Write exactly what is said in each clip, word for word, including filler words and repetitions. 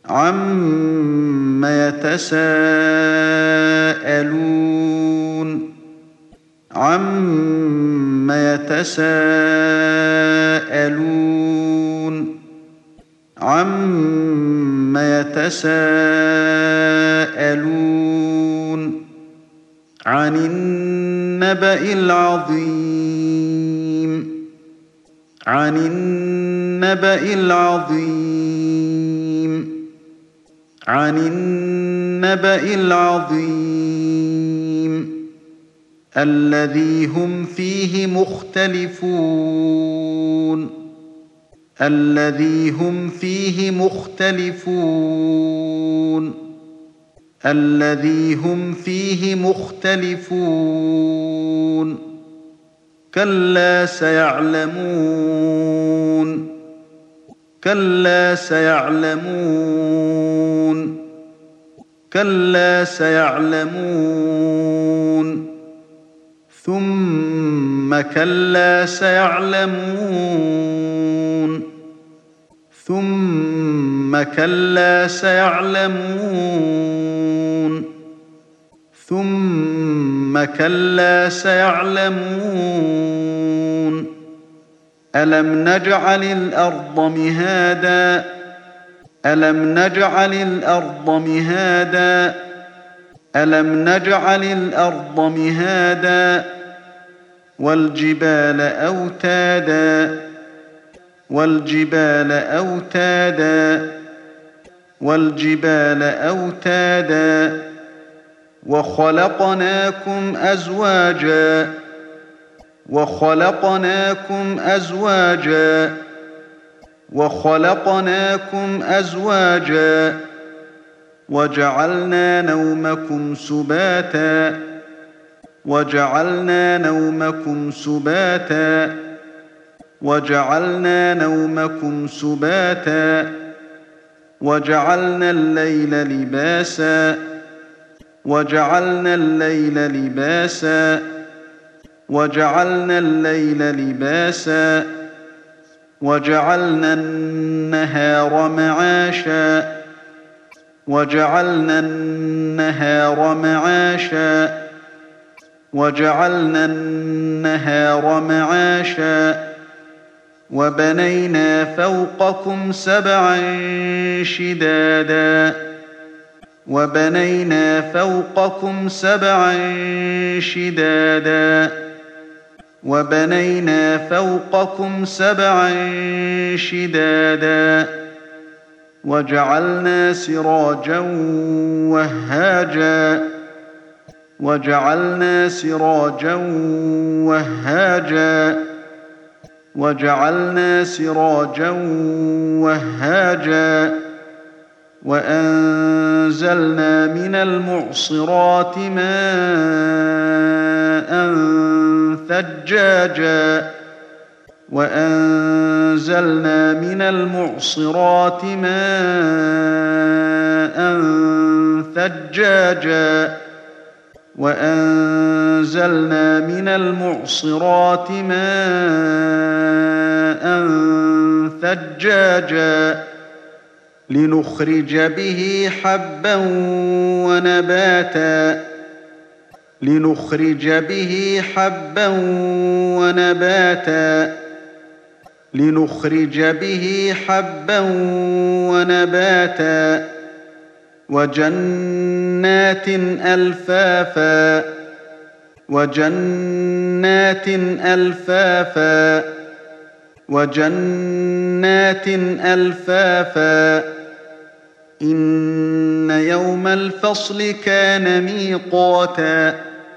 عَمَّ يَتَسَاءَلُونَ عَمَّ يَتَسَاءَلُونَ عَمَّ يَتَسَاءَلُونَ عَنِ النَّبَإِ الْعَظِيمِ عَنِ النَّبَإِ الْعَظِيمِ عَنِ النَّبَإِ الْعَظِيمِ الَّذِي هُمْ فِيهِ مُخْتَلِفُونَ الَّذِي هُمْ فِيهِ مُخْتَلِفُونَ الَّذِي هُمْ فِيهِ مُخْتَلِفُونَ كَلَّا سَيَعْلَمُونَ كَلَّا سَيَعْلَمُونَ كَلَّا سَيَعْلَمُونَ ثُمَّ كَلَّا سَيَعْلَمُونَ ثُمَّ كَلَّا سَيَعْلَمُونَ ثُمَّ كَلَّا سَيَعْلَمُونَ أَلَمْ نَجْعَلِ الْأَرْضَ مِهَادًا أَلَمْ نَجْعَلِ الْأَرْضَ مِهَادًا أَلَمْ نَجْعَلِ الْأَرْضَ مِهَادًا وَالْجِبَالَ أَوْتَادًا وَالْجِبَالَ أَوْتَادًا وَالْجِبَالَ أَوْتَادًا وَخَلَقْنَاكُمْ أَزْوَاجًا وَخَلَقْنَاكُمْ أَزْوَاجًا وَخَلَقْنَاكُمْ أَزْوَاجًا وَجَعَلْنَا نَوْمَكُمْ سُبَاتًا وَجَعَلْنَا نَوْمَكُمْ سُبَاتًا وَجَعَلْنَا نَوْمَكُمْ سُبَاتًا وَجَعَلْنَا اللَّيْلَ لِبَاسًا وَجَعَلْنَا اللَّيْلَ لِبَاسًا وَجَعَلْنَا اللَّيْلَ لِبَاسًا وَجَعَلْنَا النَّهَارَ مَعَاشًا وَجَعَلْنَا النَّهَارَ مَعَاشًا وَجَعَلْنَا النَّهَارَ مَعَاشًا وَبَنَيْنَا فَوْقَكُمْ سَبْعًا شِدَادًا وَبَنَيْنَا فَوْقَكُمْ سَبْعًا شِدَادًا وَبَنَيْنَا فَوْقَكُمْ سَبْعًا شِدَادًا وَجَعَلْنَا سِرَاجًا وَهَّاجًا وَجَعَلْنَا سِرَاجًا وَهَّاجًا وَجَعَلْنَا سِرَاجًا وَهَّاجًا وَأَنزَلْنَا مِنَ الْمُعْصِرَاتِ مَاءً ثَجَّاجًا وَأَنزَلْنَا مِنَ الْمُعْصِرَاتِ مَاءً ثَجَّاجًا وَأَنزَلْنَا مِنَ الْمُعْصِرَاتِ مَاءً ثَجَّاجًا لِنُخْرِجَ بِهِ حَبًّا وَنَبَاتًا لِنُخْرِجَ بِهِ حَبًّا وَنَبَاتًا لِنُخْرِجَ بِهِ حَبًّا وَنَبَاتًا وَجَنَّاتٍ أَلْفَافًا وَجَنَّاتٍ أَلْفَافًا وَجَنَّاتٍ أَلْفَافًا إِنَّ يَوْمَ الْفَصْلِ كَانَ مِيقَاتًا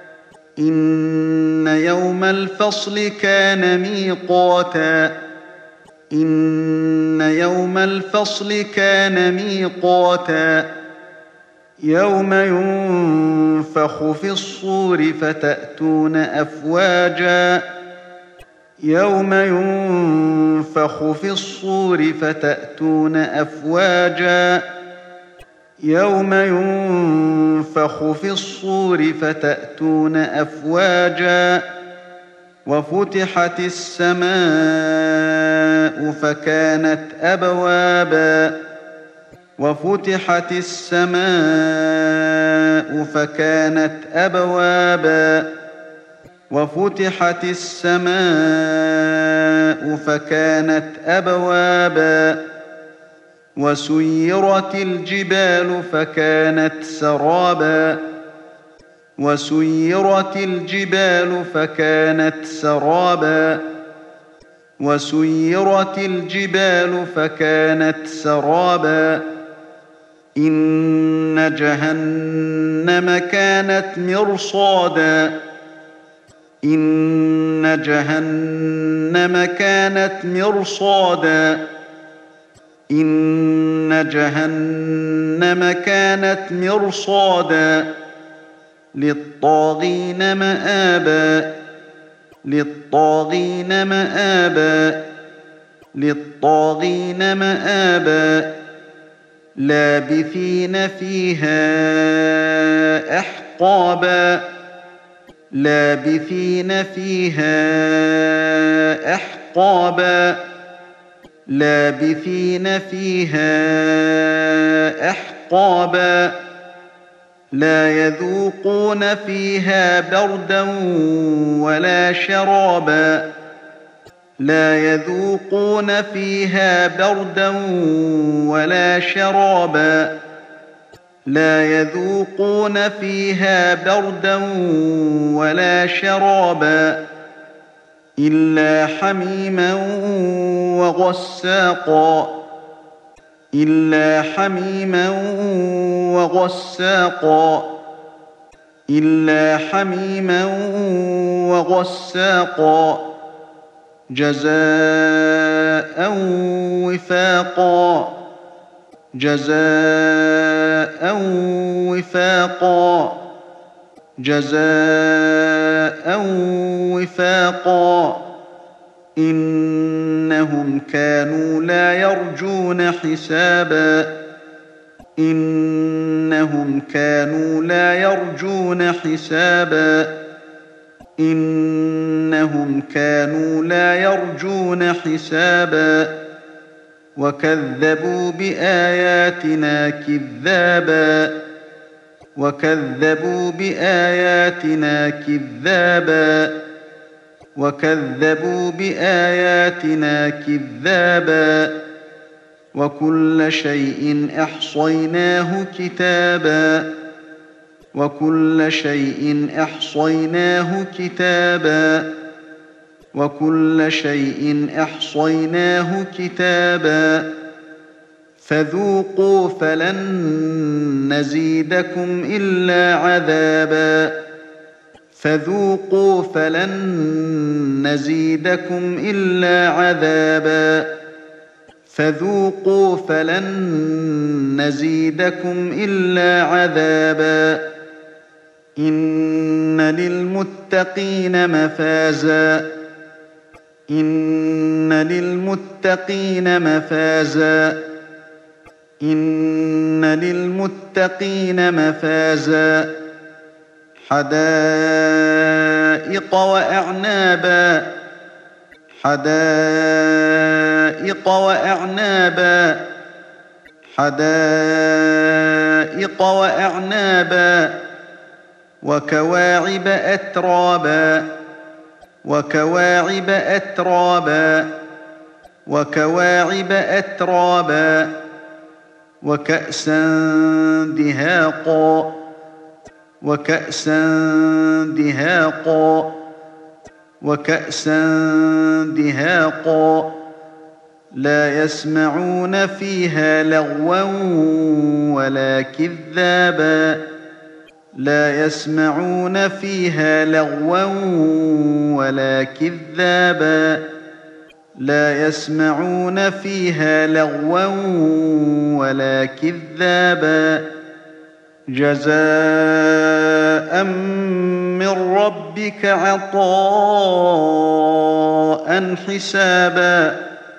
إِنَّ يَوْمَ الْفَصْلِ كَانَ مِيقَاتًا إِنَّ يَوْمَ الْفَصْلِ كَانَ مِيقَاتًا يَوْمَ يُنفَخُ فِي الصُّورِ فَتَأْتُونَ أَفْوَاجًا يَوْمَ يُنفَخُ فِي الصُّورِ فَتَأْتُونَ أَفْوَاجًا يَوْمَ يُنفَخُ فِي الصُّورِ فَتَأْتُونَ أَفْوَاجًا وَفُتِحَتِ السَّمَاءُ فَكَانَتْ أَبْوَابًا وفتحت السماء فكانت أبوابا وفتحت السماء فكانت أبوابا وسيرت الجبال فكانت سرابا وسيرت الجبال فكانت سرابا وسيرت الجبال فكانت سرابا إن جهنم كانت مرصادا إن جهنم كانت مرصادا إن جهنم كانت مرصادا للطاغين مآبا للطاغين مآبا للطاغين مآبا لابثين فيها أحقابا لابثين فيها أحقابا لابثين فيها أحقابا لا يذوقون فيها بردا ولا شرابا لا يذوقون فيها بردا ولا شرابا لا يذوقون فيها بردا ولا شرابا إلا حميما وغساقا إلا حميما وغساقا إلا حميما وغساقا جزاء وفاقا جزاء وفاقا جزاء وفاقا إنهم كانوا لا يرجون حسابا إنهم كانوا لا يرجون حسابا إنهم كانوا لا يرجون حسابا وكذبوا بآياتنا كذابا وكذبوا بآياتنا كذابا وكذبوا بآياتنا كذابا وكل شيء أحصيناه كتابا وكل شيء أحصيناه كتابا وكل شيء أحصيناه كتابا فذوقوا فلن نزيدكم إلا عذابا فذوقوا فلن نزيدكم إلا عذابا فذوقوا فلن نزيدكم إلا عذابا إن للمتقين مفازا إن للمتقين مفازا إن للمتقين مفازا حدائق وأعنابا حدائق وأعنابا حدائق وأعنابا وكواعب أترابا وكواعب أترابا وكواعب أترابا وكأسا دهاقا وكأسا دهاقا وكأسا دهاقا لا يسمعون فيها لغوا ولا كذابا لا يسمعون فيها لغوا ولا كذابا لا يسمعون فيها لغوا ولا كذابا جزاء من ربك عطاء حسابا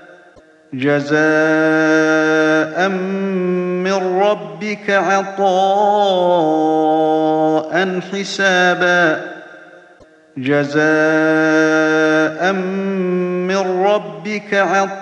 جزاء من ربك عطاء حسابا جزاء من من ربك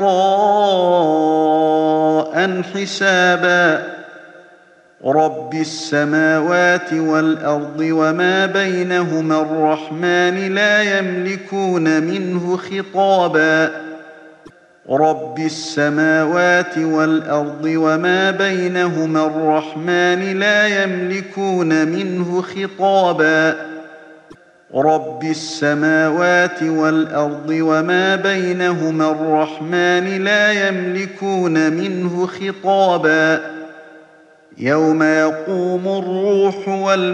عطاء حسابا رب السماوات والأرض وما بينهما الرحمن لا يملكون منه خطابا رب السماوات والأرض وما بينهما الرحمن لا يملكون منه خطابا رب السماوات والأرض وما بينهما الرحمن لا يملكون منه خطابا يوم يقوم الروح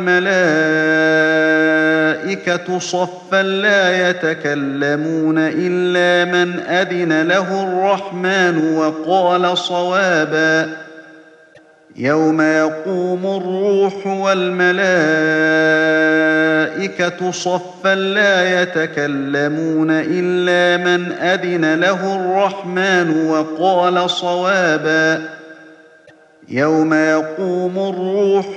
والملائكة صفا لا يتكلمون إلا من أذن له الرحمن وقال صوابا يوم يقوم الروح والملائكة صفا لا يتكلمون إلا من أذن له الرحمن وقال صوابا يوم يقوم الروح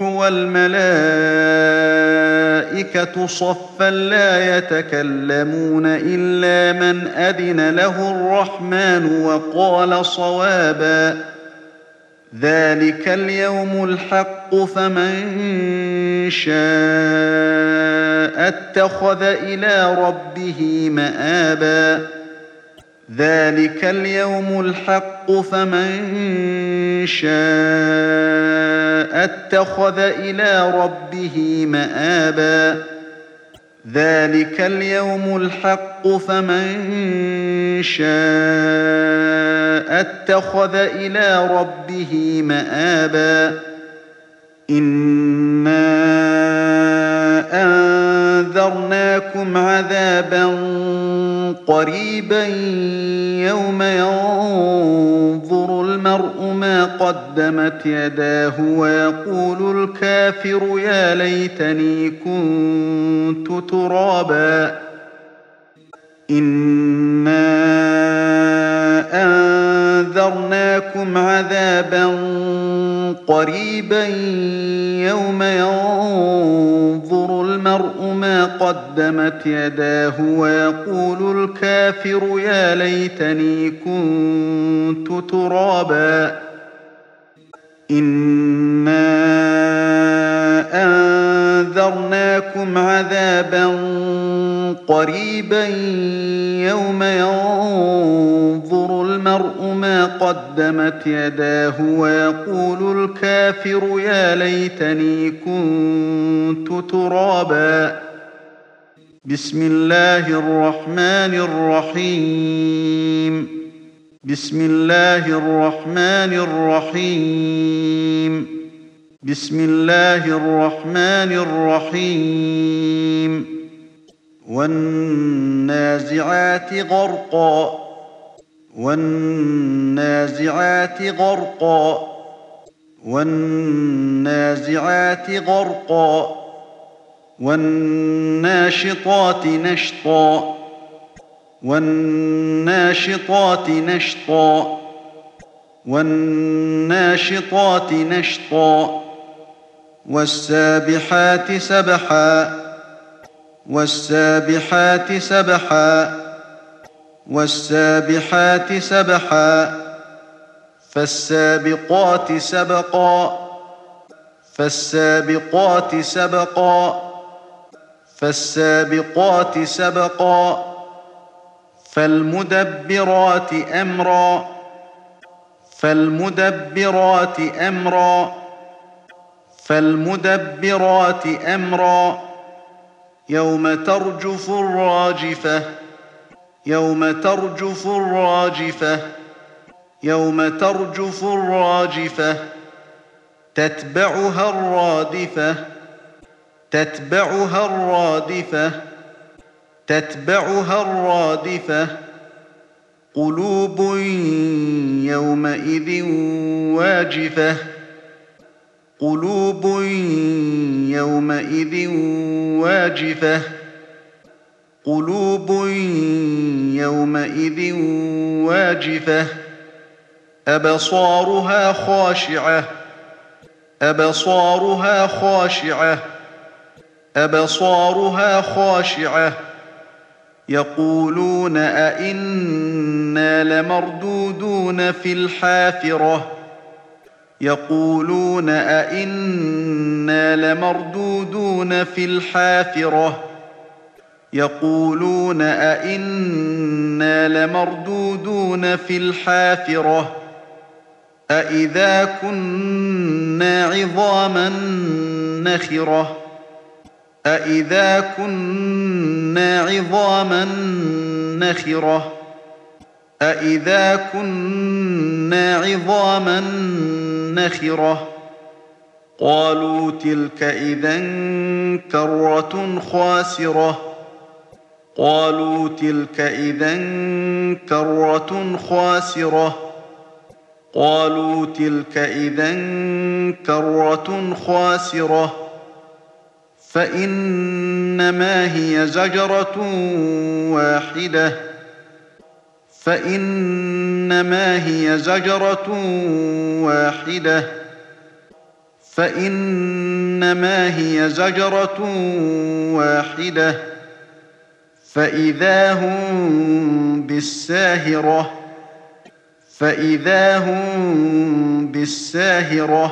والملائكة صفا لا يتكلمون إلا من أذن له الرحمن وقال صوابا ذلك اليوم الحق فمن شاء اتخذ إلى ربه مآبا ذلك اليوم الحق فمن شاء اتخذ إلى ربه مآبا ذلك اليوم الحق فمن شاء اتخذ إلى ربه مآبا إنا أنذرناكم عذابا قريبا يوم ينظر المرء ما قدمت يداه ويقول الكافر يا ليتني كنت ترابا إنا أنذرناكم عذابا قريبا يوم ينظر المرء ما قدمت يداه ويقول الكافر يا ليتني كنت ترابا إنا أنذرناكم عذابا قريبا يوم ينظر المرء ما قدمت يداه ويقول الكافر يا ليتني كنت ترابا بسم الله الرحمن الرحيم بسم الله الرحمن الرحيم بسم الله الرحمن الرحيم والنازعات غرقا والنازعات غرقا والنازعات غرقا والناشطات نشطا والناشطات نشطا والناشطات نشطا والسابحات سبحا والسابحات سبحا والسابحات سبحا فالسابقات سبقا فالسابقات سبقا فالسابقات سبقا فالمدبرات أمرا فالمدبرات أمرا فالمدبرات أمرا يوم ترجف الراجفة يوم ترجف الراجفة يوم ترجف الراجفة تتبعها الرادفة تتبعها الرادفة تتبعها الرادفة قلوب يومئذ واجفة قلوب يومئذ واجفة قلوب يومئذ واجفة أبصارها خاشعة أبصارها خاشعة أبصارها خاشعة يقولون أئنا لمردودون في الحافرة يقولون أئنا لمردودون في الحافرة يقولون أئنا لمردودون في الحافرة أئذا كنا عظاما نخرة أئذا كنا عظاما نخرة أئذا كنا عظاما نخرة قالوا تلك إذا كرة خاسرة قالوا تلك إذا كرة خاسرة قالوا تلك إذا كرة خاسرة فإنما هي زجرة واحدة فإنما هي زجرة واحدة فإنما هي زجرة واحدة فإذا هم بالساهرة فإذا هم بالساهرة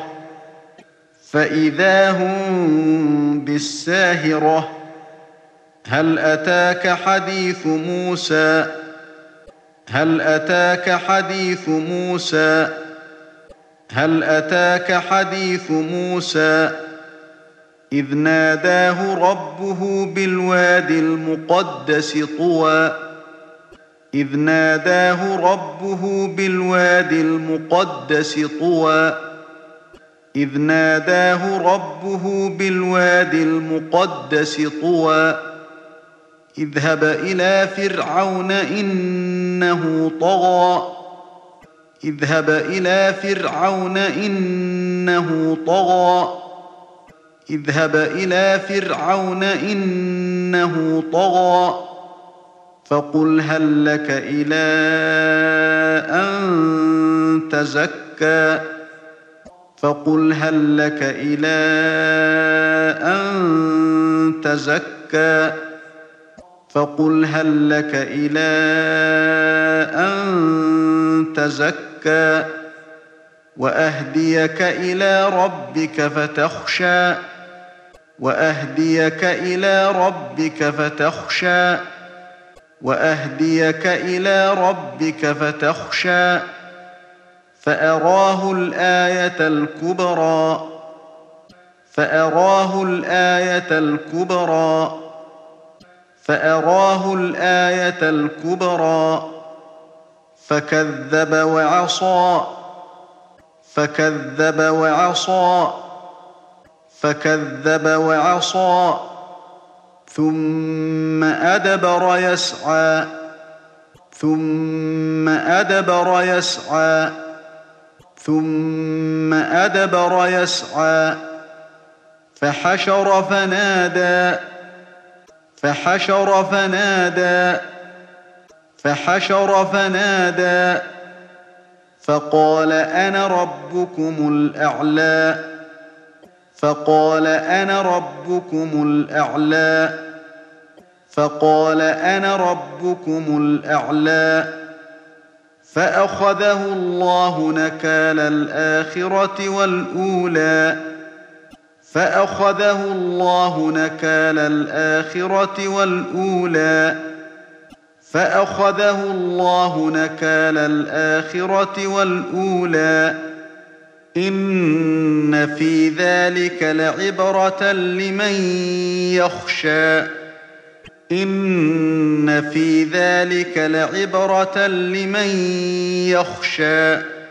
فإذا هم بالساهرة هل أتاك حديث موسى هل أتاك حديث موسى هل أتاك حديث موسى إذ ناداه ربه بالواد المقدس طوى إذ ناداه ربه بالواد المقدس طوى إذ ناداه ربه بالواد المقدس طوى اذهب إلى فرعون إنه طغى اذهب إلى فرعون إنه طغى اذهب إلى فرعون إنه طغى فقل هل لك إلى أن تزكى فقل هل لك إلى أن تزكى فقل هل لك إلى أن تزكى وأهديك إلى ربك فتخشى وأهديك إلى ربك فتخشى وأهديك إلى ربك فتخشى فأراه الآية الكبرى فأراه الآية الكبرى فأراه الآية الكبرى فكذب وعصى فكذب وعصى فكذب وعصى ثم أدبر يسعى ثم أدبر يسعى ثم أدبر يسعى فحشر فنادى فحشر فنادى فحشر فنادى فقال أنا ربكم الأعلى فقال أنا ربكم الأعلى فقال أنا ربكم الأعلى فأخذه الله نكال الآخرة والأولى فأخذه الله نكال الآخرة والأولى فأخذه الله نكال الآخرة والأولى إن في ذلك لعبرة لمن يخشى إن في ذلك لعبرة لمن يخشى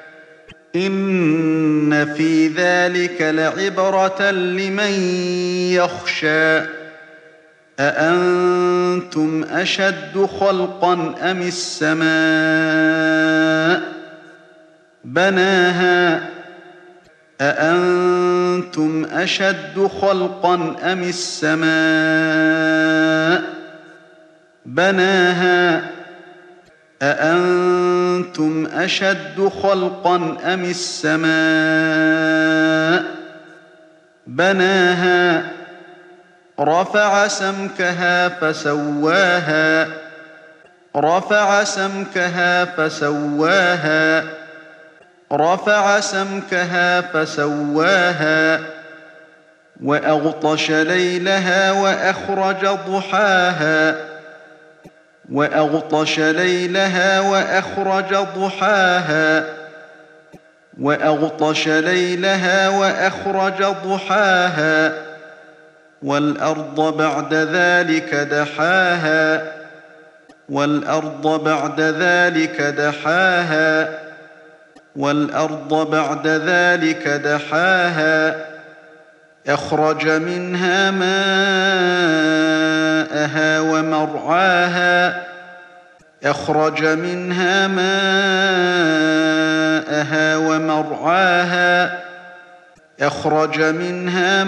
إن في ذلك لعبرة لمن يخشى أأنتم أشد خلقا أم السماء بناها أأنتم أشد خلقا أم السماء بناها أأنتم أشد خلقا أم السماء بناها رفع سمكها فسواها رفع سمكها فسواها رفع سمكها فسواها وأغطش ليلها وأخرج ضحاها وأغطش ليلها وأخرج ضحاها وأغطش ليلها وأخرج ضحاها والأرض بعد ذلك دحاها والأرض بعد ذلك دحاها والأرض بعد ذلك دحاها أخرج منها ماءها ومرعاها أخرج منها ماءها ومرعاها أخرج منها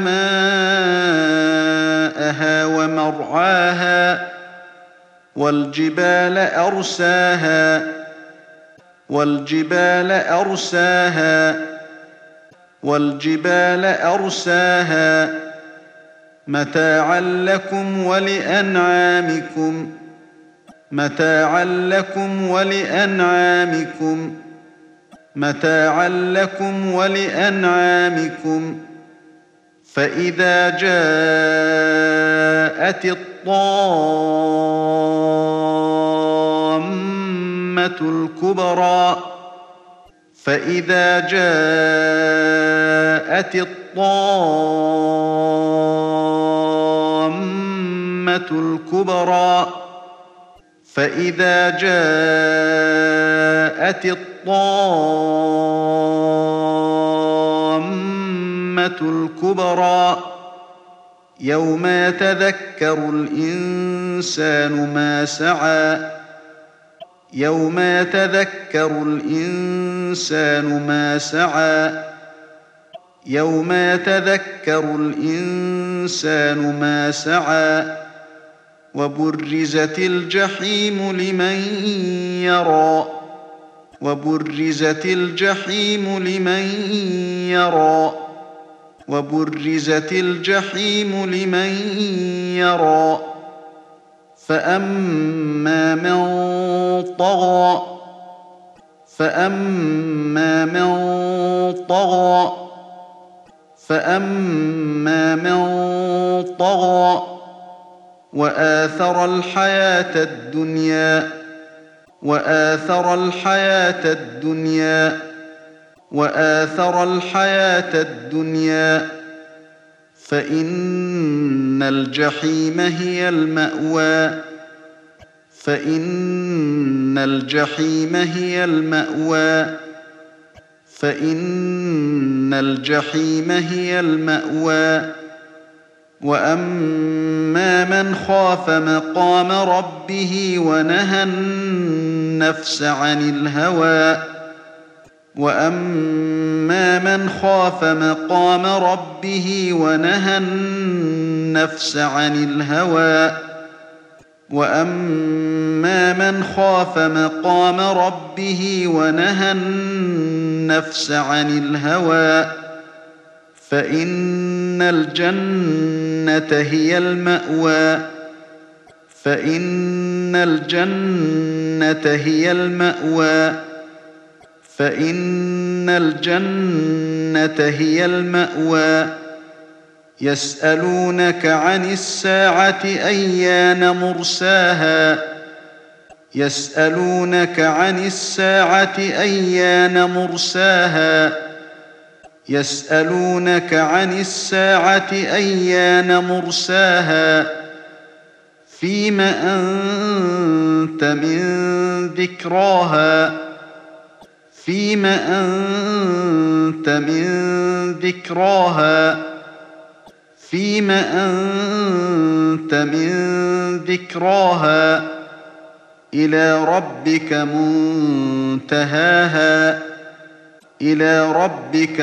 ماءها ومرعاها والجبال أرساها والجبال أرساها والجبال أرساها متاعا لكم ولأنعامكم متاعا لكم ولأنعامكم متاعا لكم ولأنعامكم فإذا جاءت الطامة الكبرى فإذا جاءت الطامة الكبرى فإذا جاءت الطامة الكبرى يوم يتذكر الإنسان ما سعى يوم يتذكر الإنسان ما سعى يوم يتذكر الإنسان ما سعى وبرزت الجحيم لمن يرى وبرزت الجحيم لمن يرى وبرزت الجحيم لمن يرى فأما من طغى فأما من طغى فأما من طغى وآثر الحياة الدنيا وآثر الحياة الدنيا وآثر الحياة الدنيا فإن الجحيم هي المأوى فإن الجحيم هي المأوى فإن الجحيم هي المأوى وأما من خاف مقام ربه ونهى النفس عن الهوى وأما من خاف مقام ربه ونهى النفس عن الهوى وأما من خاف مقام ربه ونهى النفس عن الهوى فإن الجنة هي المأوى فإن الجنة هي المأوى فإن الجنة هي المأوى يسألونك عن الساعة أيان مرساها يسألونك عن الساعة أيان مرساها يسألونك عن الساعة أيان مرساها فيم أنت من ذكراها فيم أنت من ذكراها فيم أنت من ذكراها إلى ربك منتهاها إلى ربك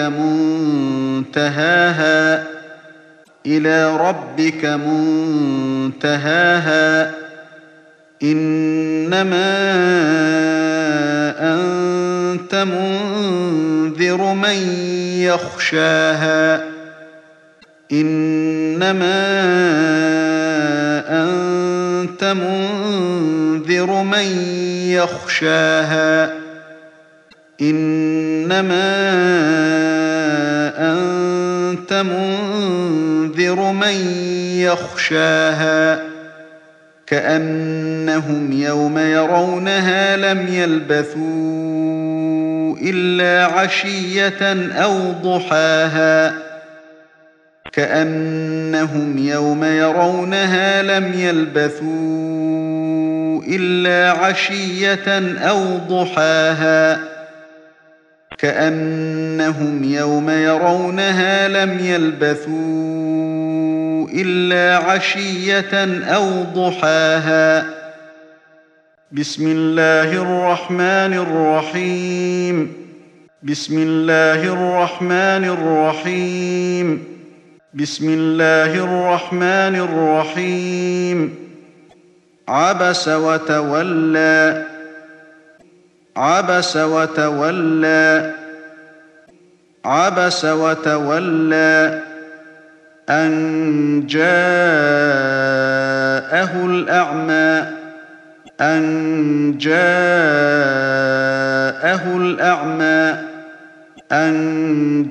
منتهاها إلى ربك منتهاها إنما أنت منذر من يخشاها إنما أنت منذر تنذر من يخشاها إنما أنت منذر من يخشاها كأنهم يوم يرونها لم يلبثوا إلا عشية أو ضحاها كأنهم يوم يرونها لم يلبثوا إلا عشية أو ضحاها كأنهم يوم يرونها لم يلبثوا إلا عشية أو ضحاها بسم الله الرحمن الرحيم بسم الله الرحمن الرحيم بسم الله الرحمن الرحيم عبس وتولى عبس وتولى عبس وتولى أن جاءه الأعمى أن جاءه الأعمى أن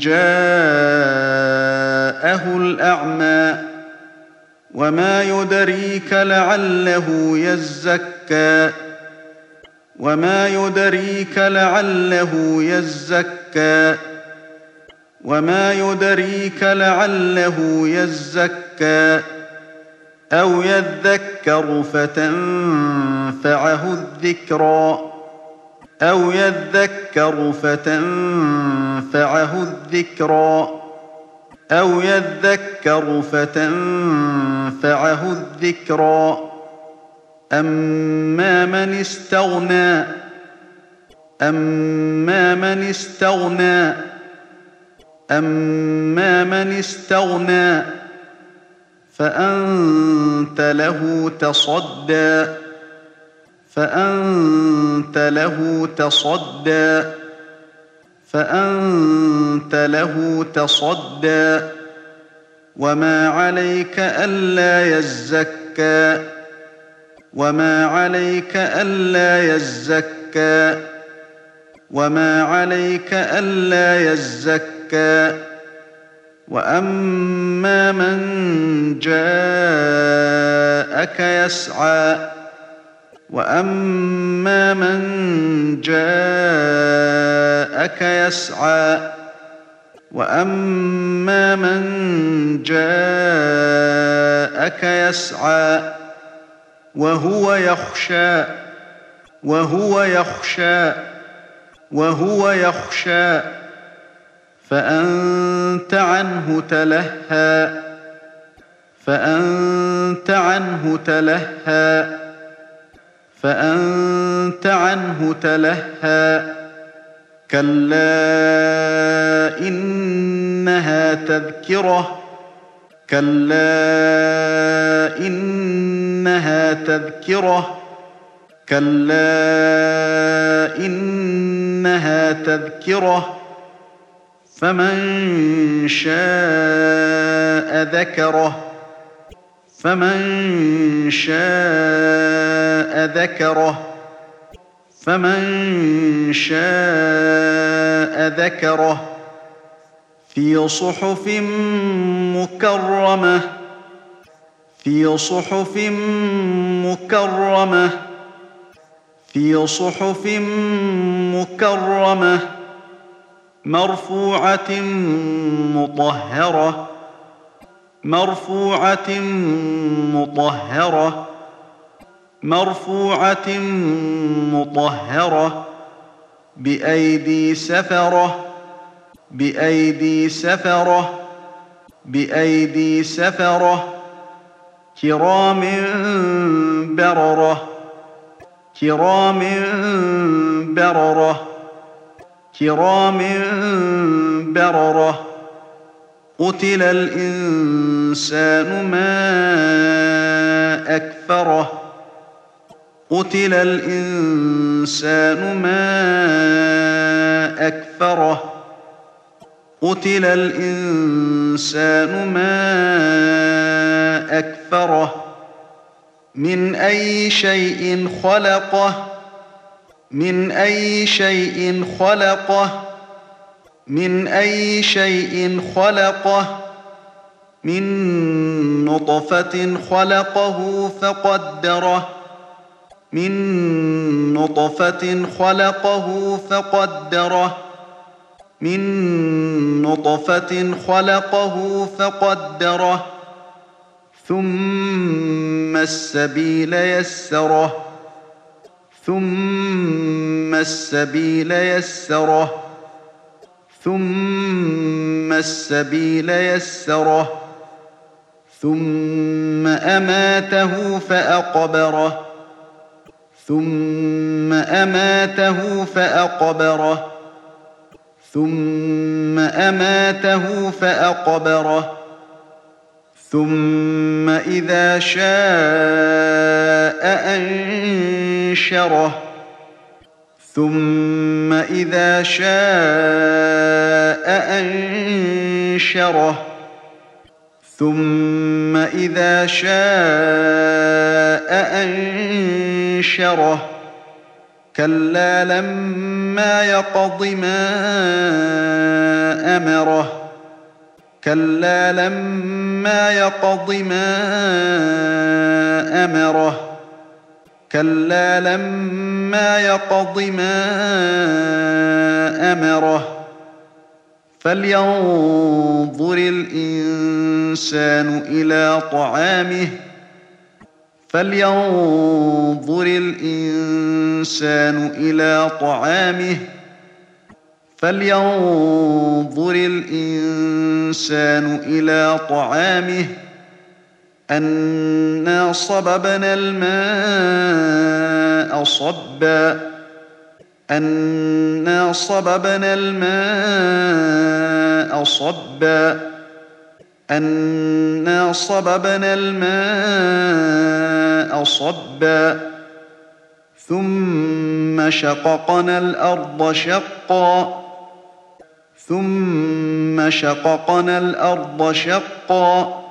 جاءه الأعمى وما يدريك لعله يزكى وما يدريك لعله يزكى وما يدريك لعله يزكى أو يذكر فتنفعه الذكرى أو يذكر فتنفعه الذكرى أو يذكر فتنفعه الذكرى أما من استغنى أما من استغنى أما من استغنى فأنت له تصدى فأنت له تصدى فأنت له تصدى وما عليك ألا يزكى وما عليك ألا يزكى وما عليك ألا يزكى وأما من جاءك يسعى وأما من جاءك يسعى وأما من جاءك يسعى وهو يخشى وهو يخشى وهو يخشى فأنت عنه تلهى فأنت عنه تلهى فأنت عنه تلهى كلا إنها تذكرة كلا إنها تذكرة كلا إنها تذكرة فمن شاء ذكره فمن شاء ذكره فمن شاء ذكره في صحف مكرمة في صحف مكرمة في صحف مكرمة مرفوعة مطهرة مرفوعة مطهرة مرفوعة مطهرة بأيدي سفرة بأيدي سفرة بأيدي سفرة كرام بررة كرام بررة كرام بررة قتل الإنسان ما أكفره قتل الإنسان ما أكفره قتل الإنسان ما أكفره من أي شيء خلقه من أي شيء خلقه من أي شيء خلقه من نطفة خلقه فقدره من نطفة خلقه فقدره من نطفة خلقه فقدره ثم السبيل يسره ثم السبيل يسره ثم السبيل يسره ثم أماته فأقبره ثم أماته فأقبره ثم أماته فأقبره ثم إذا شاء أنشره ثم إذا شاء أنشره ثم إذا شاء أنشره كلا لما يقض ما أمره كلا لما يقض ما أمره كلا لما يقض ما أمره فلينظر الإنسان إلى طعامه فلينظر الإنسان إلى طعامه فلينظر الإنسان إلى طعامه أنا صببنا الماء صبا أنا صببنا الماء صبا أنا صببنا الماء صبا ثم شققنا الأرض شقا ثم شققنا الأرض شقا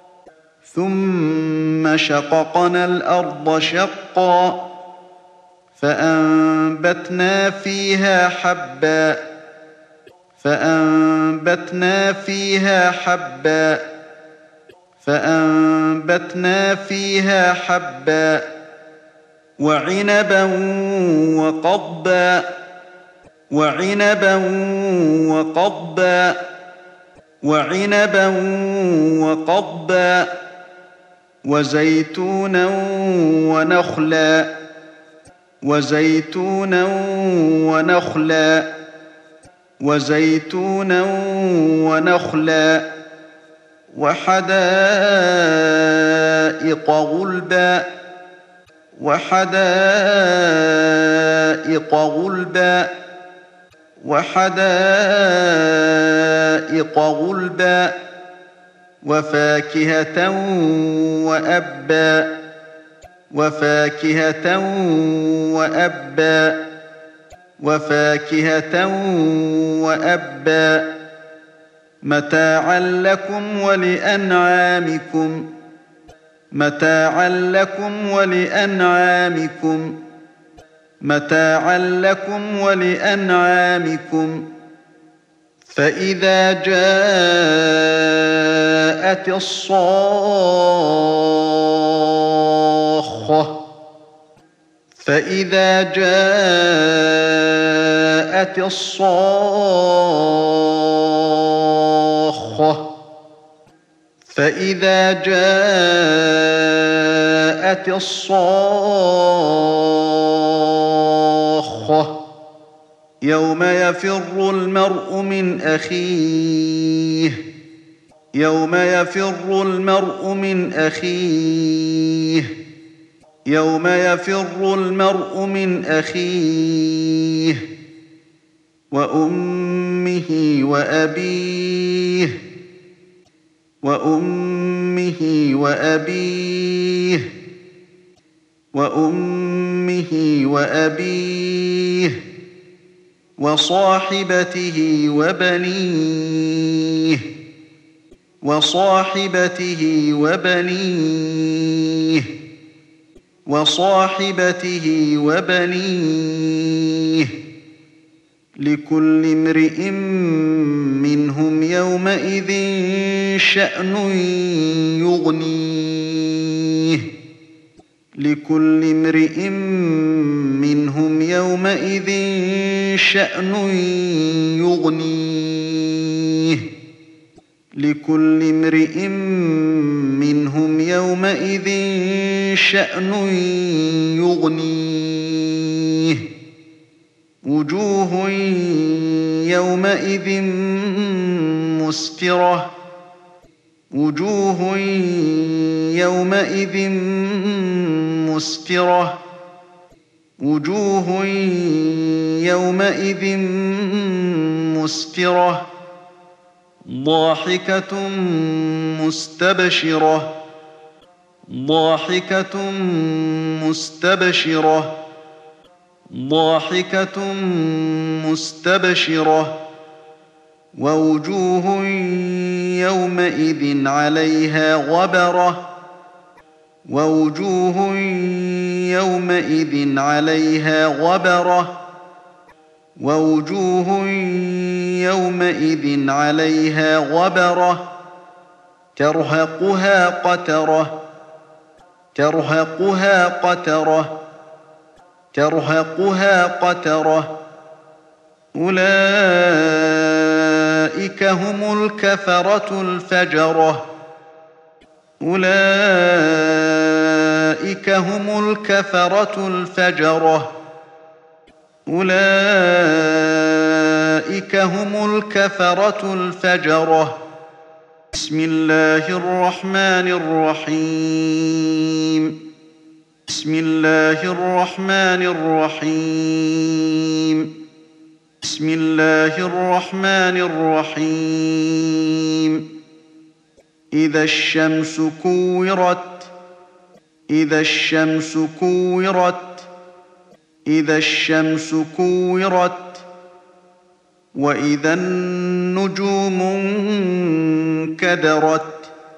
ثم شققنا الأرض شقا فأنبتنا فيها حبا فأنبتنا فيها حبا فأنبتنا فيها حبا وعنبا وقضبا وعنبا وقضبا وعنبا وقضبا وزيتونا ونخلا وزيتونا ونخلا وزيتونا ونخلا وحدائق غلبا وحدائق غلبا وحدائق غلبا وفاكهة وأبا وفاكهة وأبا وفاكهة وأبا متاعا لكم ولأنعامكم متاعا لكم ولأنعامكم متاعا لكم ولأنعامكم فإذا جاءت الصاخة فإذا جاءت الصاخة فإذا جاءت الصاخة يوم يفر المرء من أخيه يوم يفر المرء من أخيه يوم يفر المرء من أخيه وأمه وأبيه وأمه وأبيه وأمه وأبيه وصاحبته وبنيه وصاحبته وبنيه وصاحبته وبنيه لكل امرئ منهم يومئذ شأن يغنيه لكل امرئ منهم يومئذ شأن يغنيه لكل امرئ منهم يومئذ شأن يغنيه وجوه يومئذ مسفرة وجوه يومئذ مسفرة وجوه يومئذ مسفرة ضاحكة مستبشرة ضاحكة مستبشرة ضاحكة مستبشرة ووجوه يومئذ عليها غبرة ووجوه يومئذ عليها غبرة ووجوه يومئذ عليها غبرة ترهقها قترة ترهقها قترة ترهقها قترة أولئك هم الكفرة الفجرة أولئك هم الكفرة الفجرة أولئك هم الكفرة الفجرة بسم الله الرحمن الرحيم بسم الله الرحمن الرحيم بسم الله الرحمن الرحيم إذا الشمس كورت إذا الشمس كورت إذا الشمس كورت وإذا النجوم انكدرت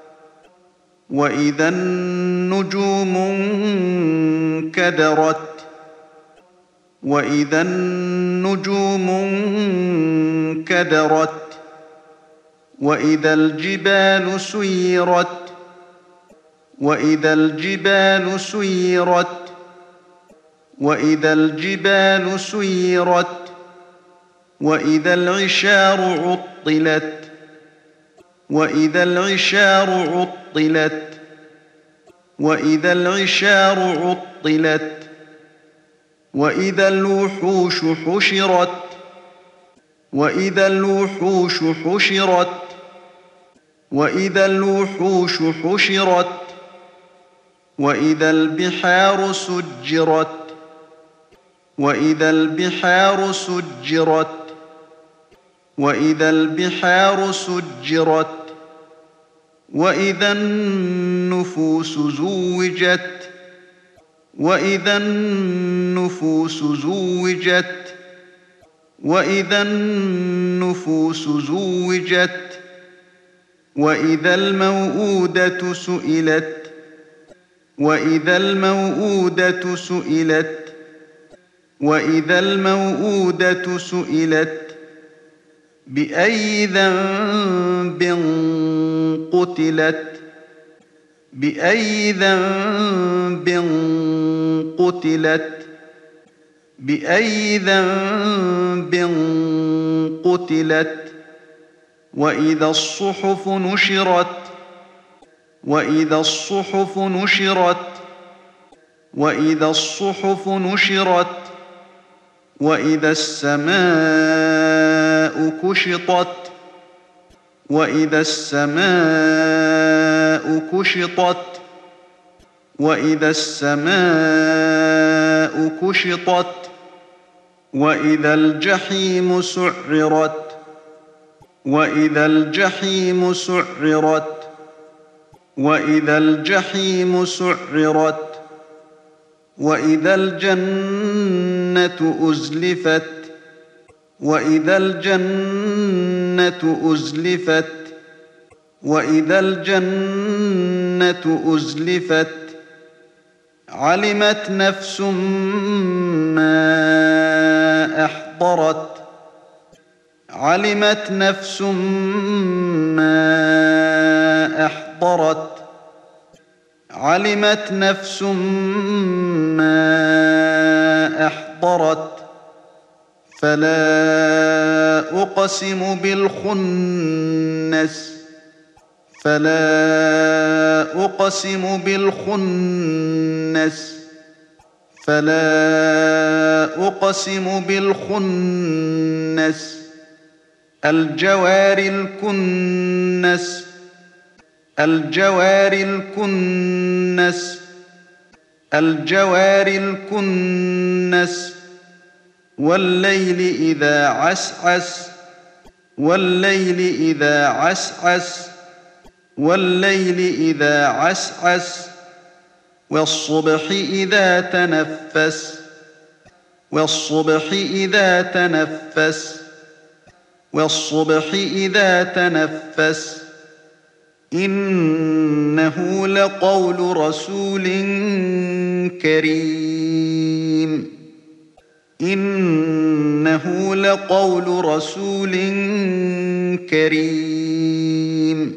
وإذا النجوم انكدرت وإذا النجوم انكدرت وإذا الجبال سيرت وإذا الجبال سيرت وإذا الجبال سيرت وإذا العشار عطلت وإذا العشار عطلت وإذا العشار عطلت وإذا الوحوش حشرت وإذا الوحوش حشرت وإذا الوحوش حشرت وإذا البحار سجرت وإذا البحار سجرت وإذا البحار سجرت وإذا النفوس زوجت وإذا النفوس زوجت وإذا النفوس زوجت وإذا الموءودة سئلت وإذا الموءودة سئلت وإذا الموءودة سئلت بأي ذنب قتلت بأي ذنب قتلت بأي ذنب قتلت وإذا الصحف نشرت وإذا الصحف نشرت وإذا الصحف نشرت وإذا السماء كشطت وإذا السماء كشطت وإذا السماء كشطت وإذا الجحيم سعرت وإذا الجحيم سعرت وإذا الجحيم سعرت وإذا الجنة أزلفت وإذا الجنة أزلفت وإذا الجنة أزلفت علمت نفس ما أحضرت علمت نفس ما أحضرت علمت نفس ما أحضرت فلا أقسم بالخنس فلا أقسم بالخنس فلا أقسم بالخنس الجوار الكنس الجوار الكنس الجوار الكنس والليل إذا عسعس والليل إذا عسعس والليل إذا عسعس والصبح إذا تنفس والصبح إذا تنفس والصبح إذا تنفس إنه لقول رسول كريم إنه لقول رسول كريم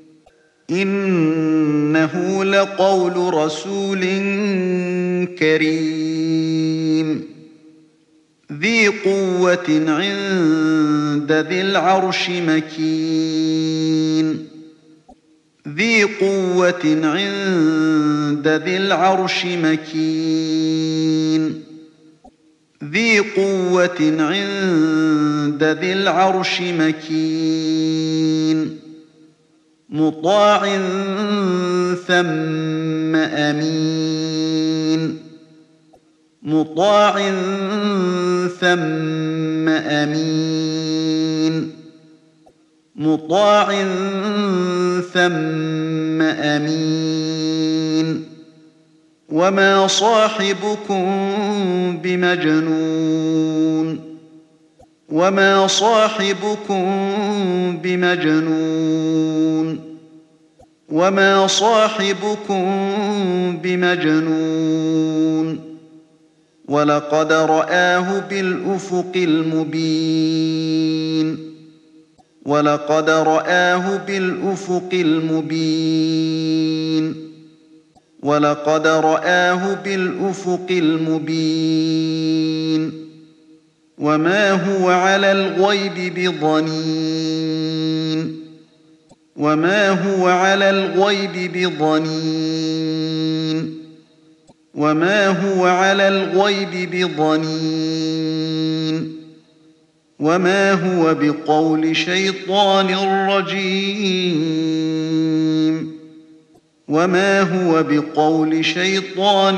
إنه لقول رسول كريم ذي قوة عند ذي العرش مكين ذي قوة عند ذي العرش مكين ذي قوة عند ذي العرش مكين مطاع ثم أمين مطاع ثم أمين مطاع ثم أمين وما صاحبكم بمجنون وما صاحبكم بمجنون وما صاحبكم بمجنون ولقد رآه بالأفق المبين ولقد رآه بالأفق المبين ولقد رآه بالأفق المبين وما هو على الغيب بضنين وما هو على الغيب بضنين وما هو على الغيب بضنين وما هو بقول شيطان رجيم وما هو بقول شيطان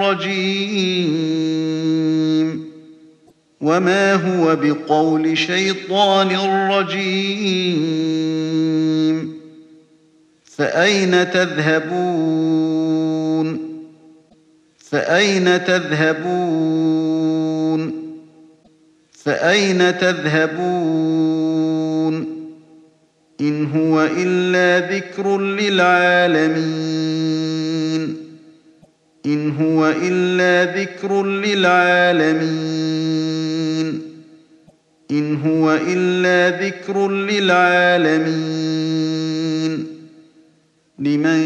رجيم وما هو بقول شيطان رجيم فأين تذهبون فأين تذهبون فأين تذهبون إن هو إلا ذكر للعالمين إن هو إلا ذكر للعالمين إن هو إلا ذكر للعالمين لمن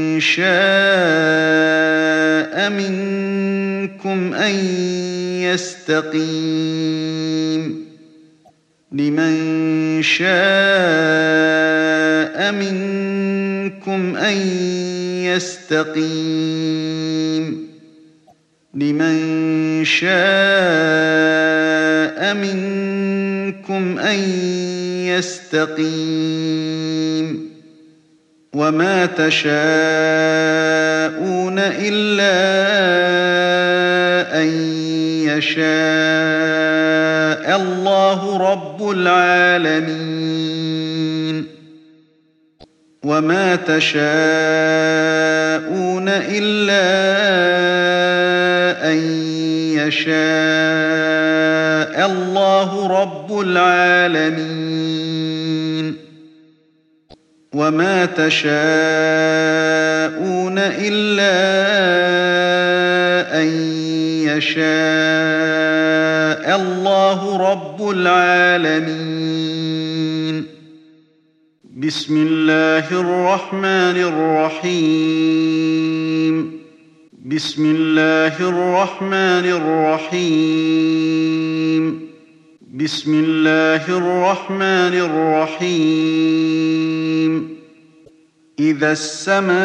شاء منكم أن يستقيم لمن شاء منكم أن يستقيم لمن شاء منكم أن يستقيم وما تشاءون إلا أن يشاء الله رب العالمين وما تشاءون إلا أن يشاء الله رب العالمين وما تشاءون إلا يشاء الله رب العالمين. بسم الله الرحمن الرحيم. بسم الله الرحمن الرحيم. بسم الله الرحمن الرحيم. إذا السماء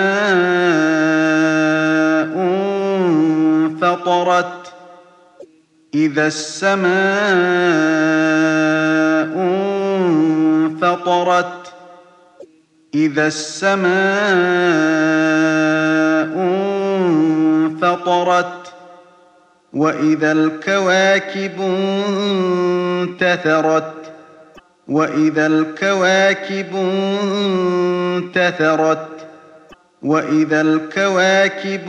انفطرت. إذا السماء انفطرت. إذا السماء انفطرت. وإذا الكواكب انتثرت. وإذا الكواكب انتثرت. وإذا الكواكب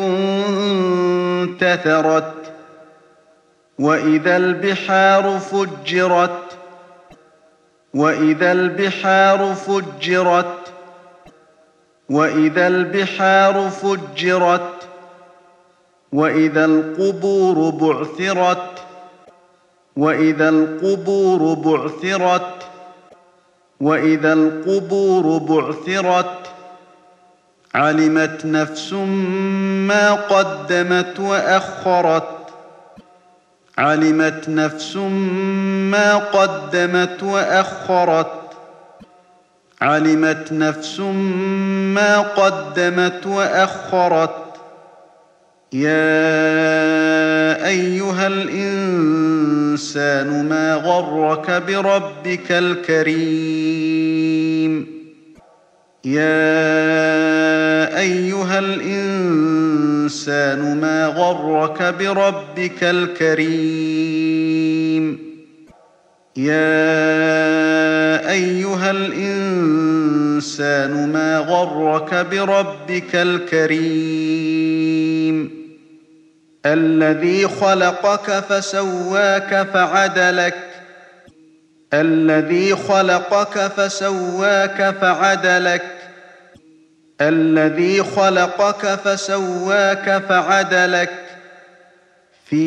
انتثرت. وإذا البحار فجرت. وإذا البحار فجرت. وإذا البحار فجرت. وإذا القبور بعثرت. وإذا القبور بعثرت. وإذا القبور بعثرت. علمت نفس ما قدمت وأخرت. علمت نفس ما قدمت وأخرت. علمت نفس ما قدمت وأخرت. يا أيها الإنسان ما غرك بربك الكريم. يا أيها الإنسان ما غرك بربك الكريم. يا أيها الإنسان ما غرك بربك الكريم. الذي خلقك فسواك فعدلك. الذي خلقك فسواك فعدلك. الذي خلقك فسواك فعدلك. في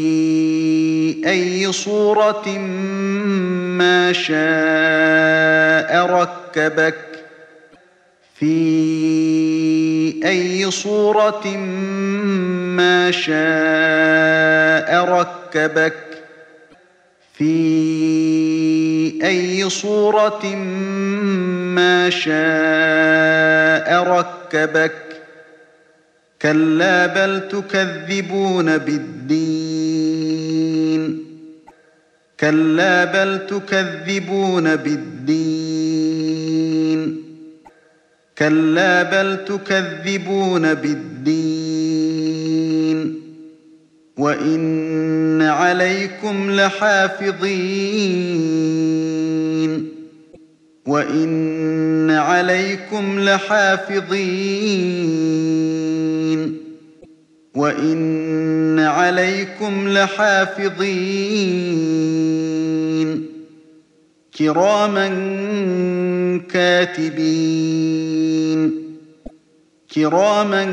أي صورة ما شاء ركبك. في أي صورة ما شاء ركبك. في أي صورة ما شاء ركبك. كلا بل تكذبون بالدين. كلا بل تكذبون بالدين. كلا بل تكذبون بالدين. وإن عليكم لحافظين. وإن عليكم لحافظين. وإن عليكم لحافظين. كراما كاتبين. كراما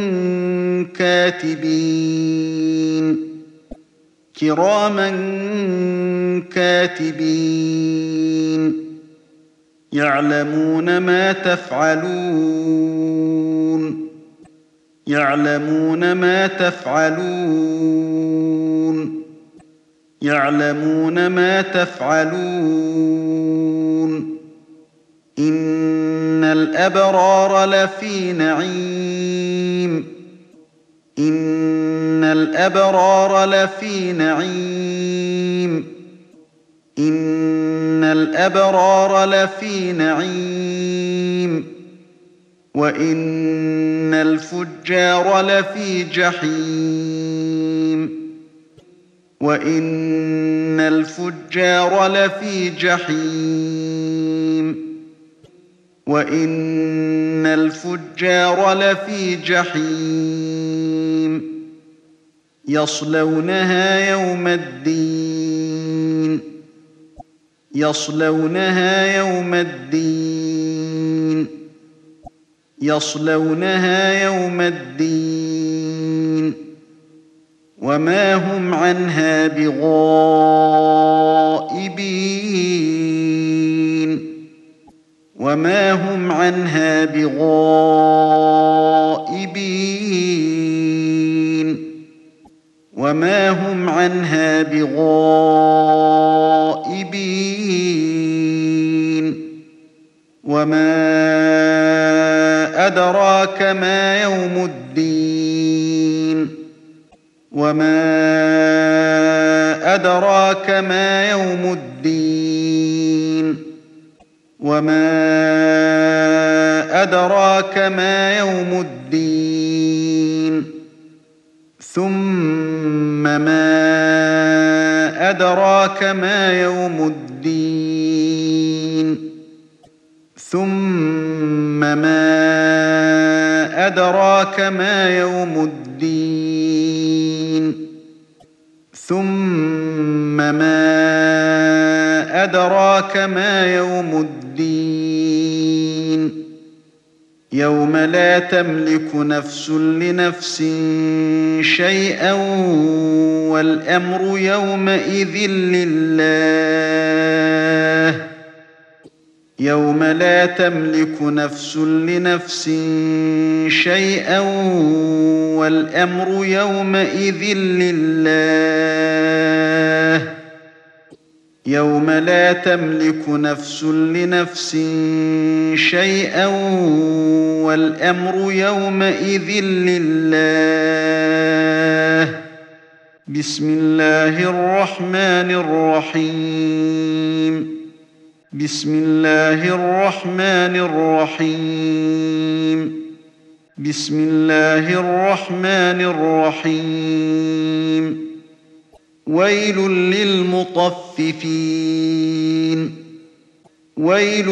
كاتبين. كراما كاتبين. يعلمون ما تفعلون. يعلمون ما تفعلون. يعلمون ما تفعلون. إن الأبرار لفي نعيم. إن الأبرار لفي نعيم. إن الأبرار لفي نعيم. وإن الفجار لفي جحيم. وإن الفجار لفي جحيم. وإن الفجار لفي جحيم. يصلونها يوم الدين. يصلونها يوم الدين. يصلونها يوم الدين. وما هم عنها بغائبين وما هم عنها بغائبين وما هم عنها بغائبين وما أدراك ما يوم الدين وما أدراك ما يوم الدين وما أدراك ما يوم الدين ثم ما أدراك ما يوم الدين ثم ما أدراك ما يوم الدين ثم ما أدراك ما يوم الدين يوم لا تملك نفس لنفس شيئا والأمر يومئذ لله يوم لا تملك نفس لنفس شيئا والأمر يومئذ لله يوم لا تملك نفس لنفس شيئا والأمر يومئذ لله بسم الله الرحمن الرحيم بسم الله الرحمن الرحيم بسم الله الرحمن الرحيم ويل للمطففين ويل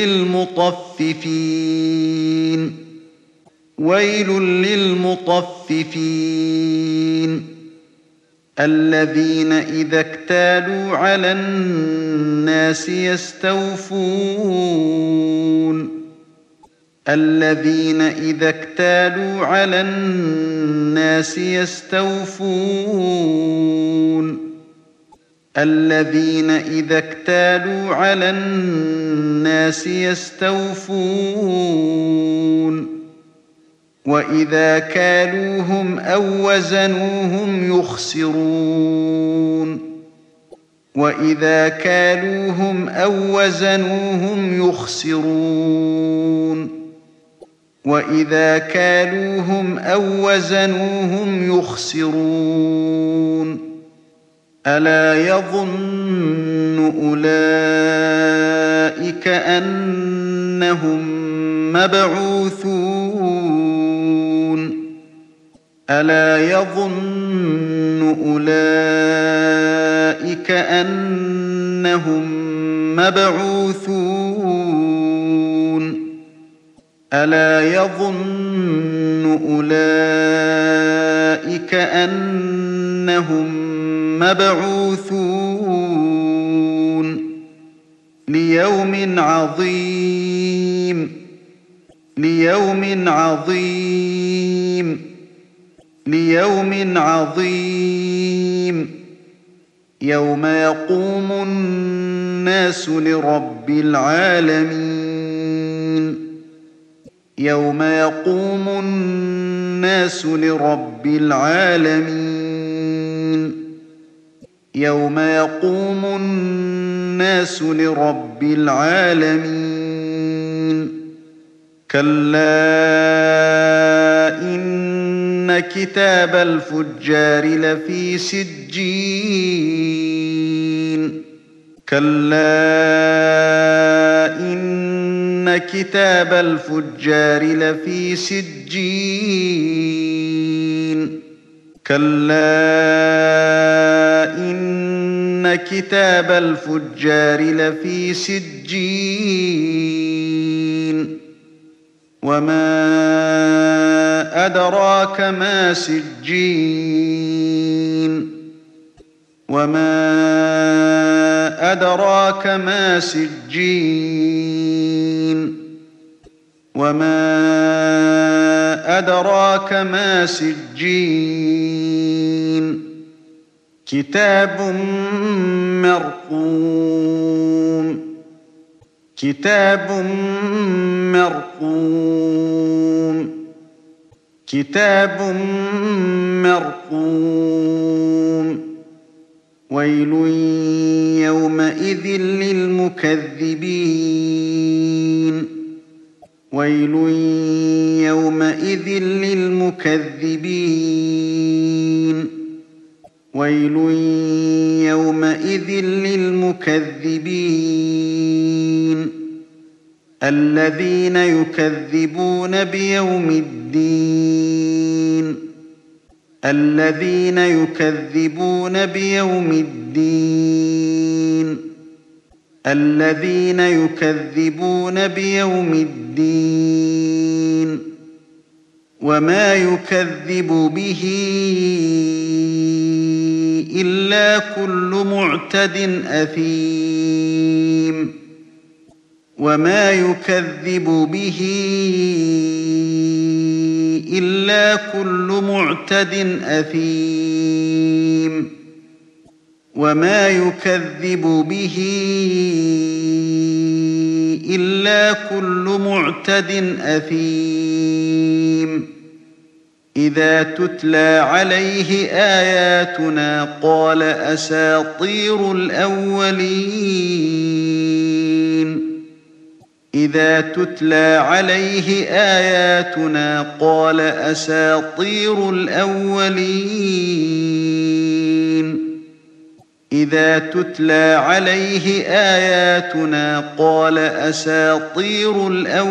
للمطففين ويل للمطففين الذين إذا اكتالوا على الناس يستوفون الذين إذا اكتالوا على الناس يستوفون الذين إذا اكتالوا على الناس يستوفون وإذا كالوهم أو وزنوهم يخسرون وإذا كالوهم أو وزنوهم يخسرون وإذا كالوهم أو وزنوهم يخسرون ألا يظن أولئك أنهم مبعوثون ألا يظن أولئك أنهم مبعوثون ألا يظن أولئك أنهم مبعوثون ليوم عظيم ليوم عظيم ليوم عظيم يوم يقوم الناس لرب العالمين يوم يقوم الناس لرب العالمين يوم يقوم الناس لرب العالمين كلا إن كتاب الفجار لفي سجين كلا إن كتاب الفجار لفي سجين كلا إن كتاب الفجار لفي سجين وما أدراك ما سجين وما أدراك ما سجين وما أدراك ما سجين كتاب مرقوم كتاب مرقوم كتاب مرقوم ويل يومئذ للمكذبين ويل يومئذ للمكذبين ويل يومئذ للمكذبين الذين يكذبون بيوم الدين الذين يكذبون بيوم الدين الذين يكذبون بيوم الدين وما يكذب به إلا كل معتد أثيم وما يكذب به إلا كل معتد أثيم وما يكذب به إلا كل معتد أثيم إذا تتلى عليه آياتنا قال أساطير الأولين إذا تتلى عليه آياتنا قال أساطير الأولين إذا تتلى عليه آياتنا قال أساطير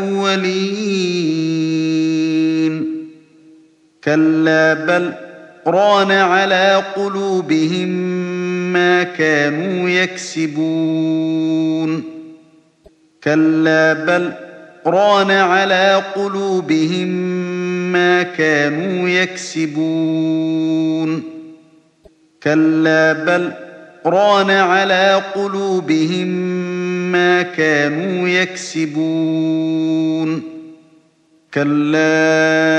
الأولين كلا بل ران على قلوبهم ما كانوا يكسبون كلا بل ران على قلوبهم ما كانوا يكسبون كلا بل ران على قلوبهم ما كانوا يكسبون كلا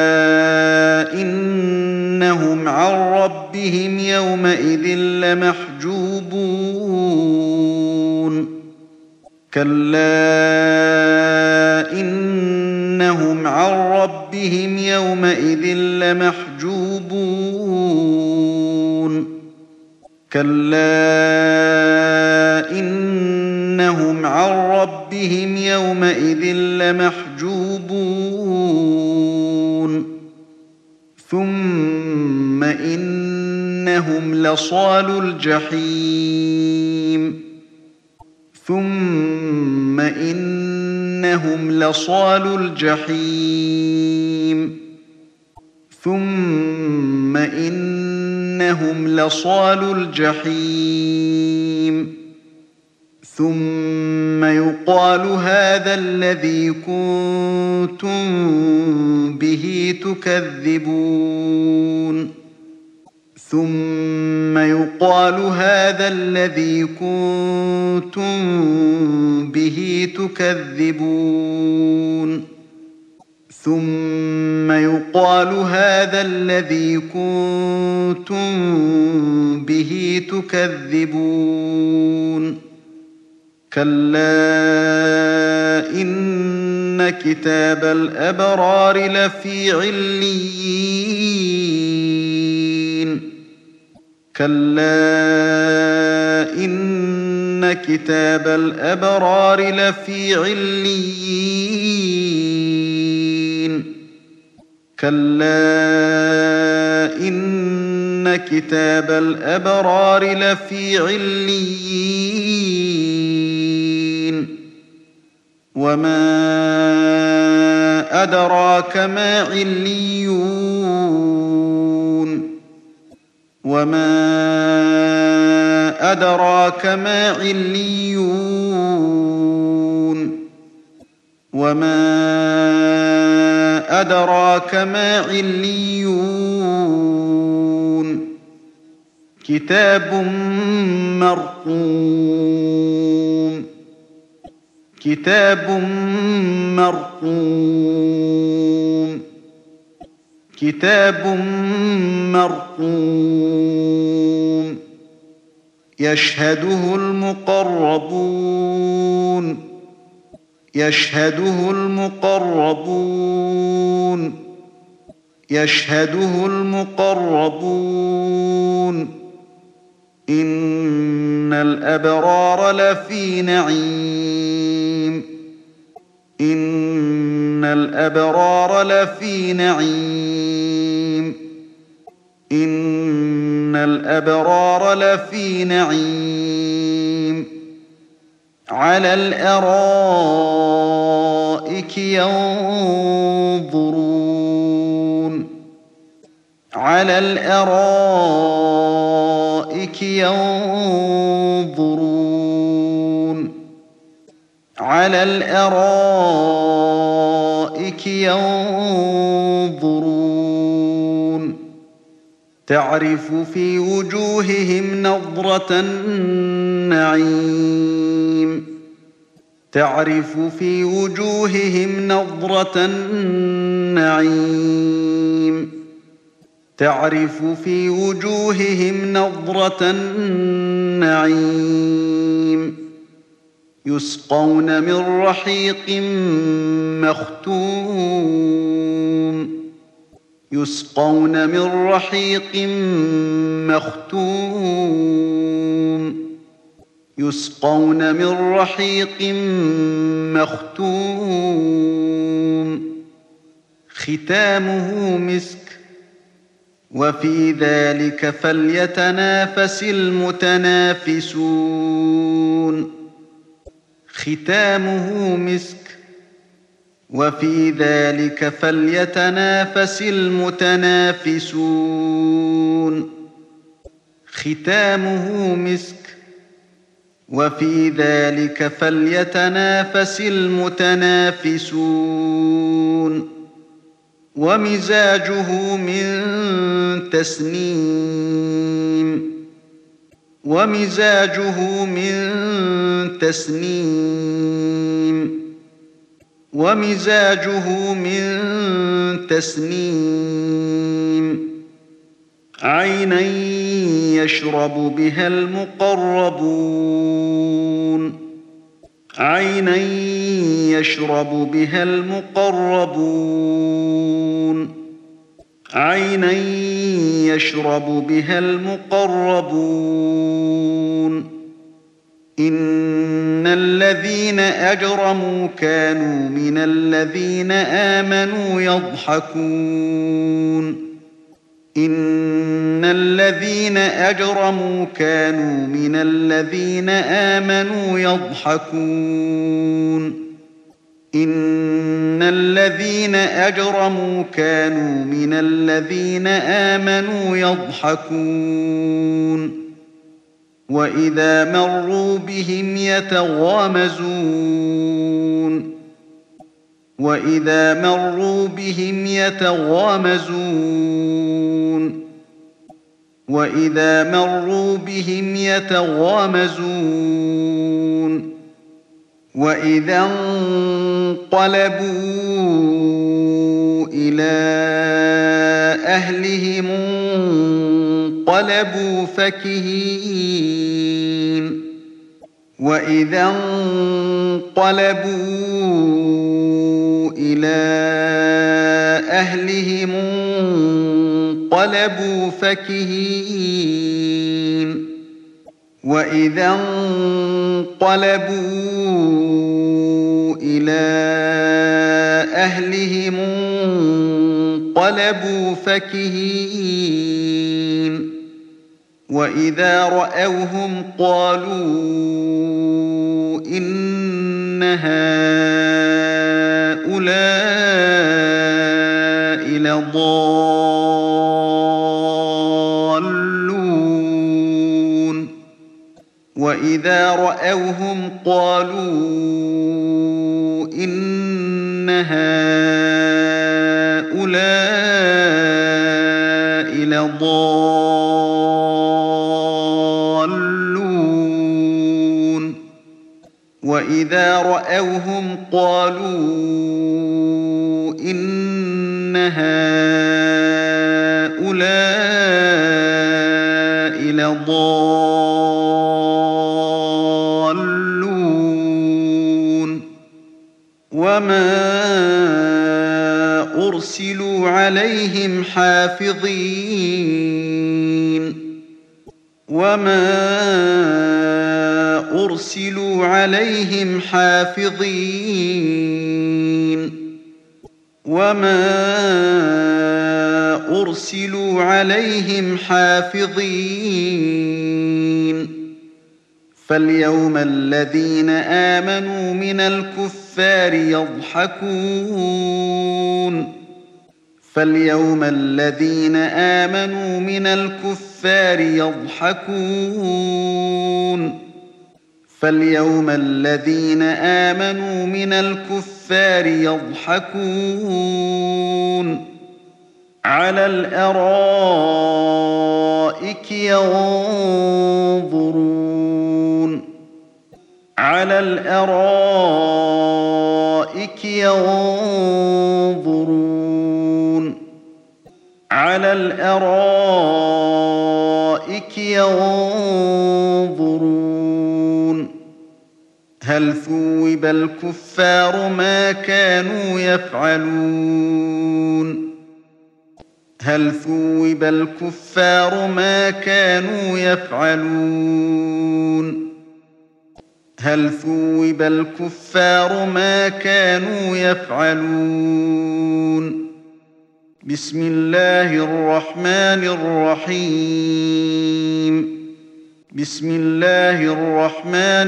إنهم عن ربهم يومئذ لمحجوبون كلا إنهم عن ربهم يومئذ لمحجوبون كلا إنهم عن ربهم يومئذ لمحجوبون ثم إنهم لصالو الجحيم ثم إنهم لصالو الجحيم ثم إنهم لصالو الجحيم ثم يقال هذا الذي كنتم به تكذبون ثم يقال هذا الذي كنتم به تكذبون ثم يقال هذا الذي كنتم به تكذبون كلا إن كتاب الأبرار لفي عليين كلا إن كتاب الأبرار لفي عليين كلا إن كتاب الأبرار لفي عليين وما أدراك ما عليون وما أدراك ما عليون وما أدراك ما عليون كتاب مرقوم كتاب مرقوم كتاب مرقوم يشهده المقربون يشهده المقربون يشهده المقربون إن الأبرار لفي نعيم إن الأبرار لفي نعيم إن الأبرار لفي نعيم على الأرائك ينظرون على الأرائك ينظرون على الأرائك ينظرون تعرف في وجوههم نضرة النعيم تعرف في وجوههم نضرة النعيم تعرف في وجوههم نضرة النعيم يسقون من رحيق مختوم يسقون من رحيق مختوم يسقون من رحيق مختوم ختامه مسك وفي ذلك فليتنافس المتنافسون ختامه مسك وفي ذلك فليتنافس المتنافسون ختامه مسك وفي ذلك فليتنافس المتنافسون ومزاجه من تسنيم ومزاجه من تسنيم ومزاجه من تسنيم عينا يشرب بها المقربون عينا يشرب بها المقربون عينا يشرب بها المقربون إن الذين أجرموا كانوا من الذين آمنوا يضحكون إن الذين أجرموا كانوا من الذين آمنوا يضحكون إن الذين أجرموا كانوا من الذين آمنوا يضحكون وإذا مروا بهم يتغامزون وإذا مروا بهم يتغامزون وإذا مروا بهم يتغامزون وإذا انقلبوا إلى أهلهم انقلبوا فكهين وإذا انقلبوا إلى أهلهم انقلبوا فكهين وإذا انقلبوا إلى أهلهم انقلبوا فكهين وإذا رأوهم قالوا إن هؤلاء لضالون وإذا رأوهم قالوا إن هؤلاء لضالون وإذا رأوهم قالوا إن هؤلاء لضالون وما أرسلوا عليهم حافظين وما أرسلوا عليهم حافظين وما أرسلوا عليهم حافظين فاليوم الذين آمنوا من الكفار يضحكون فاليوم الذين آمنوا من الكفار يضحكون فاليوم الذين آمنوا من الكفار يضحكون على الأرائك ينظرون على الأرائك ينظرون على الأرائك ينظرون هل ثوب الكفار ما كانوا يفعلون هل ثوب الكفار ما كانوا يفعلون هل ثوب الكفار ما كانوا يفعلون بسم الله الرحمن الرحيم بسم الله الرحمن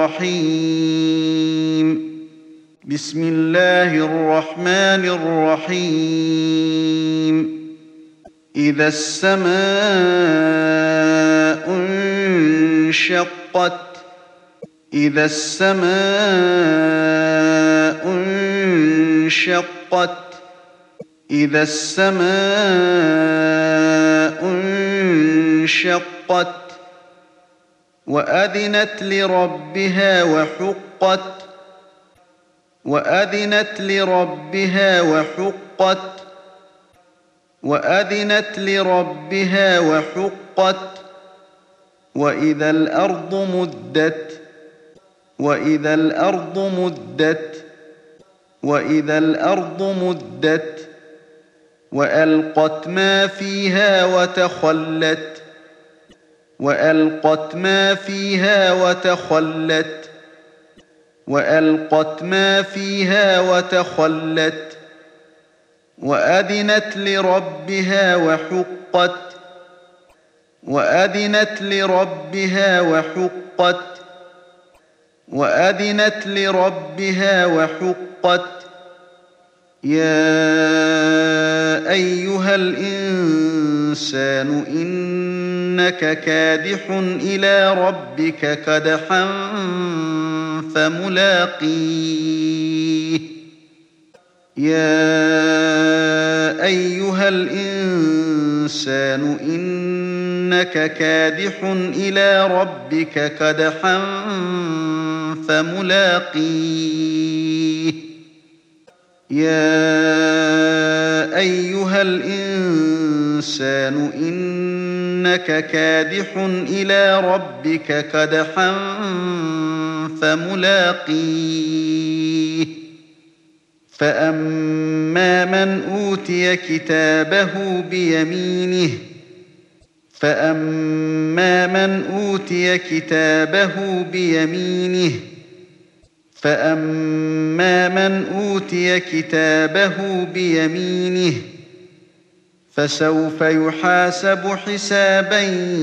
الرحيم بسم الله الرحمن الرحيم إذا السماء انشقت إذا السماء انشقت إذا السماء انشقت وأذنت لربها وحقت وأذنت لربها وحقت وأذنت لربها وحقت وإذا الأرض مدت وإذا الأرض مدت وإذا الأرض مدت وألقت ما فيها وتخلت وألقت ما فيها وتخلت وألقت ما فيها وتخلت وأذنت لربها وحقت وأذنت لربها وحقت وأذنت لربها وحقت يا أيها الإنسان إنك كادح إلى ربك كدحا فملاقيه يا أيها الإنسان إنك كادح إلى ربك كدحا فملاقيه يا أيها الإنسان إنك كادح إلى ربك كدحا فملاقيه فأما من أوتي كتابه بيمينه فأما من أوتي كتابه بيمينه فأما من أوتي كتابه بيمينه فسوف يحاسب حسابا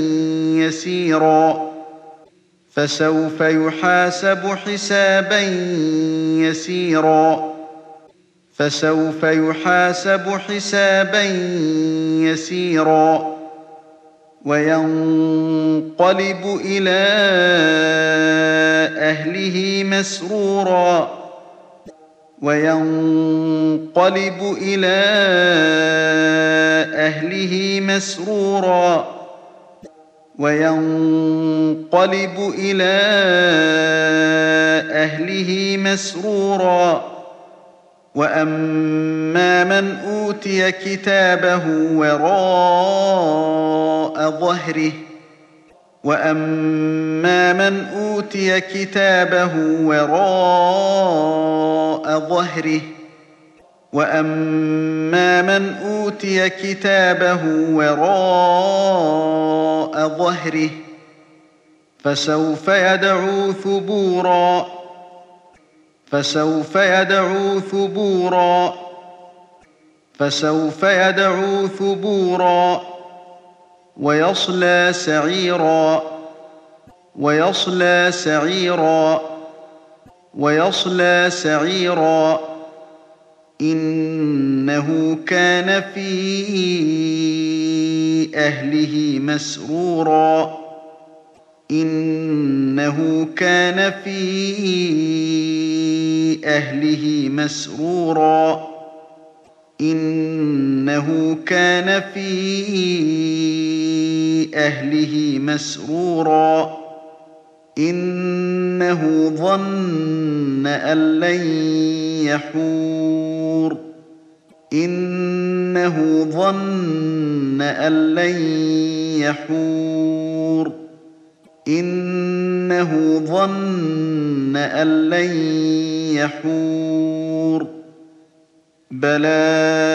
يسيرا فسوف يحاسب حسابا يسيرا فسوف يحاسب حسابا يسيرا وينقلب إلى أهله مسرورا وينقلب إلى أهله مسرورا وينقلب إلى أهله مسرورا وأما من أوتي كتابه وراء ظهره وأما من أوتي كتابه وراء ظهره وأما من أوتي كتابه وراء ظهره فسوف يدعو ثبورا فسوف يدعو ثبورا فسوف يدعو ثبورا ويصلى سعيرا ويصلى سعيرا ويصلى سعيرا إنه كان في أهله مسرورا إنه كان في أهله مسرورا إنه كان في أهله مسرورا إنه ظن أن لن يحور إنه ظن أن لن يحور إنه ظن أن لن يحور بلى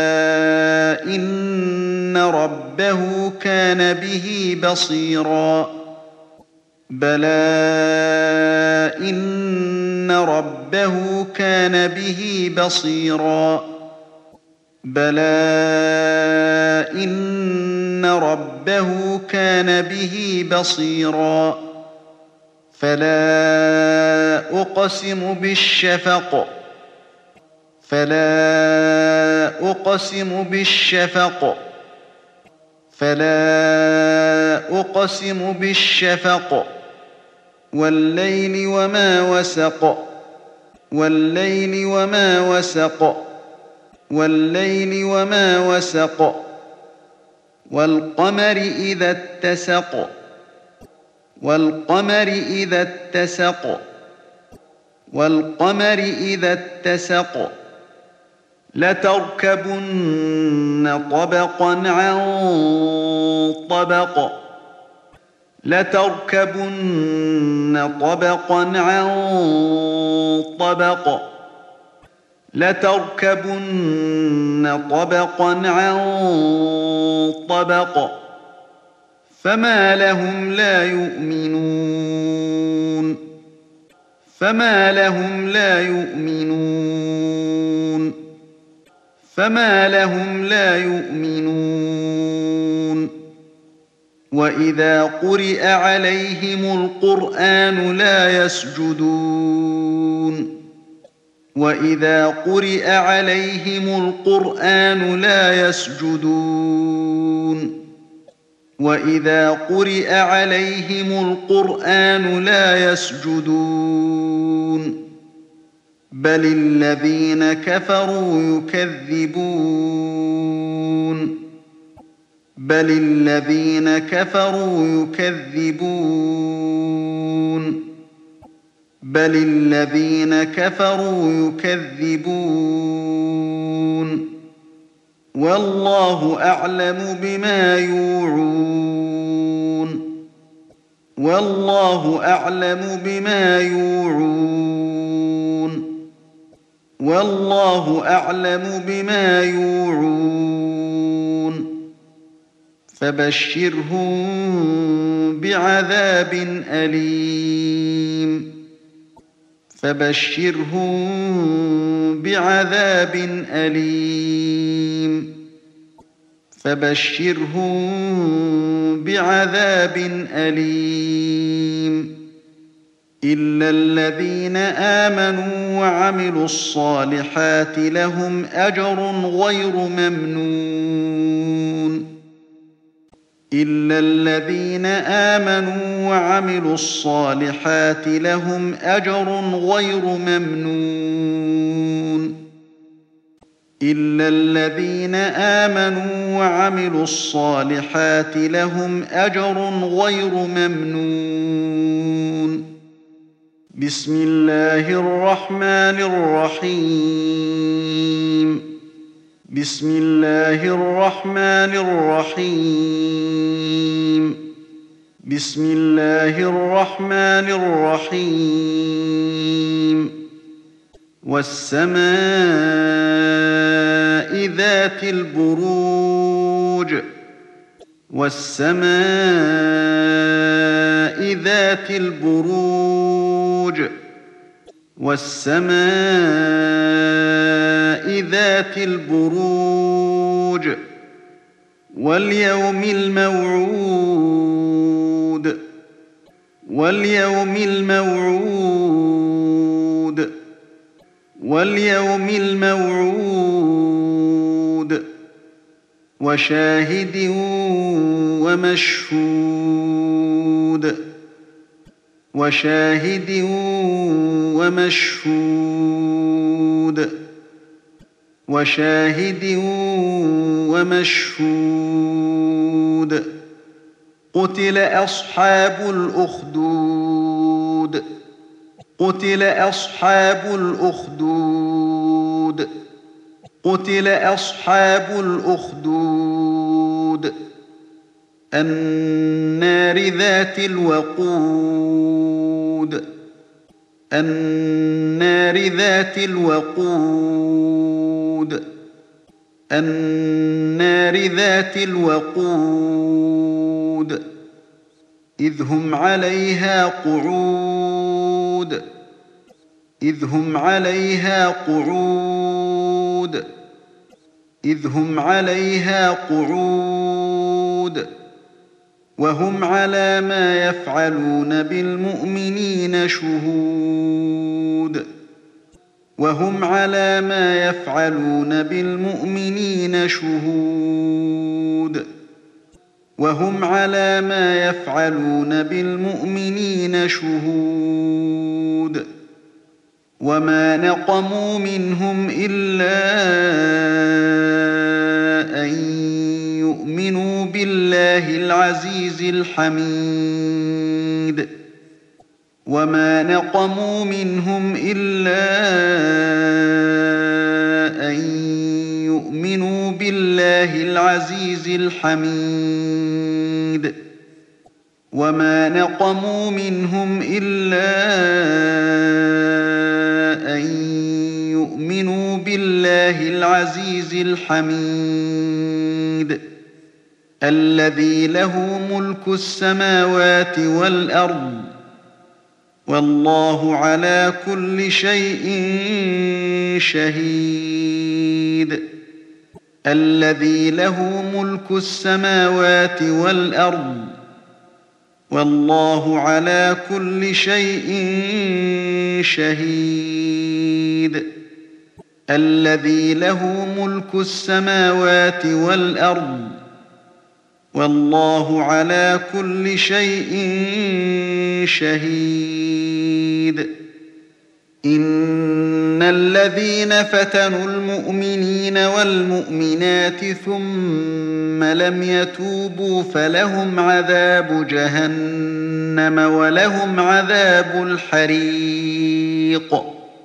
إن ربه كان به بصيرا بلى إن ربه كان به بصيرا بلى إن ربه كان به بصيرا فلا أقسم بالشفق فلا أقسم بالشفق فلا أقسم بالشفق والليل وما وسق والليل وما وسق والليل وما وسق والقمر إذا اتسق والقمر إذا اتسق والقمر إذا اتسق لتركبن طبقا عن طبق لتركبن طبقا عن طبق لتركبن طبقا عن طبق فما لهم لا يؤمنون فما لهم لا يؤمنون فما لهم لا يؤمنون وإذا قرئ عليهم القرآن لا يسجدون وإذا قرئ عليهم القرآن لا يسجدون وإذا قرئ عليهم القرآن لا يسجدون بل الذين كفروا يكذبون بل الذين كفروا يكذبون بل الذين كفروا يكذبون والله أعلم بما يوعون والله أعلم بما يوعون والله أعلم بما يوعون فبشرهم بعذاب أليم فبشرهم بعذاب أليم فبشرهم بعذاب أليم إلا الذين آمنوا وعملوا الصالحات لهم أجر غير ممنون إلا الذين آمنوا وعملوا الصالحات لهم أجر غير ممنون إلا الذين آمنوا وعملوا الصالحات لهم أجر غير ممنون بسم الله الرحمن الرحيم بسم الله الرحمن الرحيم بسم الله الرحمن الرحيم والسماء ذات البروج والسماء ذات البروج والسماء ذات البروج واليوم الموعود واليوم الموعود واليوم الموعود وشاهد ومشهود وشاهد ومشهود وشاهد ومشهود قتل أصحاب الأخدود قتل أصحاب الأخدود قتل أصحاب الأخدود النار ذات الوقود النار ذات الوقود النار ذات الوقود إذ هم عليها قعود إذ هم عليها قعود إذ هم عليها قعود وهم على ما يفعلون بالمؤمنين شهود وهم على ما يفعلون بالمؤمنين شهود وهم على ما يفعلون بالمؤمنين شهود وما نقموا منهم إلا أن يؤمنوا بالله العزيز الحميد وما نقموا منهم إلا أن يؤمنوا بالله العزيز الحميد وما نقموا منهم إلا أن يؤمنوا بالله العزيز الحميد الذي له ملك السماوات والأرض والله على كل شيء شهيد الذي له ملك السماوات والأرض والله على كل شيء شهيد الذي له ملك السماوات والأرض والله على كل شيء شهيد إن الذين فتنوا المؤمنين والمؤمنات ثم لم يتوبوا فلهم عذاب جهنم ولهم عذاب الحريق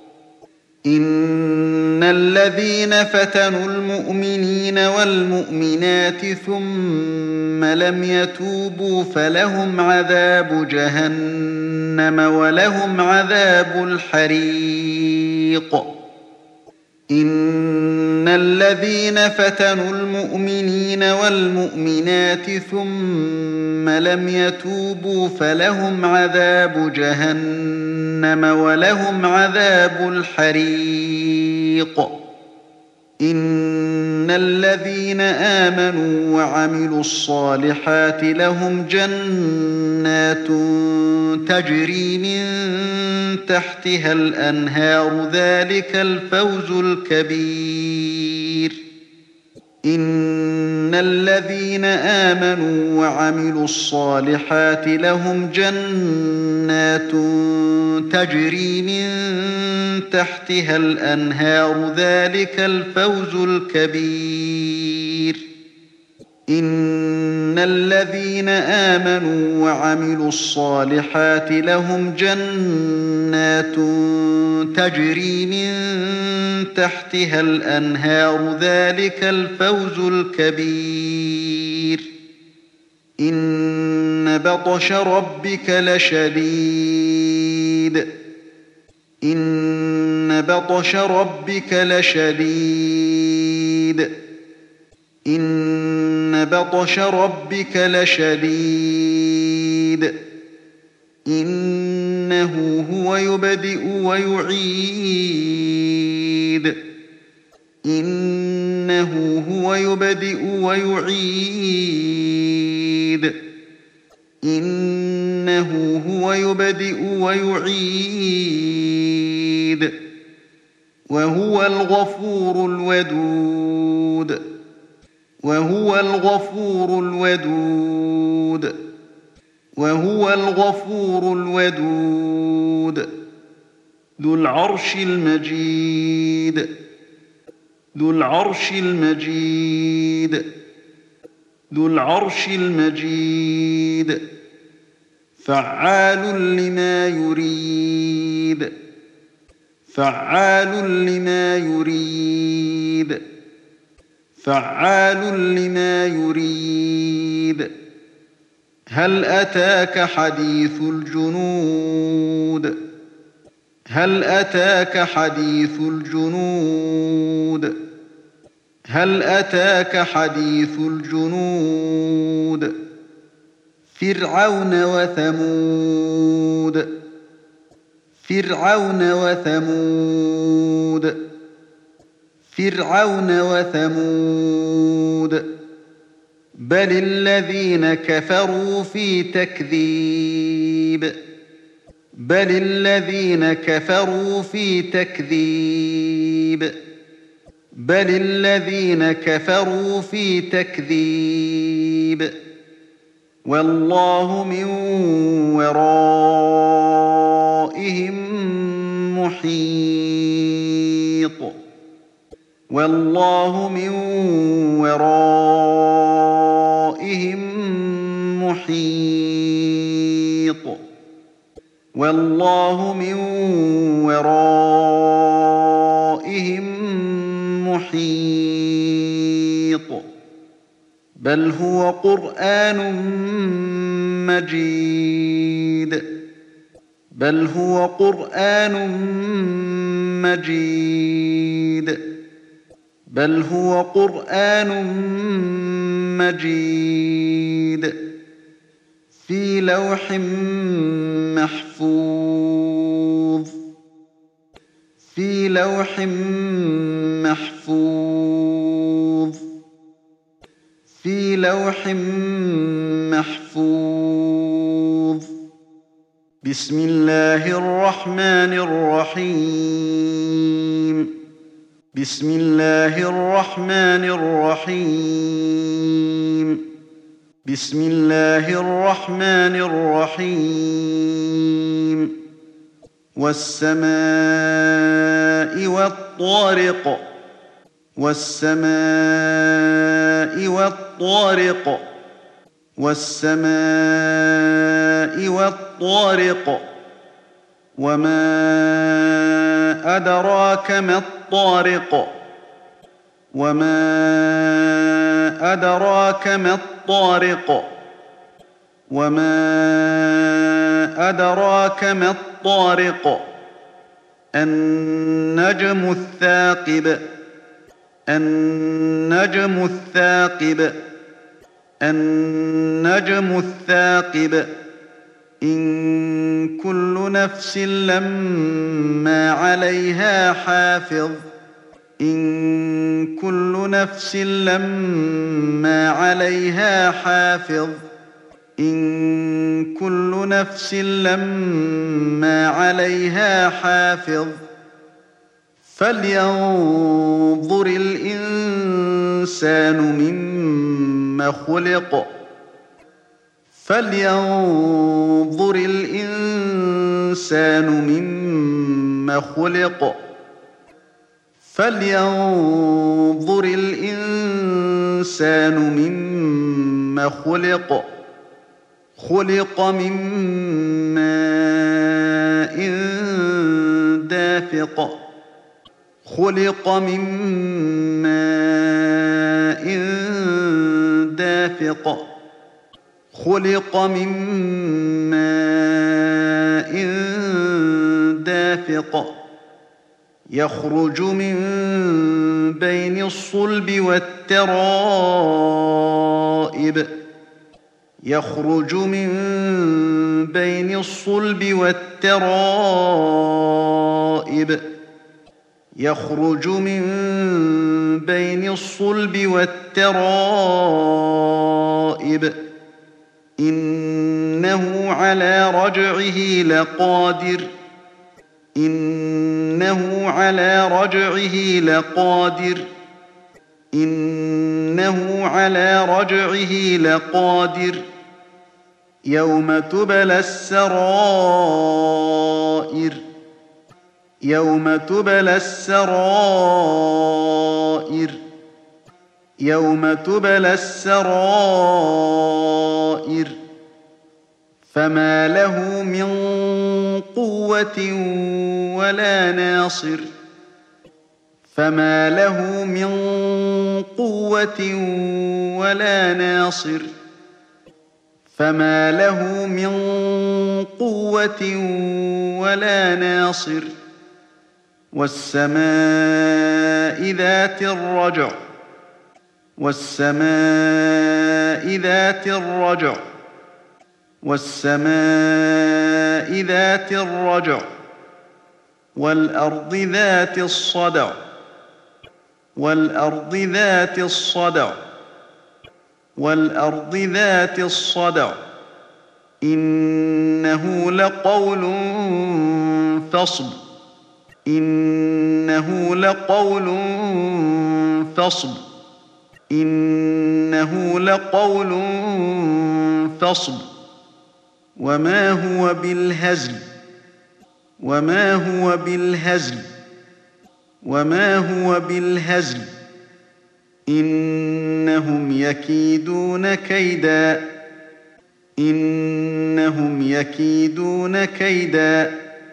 إن الذين فتنوا المؤمنين والمؤمنات ثم لم يتوبوا فلهم عذاب جهنم ولهم عذاب الحريق إن الذين فتنوا المؤمنين والمؤمنات ثم لم يتوبوا فلهم عذاب جهنم ولهم عذاب الحريق إن الذين آمنوا وعملوا الصالحات لهم جنات تجري من تحتها الأنهار ذلك الفوز الكبير إن الذين آمنوا وعملوا الصالحات لهم جنات تجري من تحتها الأنهار ذلك الفوز الكبير إن الذين آمنوا وعملوا الصالحات لهم جنات تجري من تحتها الأنهار ذلك الفوز الكبير إن بطش ربك لشديد إن بطش ربك لشديد إن بطش ربك لشديد إنه هو يبدئ ويعيد إنه هو يبدئ ويعيد إنه هو يبدئ ويعيد وهو الغفور الودود وهو الغفور الودود وهو الغفور الودود ذو العرش المجيد ذو العرش المجيد ذو العرش المجيد فعال لما يريد فعال لما يريد فعال لما يريد هل أتاك حديث الجنود هل أتاك حديث الجنود هل أتاك حديث الجنود فرعون وثمود فرعون وثمود فرعون وثمود بل الذين كفروا في تكذيب بل الذين كفروا في تكذيب بل الذين كفروا في تكذيب والله من ورائهم محيط والله من ورائهم محيط والله من ورائهم محيط بل هو قرآن مجيد بل هو قرآن مجيد بل هو قرآن مجيد في لوح محفوظ في لوح محفوظ في لوح محفوظ بسم الله الرحمن الرحيم بسم الله الرحمن الرحيم بسم الله الرحمن الرحيم والسماء والطارق والسماء والطارق والسماء والطارق وما أدراك ما الطارق وما أدراك ما الطارق وما أدراك ما الطارق النجم الثاقب النجم الثاقب النجم الثاقب إن كل نفس لما عليها حافظ إن كل نفس لما عليها حافظ إن كل نفس لما عليها حافظ فلينظر الإنسان مما خلق فلينظر الإنسان مما خلق فلينظر الإنسان مما خلق خلق من ماء دافق خلق من ماء دافق خُلِقَ مِن مَّاءٍ دَافِقٍ يَخْرُجُ مِن بَيْنِ الصُّلْبِ وَالتَّرَائِبِ يَخْرُجُ مِن بَيْنِ الصُّلْبِ وَالتَّرَائِبِ يَخْرُجُ مِن بَيْنِ الصُّلْبِ وَالتَّرَائِبِ إِنَّهُ عَلَىٰ رَجْعِهِ لَقَادِرٌ إِنَّهُ عَلَىٰ رَجْعِهِ لَقَادِرٌ إِنَّهُ عَلَىٰ رَجْعِهِ لَقَادِرٌ يَوْمَ تُبْلَى السَّرَائِرُ يَوْمَ تُبْلَى السَّرَائِرُ يَوْمَ تُبْلَى السَّرَائِرُ فَمَا لَهُ مِن قُوَّةٍ وَلَا نَاصِرٍ فَمَا لَهُ مِن قُوَّةٍ وَلَا نَاصِرٍ فَمَا لَهُ مِن قُوَّةٍ وَلَا نَاصِرٍ وَالسَّمَاءِ ذَاتِ الرَّجْعِ وَالسَّمَاءِ ذَاتِ الرَّجْعِ وَالسَّمَاءِ ذَاتِ الرَّجْعِ وَالْأَرْضِ ذَاتِ الصَّدْعِ وَالْأَرْضِ ذَاتِ الصَّدْعِ وَالْأَرْضِ ذَاتِ الصَّدْعِ إِنَّهُ لَقَوْلٌ فَصْلٌ إِنَّهُ لَقَوْلٌ فَصْلٌ إِنَّهُ لَقَوْلٌ فَصْلٌ وَمَا هُوَ بِالْهَزْلِ وَمَا هُوَ بِالْهَزْلِ وَمَا هُوَ بِالْهَزْلِ إِنَّهُمْ يَكِيدُونَ كَيْدًا إِنَّهُمْ يَكِيدُونَ كَيْدًا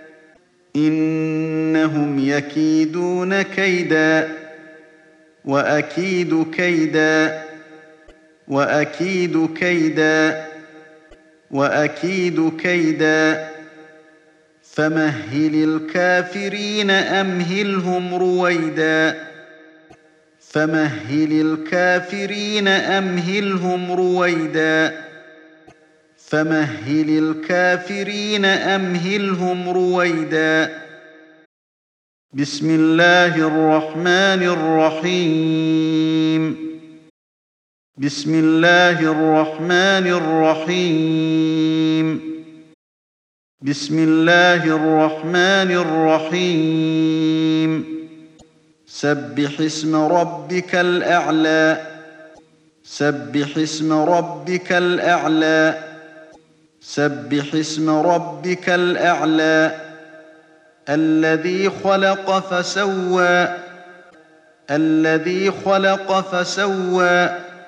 إِنَّهُمْ يَكِيدُونَ كَيْدًا وَأَكِيدُ كَيْدًا وَأَكِيدُ كَيْدًا وَأَكِيدُ كَيْدًا فَمَهِّلِ الْكَافِرِينَ أَمْهِلْهُمْ رُوَيْدًا فَمَهِّلِ الْكَافِرِينَ أَمْهِلْهُمْ رُوَيْدًا فَمَهِّلِ الْكَافِرِينَ أَمْهِلْهُمْ رُوَيْدًا بسم الله الرحمن الرحيم بسم الله الرحمن الرحيم بسم الله الرحمن الرحيم سبح اسم ربك الأعلى سبح اسم ربك الأعلى سبح اسم ربك الأعلى الذي خلق فسوى الذي خلق فسوى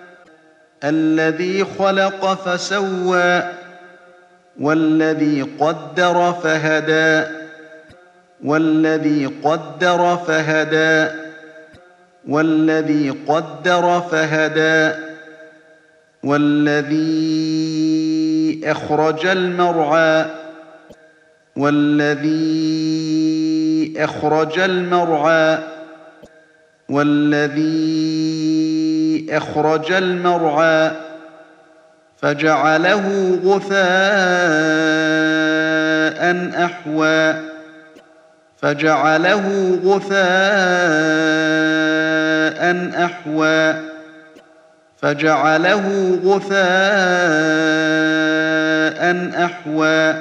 الذي خلق فسوى والذي قدر فهدى والذي قدر فهدى والذي قدر فهدى والذي أخرج المرعى والذي أخرج المرعى والذي أخرج المرعى فجعله غثاء أحوى فجعله غثاء أحوى فجعله غثاء أحوى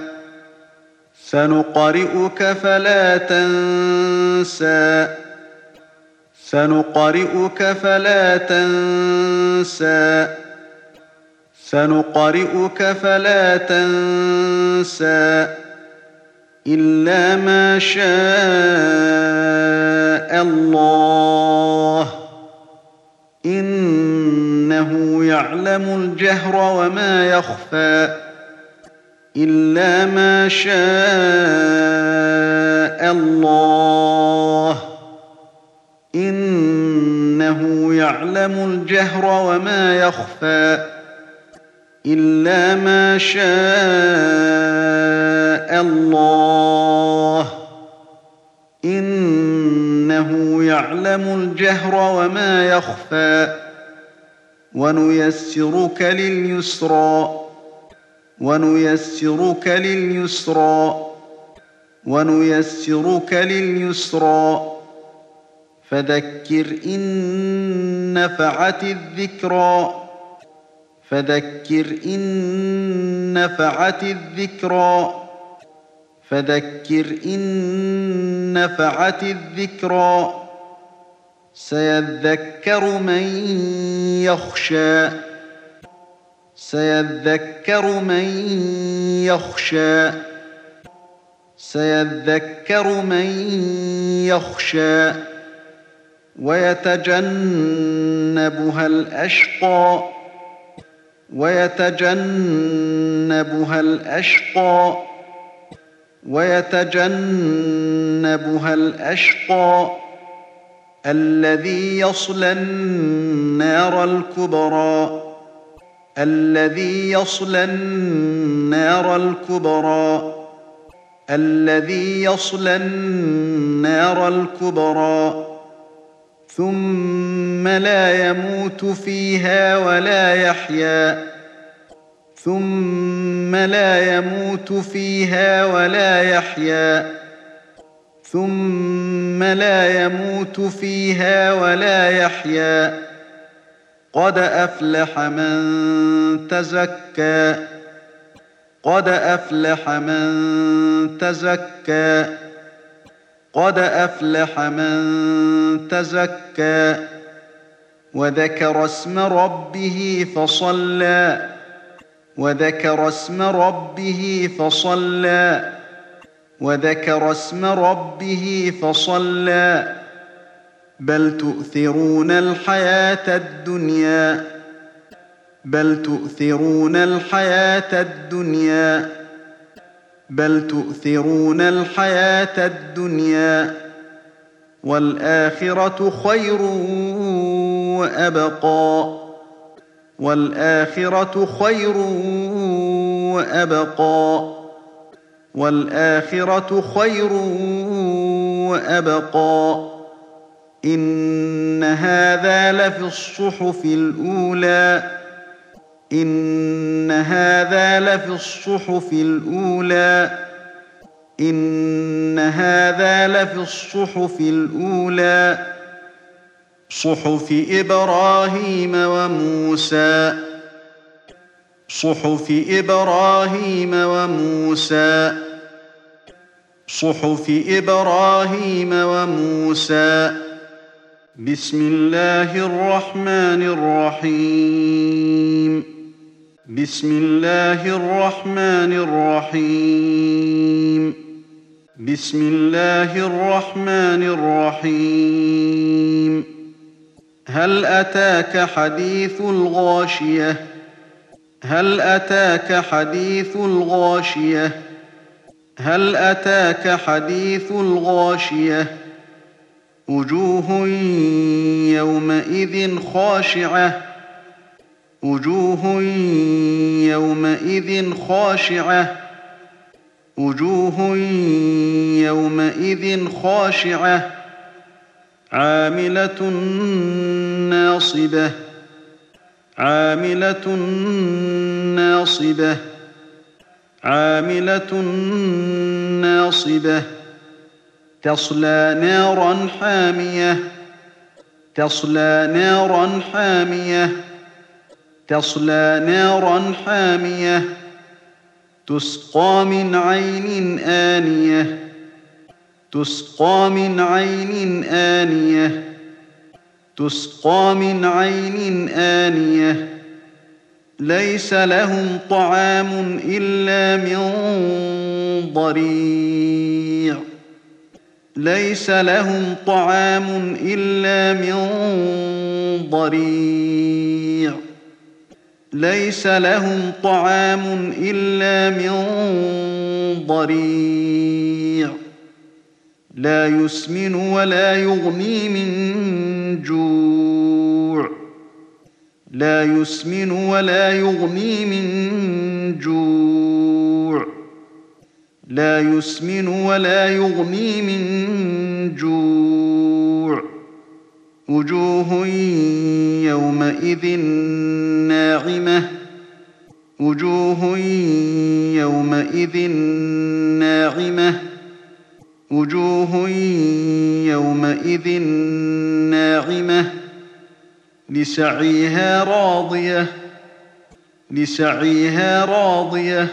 سنقرئك فلا تنسى سنقرئك فلا تنسى سنقرئك فلا تنسى إلا ما شاء الله إنه يعلم الجهر وما يخفى إلا ما شاء الله إنه يعلم الجهر وما يخفى إلا ما شاء الله إنه يعلم الجهر وما يخفى ونيسرك لليسرى ونيسرك لليسرى ونيسرك لليسرى فذكر إن نفعت الذكرى فذكر إن نفعت الذكرى فذكر إن نفعت الذكرى سيذكر من يخشى سيذكر من يخشى سيذكر من يخشى ويتجنبها الأشقى ويتجنبها الأشقى ويتجنبها الأشقى الذي يصلى النار الكبرى الذي يصلى النار الكبرى الذي يصلى النار الكبرى ثم لا يموت فيها ولا يحيا ثم لا يموت فيها ولا يحيا ثم لا يموت فيها ولا يحيا قد أفلح من تزكى قد أفلح من تزكى قد أفلح من تزكى وذكر اسم ربه فصلى وذكر اسم ربه فصلى وذكر اسم ربه فصلى بل تؤثرون الحياة الدنيا بل تؤثرون الحياة الدنيا بل تؤثرون الحياة الدنيا والآخرة خير وأبقى والآخرة خير وأبقى والآخرة خير وأبقى إن هذا لفي الصحف الأولى إن هذا لفي الصحف الأولى إن هذا لفي الصحف الأولى صحف إبراهيم وموسى صحف إبراهيم وموسى صحف إبراهيم وموسى بسم الله الرحمن الرحيم بسم الله الرحمن الرحيم بسم الله الرحمن الرحيم هل أتاك حديث الغاشية هل أتاك حديث الغاشية هل أتاك حديث الغاشية وجوه يومئذ خاشعة وجوه يومئذ خاشعة وجوه يومئذ خاشعة عاملة ناصبة عاملة ناصبة عاملة ناصبة تصلى نارا حامية تصلى نارا حامية تصلى نارا حامية تسقى من عين آنية تسقى من عين آنية تسقى من عين آنية ليس لهم طعام إلا من ضريع ليس لهم طعام إلا من ضريع ليس لهم طعام إلا من ضريع لا يسمن ولا يغني من جوع لا يسمن ولا يغني من جوع لا يسمن ولا يغني من جوع وجوه يومئذ ناعمة وجوه يومئذ ناعمة وجوه يومئذ ناعمة لسعيها راضية لسعيها راضية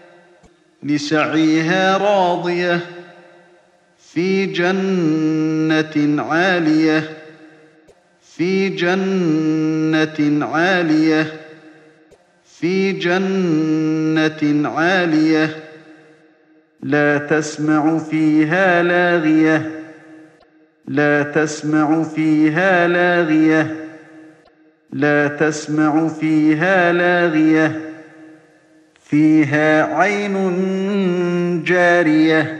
لسعيها راضية في جنة عالية في جنة عالية في جنة عالية لا تسمع فيها لاغية لا تسمع فيها لاغية لا تسمع فيها لاغية فيها عين جارية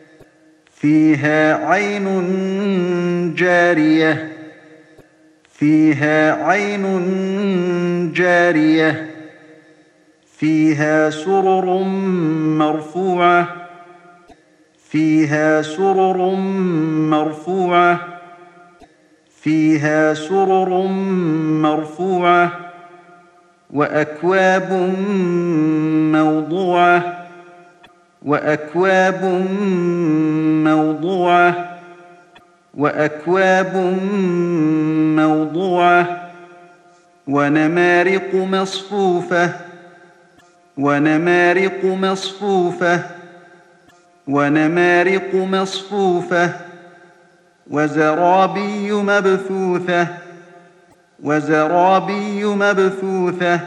فيها عين جارية فيها عين جارية فيها سرر مرفوعة فيها سرر مرفوعة فيها سرر مرفوعة وأكواب موضوعة وأكواب موضوعة وأكواب موضوعة ونمارق مصفوفة ونمارق مصفوفة ونمارق مصفوفة وزرابي مبثوثة وزرابي مبثوثة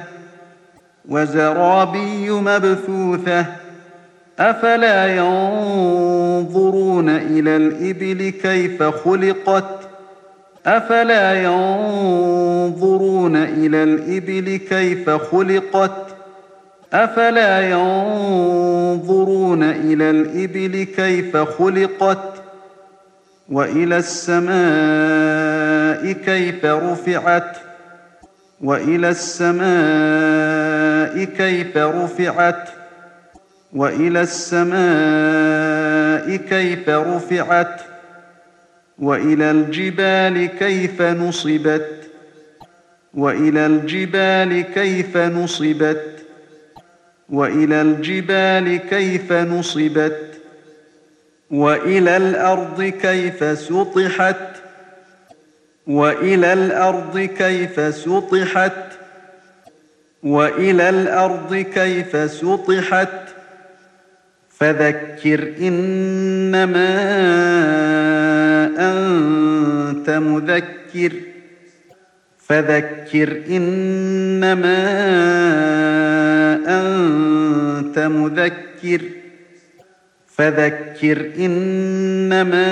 وزرابي مبثوثة أفلا ينظرون إلى الإبل كيف خلقت أفلا ينظرون إلى الإبل كيف خلقت أفلا ينظرون إلى الإبل كيف خلقت وإلى السماء كيف رفعت وإلى السماء كيف رفعت وإلى السماء كيف رفعت وإلى الجبال كيف نصبت وإلى الجبال كيف نصبت وإلى الجبال كيف نصبت وإلى الأرض كيف سطحت وإلى الأرض كيف سطحت وإلى الأرض كيف سطحت فذكر إنما أنت مذكر فذكر إنما أنت مذكر فذكر إنما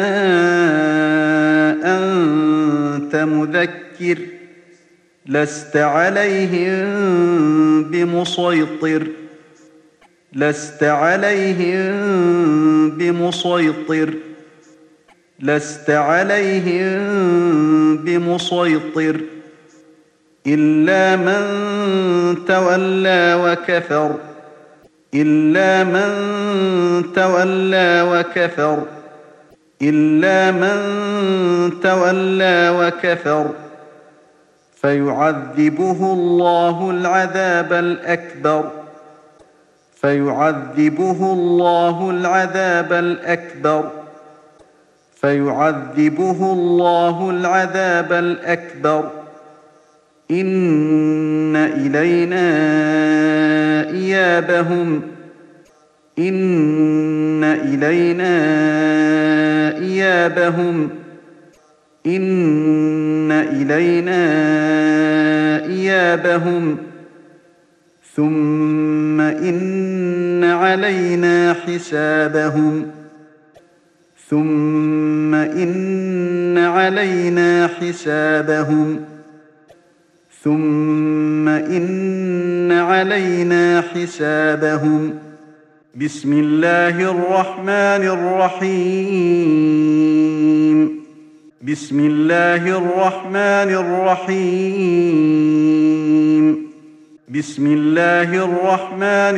أنت مذكر لست عليهم بمسيطر لست عليهم بمسيطر لست عليهم بمسيطر إلا من تولى وكفر إلا من تولى وكفر إلا من تولى وكفر فيعذبه الله العذاب الأكبر فيعذبه الله العذاب الأكبر فيعذبه الله العذاب الأكبر إن إلينا إيابهم إن إلينا إيابهم إن إلينا إيابهم ثم إن علينا حسابهم ثم إن علينا حسابهم ثم إن علينا حسابهم بسم الله الرحمن الرحيم بسم الله الرحمن الرحيم بسم الله الرحمن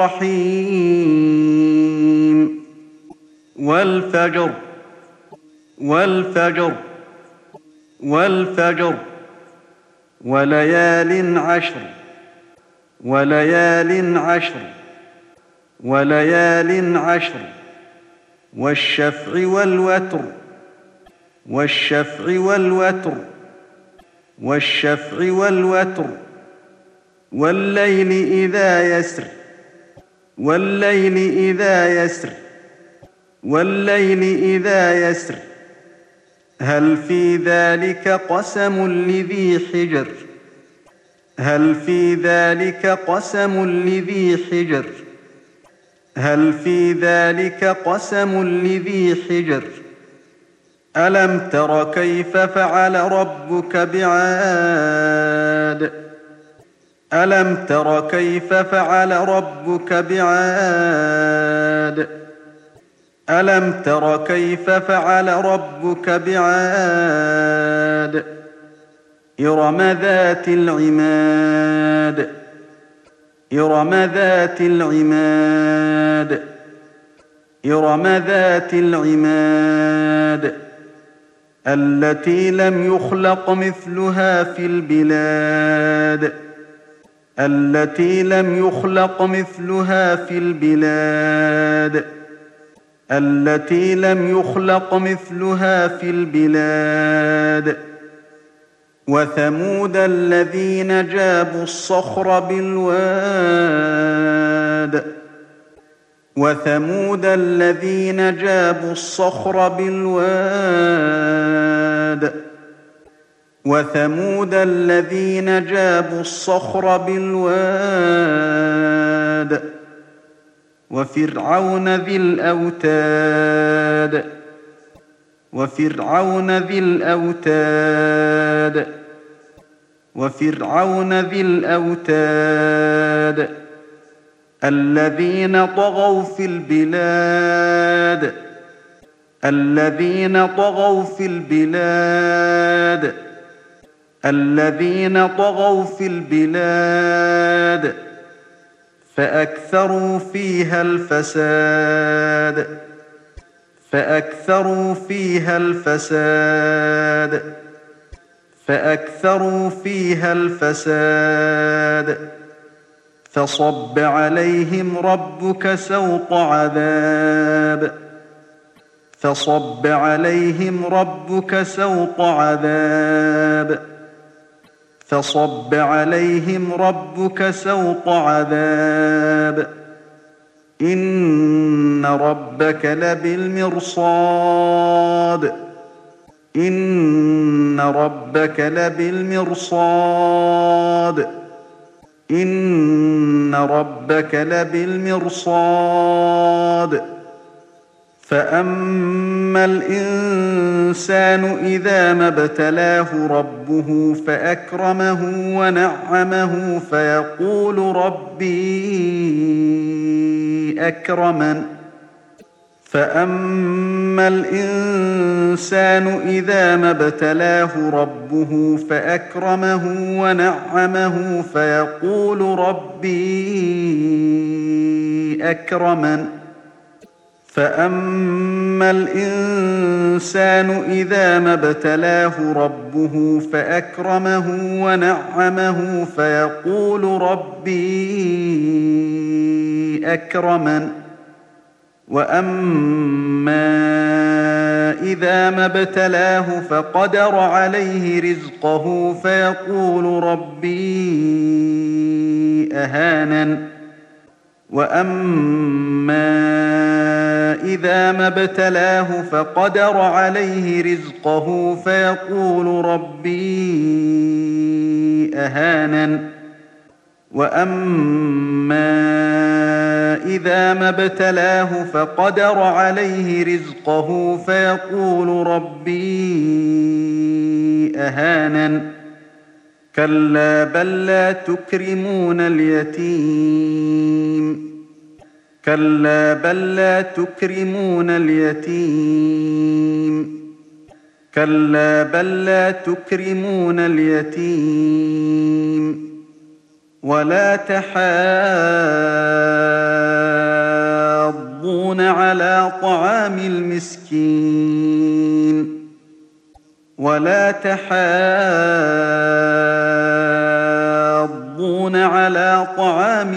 الرحيم والفجر والفجر والفجر وليال عشر وليال عشر وليال عشر والشفع والوتر والشفع والوتر والشفع والوتر والليل إذا يسر والليل إذا يسر والليل إذا يسر هل في ذلك قسم لذي حجر هل في ذلك قسم لذي حجر هل في ذلك قسم لذي حجر ألم تر كيف فعل ربك بعاد ألم تر كيف فعل ربك بعاد ألم تر كيف فعل ربك بعاد إرم ذات العماد إرم ذات العماد إرم ذات العماد التي لم يخلق مثلها في البلاد التي لم يخلق مثلها في البلاد التي لم يخلق مثلها في البلاد وثمود الذين جابوا الصخر بالواد وثمود الذين جابوا الصخر بالواد وثمود الذين جابوا الصخر بالواد وفرعون ذي الأوتاد وفرعون ذي الأوتاد وفرعون ذي الأوتاد الذين طغوا في البلاد الذين طغوا في البلاد الذين طغوا في البلاد فأكثروا فيها الفساد فأكثروا فيها الفساد فأكثروا فيها الفساد فصب عليهم ربك سوط عذاب فصب عليهم ربك سوط عذاب فصب عليهم ربك سوط عذاب إن ربك لبالمرصاد إن ربك لبالمرصاد إن ربك لبالمرصاد فأما الإنسان إذا ما ابتلاه ربه فأكرمه ونعمه فيقول ربي أكرمن فأما الإنسان إذا ما ابتلاه ربه فأكرمه ونعمه فيقول ربي أكرمن فأما الإنسان إذا ما ابتلاه ربه فأكرمه ونعمه فيقول ربي أكرمن وأما إذا ما ابتلاه فقدر عليه رزقه فيقول ربي أهانن وأما إذا ما ابتلاه فقدر عليه رزقه فيقول ربي أهانن وأما إذا ما ابتلاه فقدر عليه رزقه فيقول ربي أهانن كلا بل لا تكرمون اليتيم كلا بل لا تكرمون اليتيم كلا بل لا تكرمون اليتيم ولا تحاضون على طعام المسكين ولا تحاضون على طعام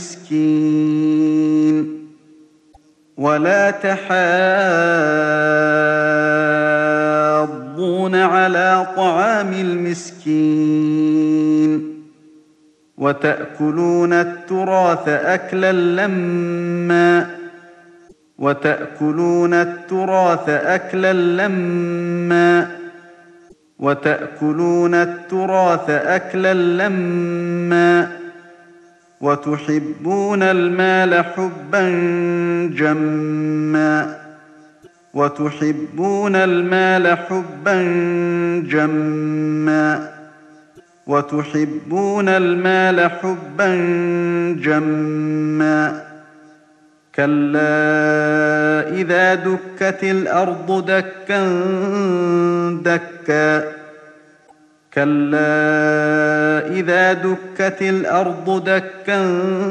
المسكين ولا تحاضون على طعام المسكين وتأكلون التراث أكلا لما وتأكلون التراث أكلا لما وتأكلون التراث أكلا لما وتحبون المال حبا جما وتحبون المال حبا جما وتحبون المال حبا جما كلا إذا دكت الأرض دكا دكا كلا إذا دكت الأرض دكا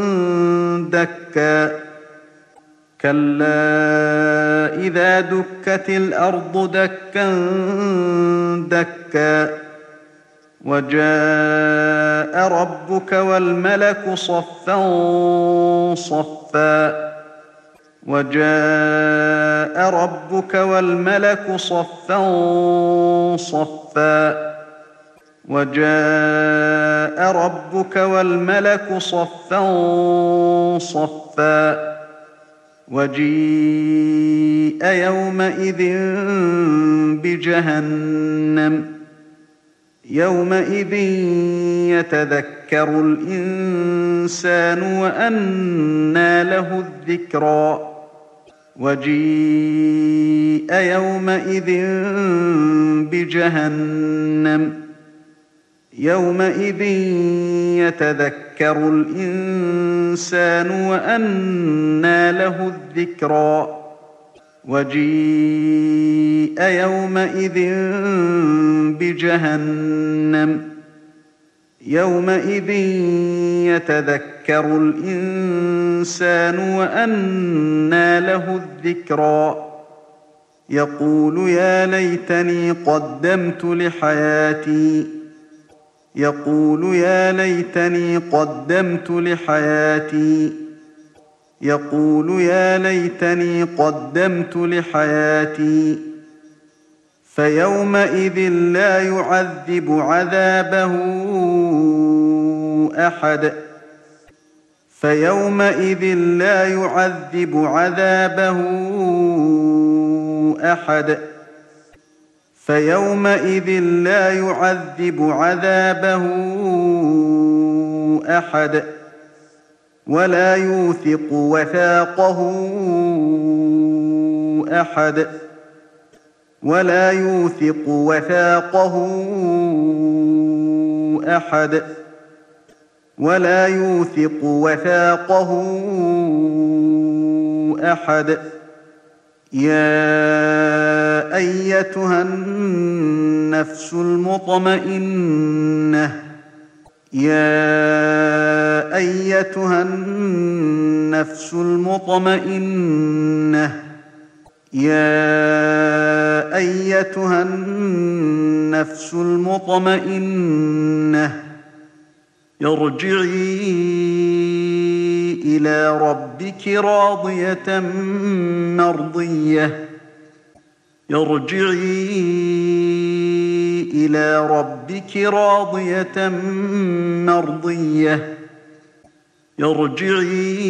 دكا كلا إذا دكت الأرض دكا دكا وجاء ربك والملك صفا صفا وجاء ربك والملك صفا صفا وجاء ربك والملك صفا صفا وجيء يومئذ بجهنم يومئذ يتذكر الإنسان وأنى له الذكرى وجيء يومئذ بجهنم يومئذ يتذكر الإنسان وأنى له الذكرى وجيء يومئذ بجهنم يومئذ يتذكر الإنسان وأنى له الذكرى يقول يا ليتني قدمت لحياتي يقول يا ليتني قدمت لحياتي يقول يا ليتني قدمت لحياتي فيومئذ لا يعذب عذابه أحد فيومئذ لا يعذب عذابه أحد فيومئذ لا يعذب عذابه أحد ولا يوثق وثاقه أحد ولا يوثق وثاقه أحد ولا يوثق وثاقه أحد يا أيتها النفس المطمئنة يا أيتها النفس المطمئنة يا أيتها النفس المطمئنة ارجعي إلى ربك راضية مرضية ارجعي إلى ربك راضية مرضية ارجعي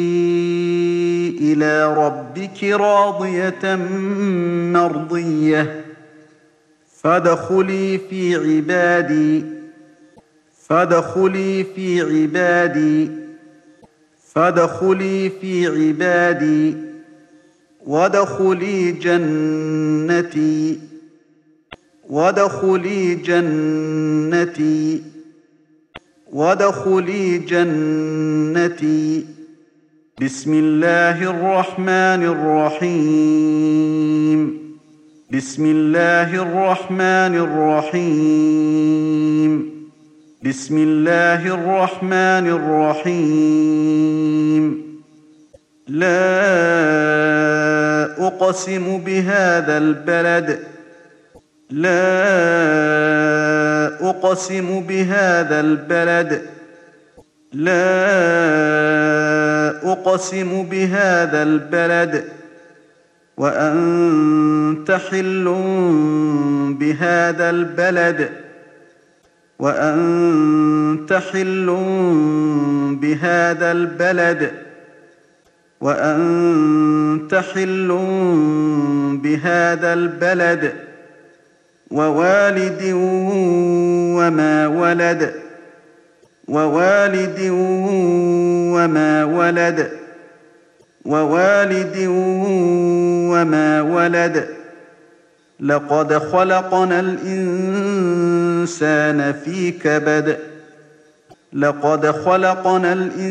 إلى ربك راضية مرضية فادخلي في عبادي فادخلي في عبادي فادخلي في عبادي وادخلي جنتي وادخلي جنتي وادخلي جنتي بسم الله الرحمن الرحيم بسم الله الرحمن الرحيم بسم الله الرحمن الرحيم لا أقسم بهذا البلد لا أقسم بهذا البلد لا أقسم بهذا البلد وأنت حل بهذا البلد وأنت حل بهذا البلد وأنت حل بهذا البلد ووالد وما ولد ووالد وما ولد ووالد وما ولد لقد خلقنا الإنسان في كبد لقد خلقنا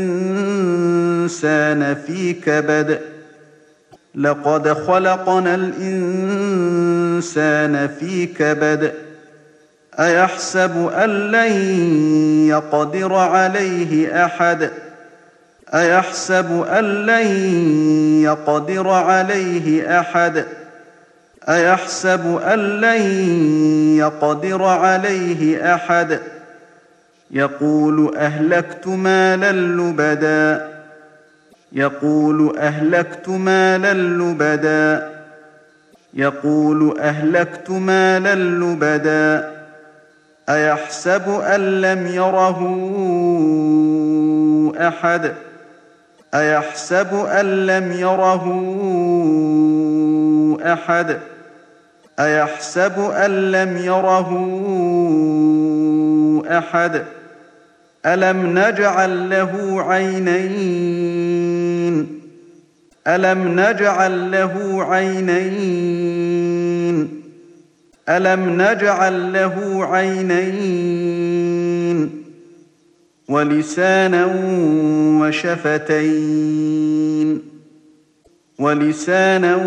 الإنسان في كبد لقد خلقنا الإنسان في كبد أيحسب أن لن يقدر عليه أحد أيحسب أن لن يقدر عليه أحد أيحسب أن لن يقدر عليه أحد يقول أهلكت مالا لبدا يقول أهلكت مالا لبدا يقول أهلكت مالا لبدا أيحسب أن لم يره أحد أيحسب أن لم يره أحد أيحسب أن لم يره أحد ألم نجعل له عينين ألم نجعل له عينين ألم نجعل له عينين ولسانا وشفتين ولسانا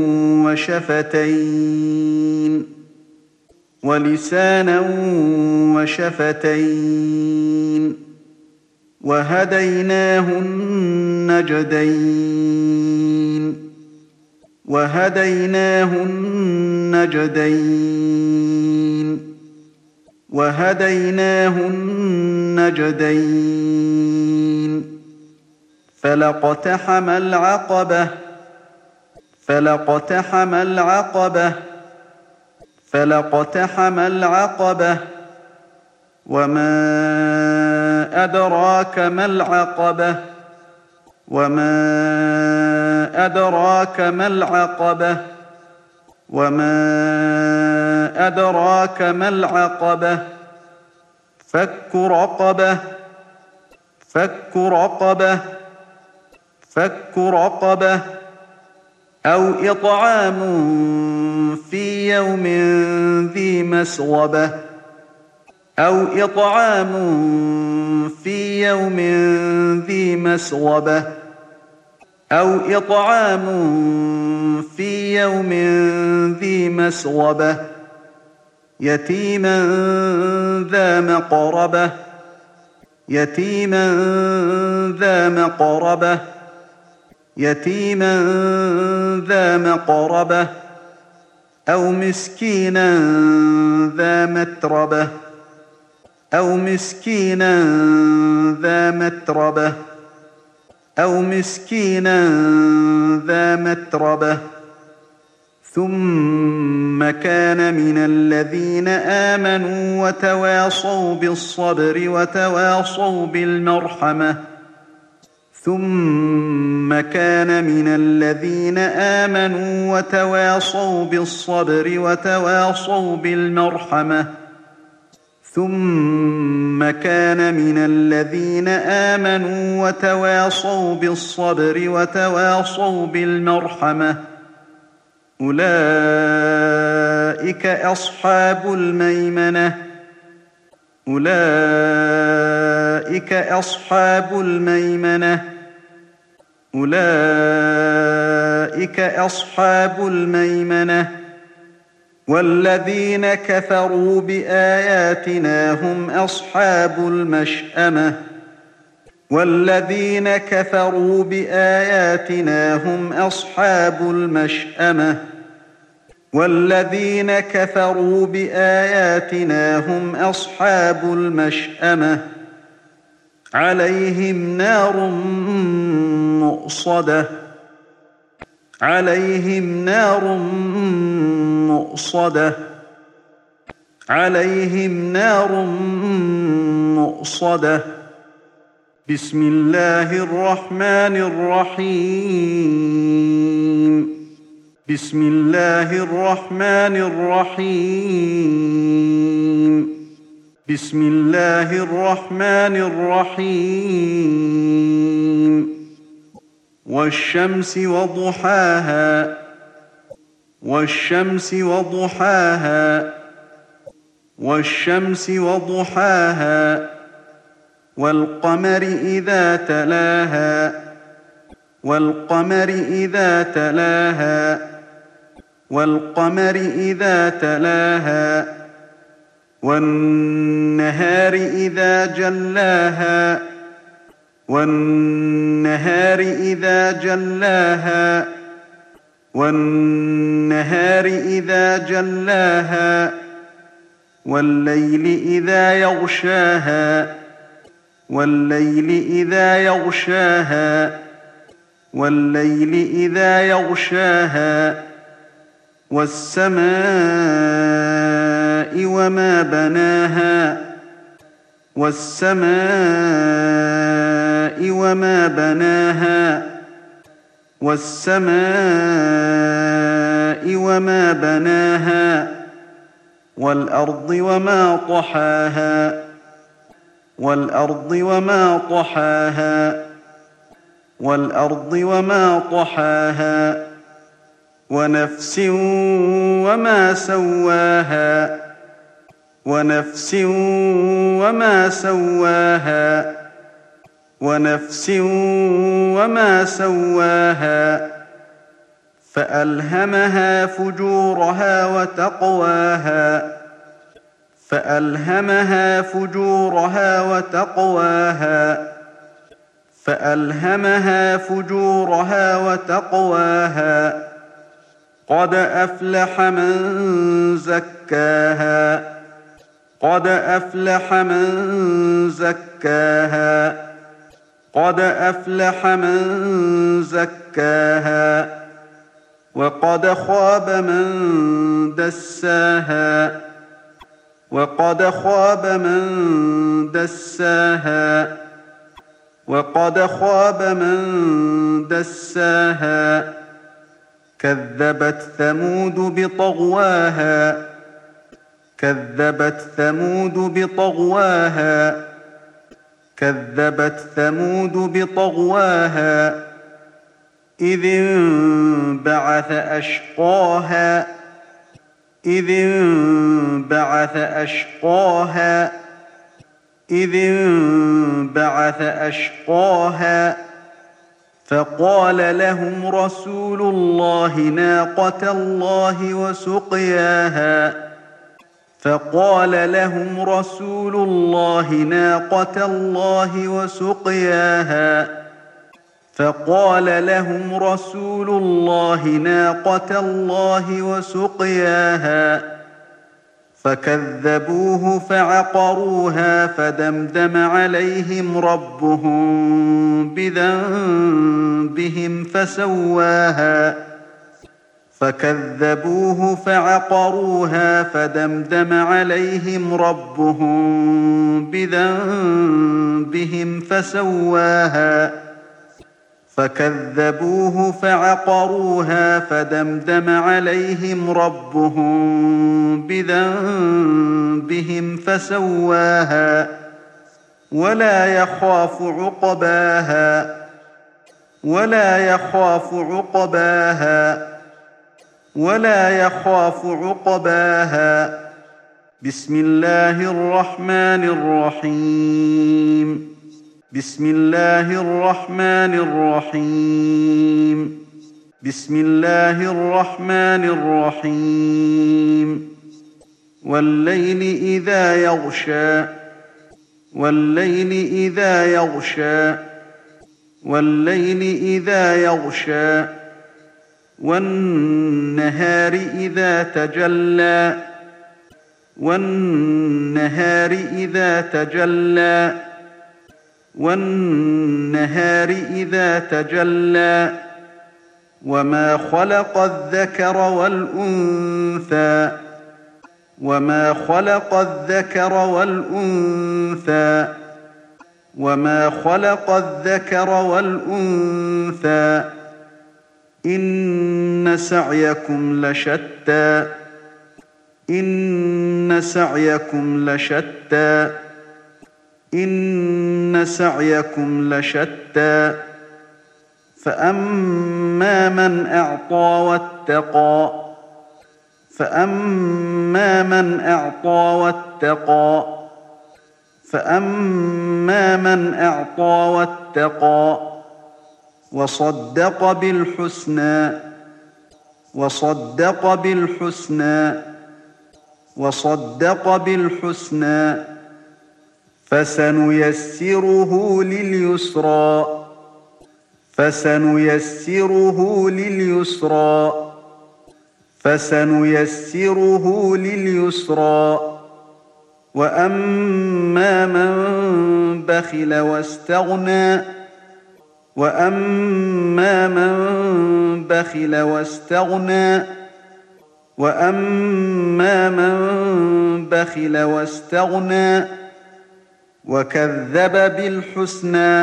وشفتين ولسانا وشفتين وهديناه النجدين وهديناه النجدين وهديناه النجدين فلاقتحم العقبة فلاقتحم العقبة فلاقتحم العقبة وما أدراك ما العقبة وما أدراك ما العقبة وما أدراك ما العقبة فك رقبة فك رقبة فك رقبة أو إطعام في يوم ذي مسغبة أو إطعام في يوم ذي مسغبة أو إطعام في يوم ذي مسغبة يتيما ذا مقربة يتيما ذا مقربة يتيما ذا مقربة أو مسكينا ذا متربة أو مسكينا ذا متربة أو مسكينا ذا متربة ثم كان من الذين آمنوا وتواصوا بالصبر وتواصوا بالمرحمة ثم كان من الذين آمنوا وتواصوا بالصبر وتواصوا بالمرحمة ثم كان من الذين آمنوا وتواصوا بالصبر وتواصوا بالمرحمة أولئك أصحاب الميمنة أولئك أصحاب الميمنة أولئك أصحاب الميمنة والذين كفروا بآياتنا هم أصحاب المشأمة والذين كفروا بآياتنا هم أصحاب المشأمة والذين كفروا بآياتنا هم أصحاب المشأمة عليهم نار مؤصدة عليهم نار مؤصدة عليهم نار مؤصدة بسم الله الرحمن الرحيم بسم الله الرحمن الرحيم بسم الله الرحمن الرحيم والشمس وضحاها والشمس وضحاها والشمس وضحاها والقمر إذا تلاها والقمر إذا تلاها والقمر إذا تلاها والنهار إذا جلاها والنهار إذا جلاها والنهار إذا جلاها والليل إذا يغشاها والليل إذا يغشاها والليل إذا يغشاها والسماء وما بناها والسماء وما بناها والسماء وما بناها والأرض وما طحاها والأرض وما طحاها والأرض وما طحاها ونفس وما سواها ونفس وما سواها ونفس وما سواها فألهمها فجورها وتقواها فألهمها فجورها وتقواها فألهمها فجورها وتقواها قد أفلح من زكاها قد أفلح من زكاها قد أفلح من زكاها وقد خاب من دساها وقد خاب من دساها وقد خاب من دساها كذبت ثمود بطغواها كذبت ثمود بطغواها كذبت ثمود بطغواها إذ انبعث أشقاها إذ انبعث أشقاها إذ انبعث أشقاها فقال لهم رسول الله ناقة الله وسقياها فقال لهم رسول الله ناقة الله وسقياها فقال لهم رسول الله ناقة الله وسقياها فكذبوه فعقروها فدمدم عليهم ربهم بذنبهم فسواها فكذبوه فعقروها فدمدم عليهم ربهم بذنبهم فسواها فكذبوه فعقروها فدمدم عليهم ربهم بذنبهم فسواها ولا يخاف عقباها ولا يخاف عقباها ولا يخاف عقباها بسم الله الرحمن الرحيم بسم الله الرحمن الرحيم بسم الله الرحمن الرحيم والليل إذا يغشى والليل إذا يغشى والليل إذا يغشى والنهار إذا تجلى والنهار إذا تجلى والنهار إذا تجلى وما خلق الذكر والأنثى وما خلق الذكر والأنثى وما خلق الذكر والأنثى إن سعيكم لشتى إن سعيكم لشتى إن سعيكم لشتى فأما من أعطى واتقى فأما من أعطى واتقى فأما من أعطى واتقى وصدق بالحسنى وصدق بالحسنى وصدق بالحسنى فسنيسره لليسرى فسنيسره لليسرى فسنيسره لليسرى وأما من بخل واستغنى وأما من بخل واستغنى وأما من بخل واستغنى وكذب بالحسنى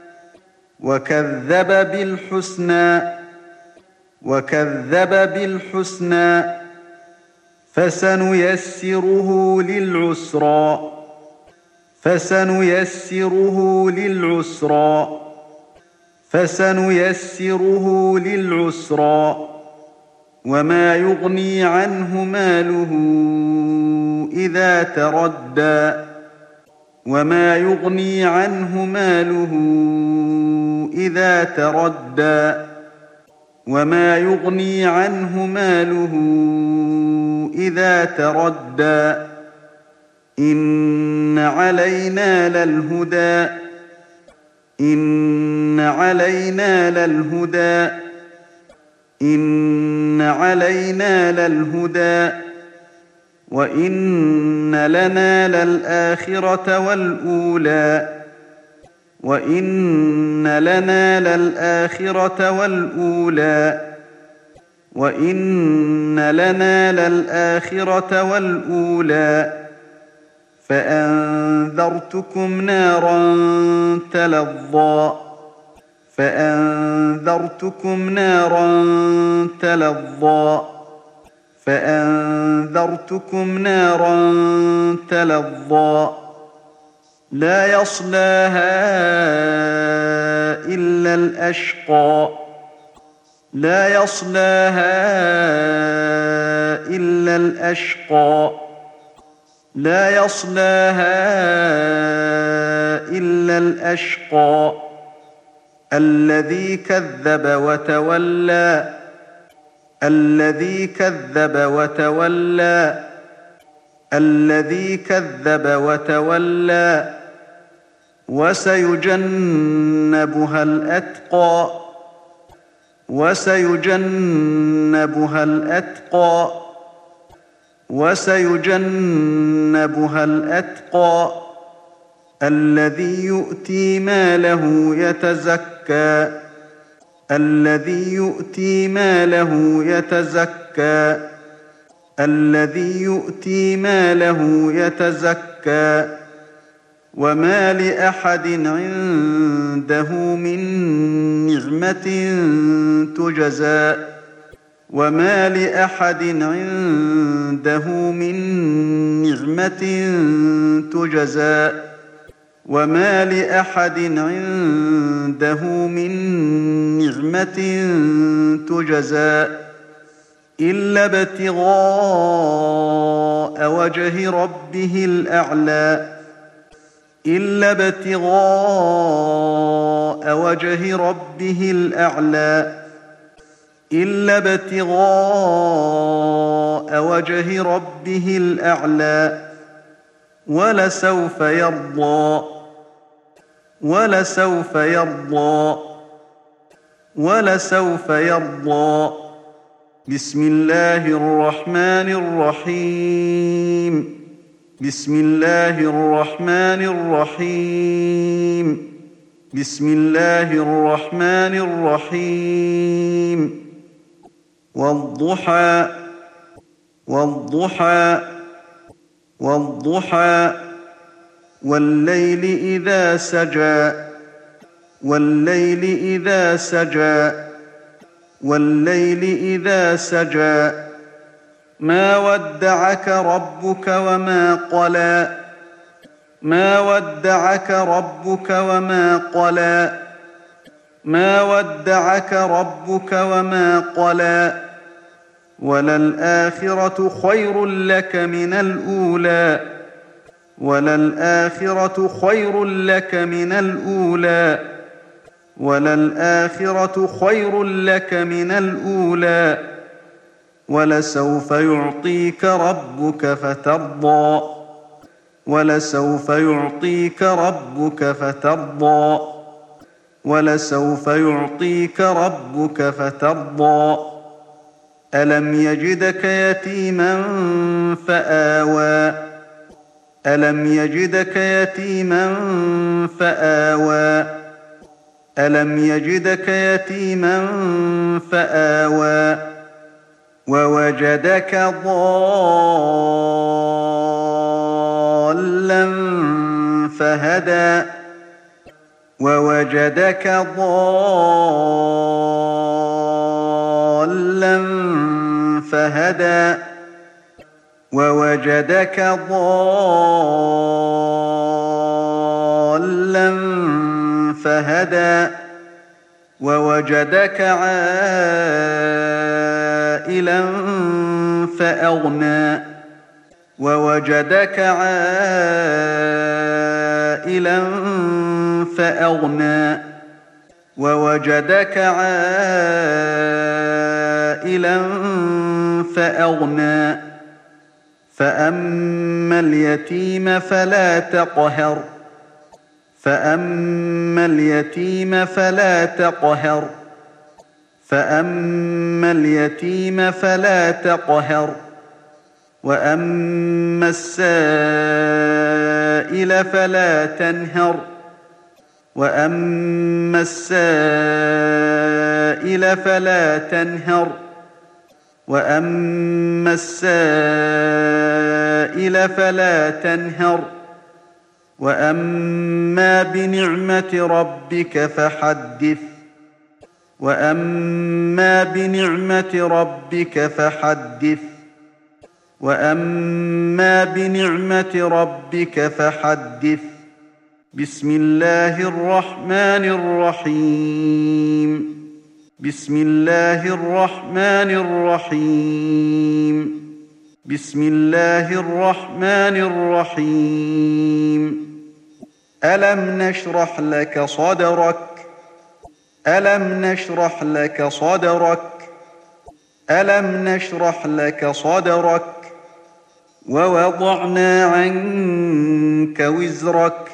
وكذب بالحسنى وكذب بالحسنى فسنيسره للعسرى فسنيسره للعسرى فسنيسره للعسرى وما يغني عنه ماله إذا تردى وما يغني عنه ماله إذا تردى وما يغني عنه ماله إذا تردى إن علينا للهدى إن علينا للهدى إن علينا للهدى وإن لنا للآخرة والأولى وإن لنا للآخرة والأولى وإن لنا للآخرة والأولى فأنذرتكم نارا تلظى فأنذرتكم نارا تلظى فأنذرتكم نارا تلظى لا يصلاها إلا الأشقى لا يصلاها إلا الأشقى لا يصلاها إلا الأشقى الذي كذب وتولى الذي كذب وتولى الذي كذب وتولى وسيجنبها الأتقى وسيجنبها الأتقى وسيجنبها الأتقى الذي يؤتي ماله يتزكى الذي يؤتي ماله يتزكى الذي يؤتي ماله يتزكى وما لأحد عنده من نعمة تجزى وما لأحد عنده من نعمة تجزى وما لأحد عنده من نعمة تجزى إلا ابتغاء وجه ربه الأعلى إلا ابتغاء وجه ربه الأعلى إلا ابتغاء وجه ربه الأعلى ولسوف يرضى ولسوف يرضى ولسوف يرضى بسم الله الرحمن الرحيم بسم الله الرحمن الرحيم بسم الله الرحمن الرحيم والضحى والضحى والضحى والليل إذا سجى والليل إذا سجى والليل إذا سجى ما ودعك ربك وما قلى ما ودعك ربك وما قلى ما ودعك ربك وما قلى وللآخرة خير لك من الأولى وللآخرة خير لك من الأولى وللآخرة خير لك من الأولى ولسوف يعطيك ربك فترضى ولسوف يعطيك ربك فترضى ولسوف يعطيك ربك فترضى ألم يجدك يتيما فآوى ألم يجدك يتيما فآوى ألم يجدك يتيما فآوى ووجدك ضالا فهدى ووجدك ضالا فهدى ووجدك ضالا فهدى ووجدك عائلا فأغنى ووجدك عائلا فأغنى ووجدك عائلا فأغنى فأما اليتيم فلا تقهر فأما اليتيم فلا تقهر فأما اليتيم فلا تقهر وأما السائل فلا تنهر وأما السائل فلا تنهر وأما السائل فلا تنهر وأما بنعمة ربك فحدث وأما بنعمة ربك فحدث وأما بنعمة ربك فحدث بسم الله الرحمن الرحيم بسم الله الرحمن الرحيم بسم الله الرحمن الرحيم ألم نشرح لك صدرك ألم نشرح لك صدرك ألم نشرح لك صدرك ووضعنا عنك وزرك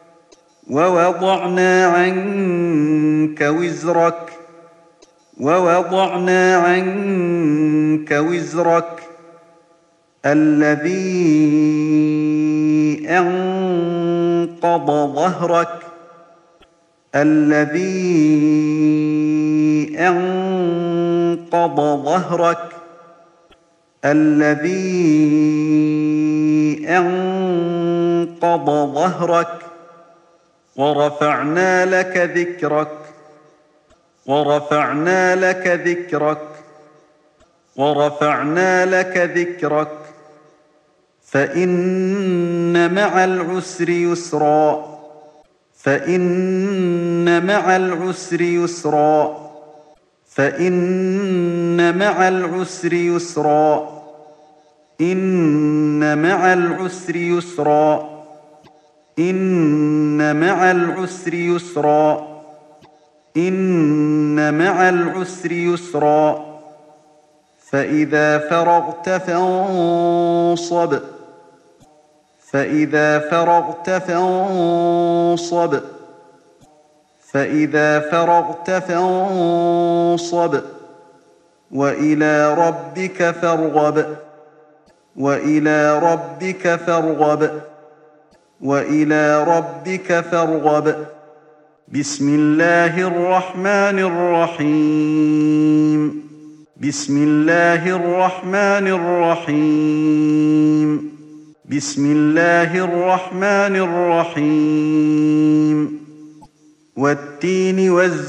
ووضعنا عنك وزرك ووضعنا عنك وزرك الذي أنقض ظهرك الذي أنقض ظهرك الذي أنقض ظهرك ورفعنا لك ذكرك ورفعنا لك ذكرك ورفعنا لك ذكرك فإن مع العسر يسرا فإن مع العسر يسرا فإن مع العسر يسرا إن مع العسر يسرا إن مع العسر يسرا إن مع العسر يسرا فإذا فرغت فانصب فإذا فرغت فانصب فإذا فرغت فانصب وإلى ربك فارغب وإلى ربك فارغب وإلى ربك فارغب بسم الله الرحمن الرحيم بسم الله الرحمن الرحيم بسم الله الرحمن الرحيم والتين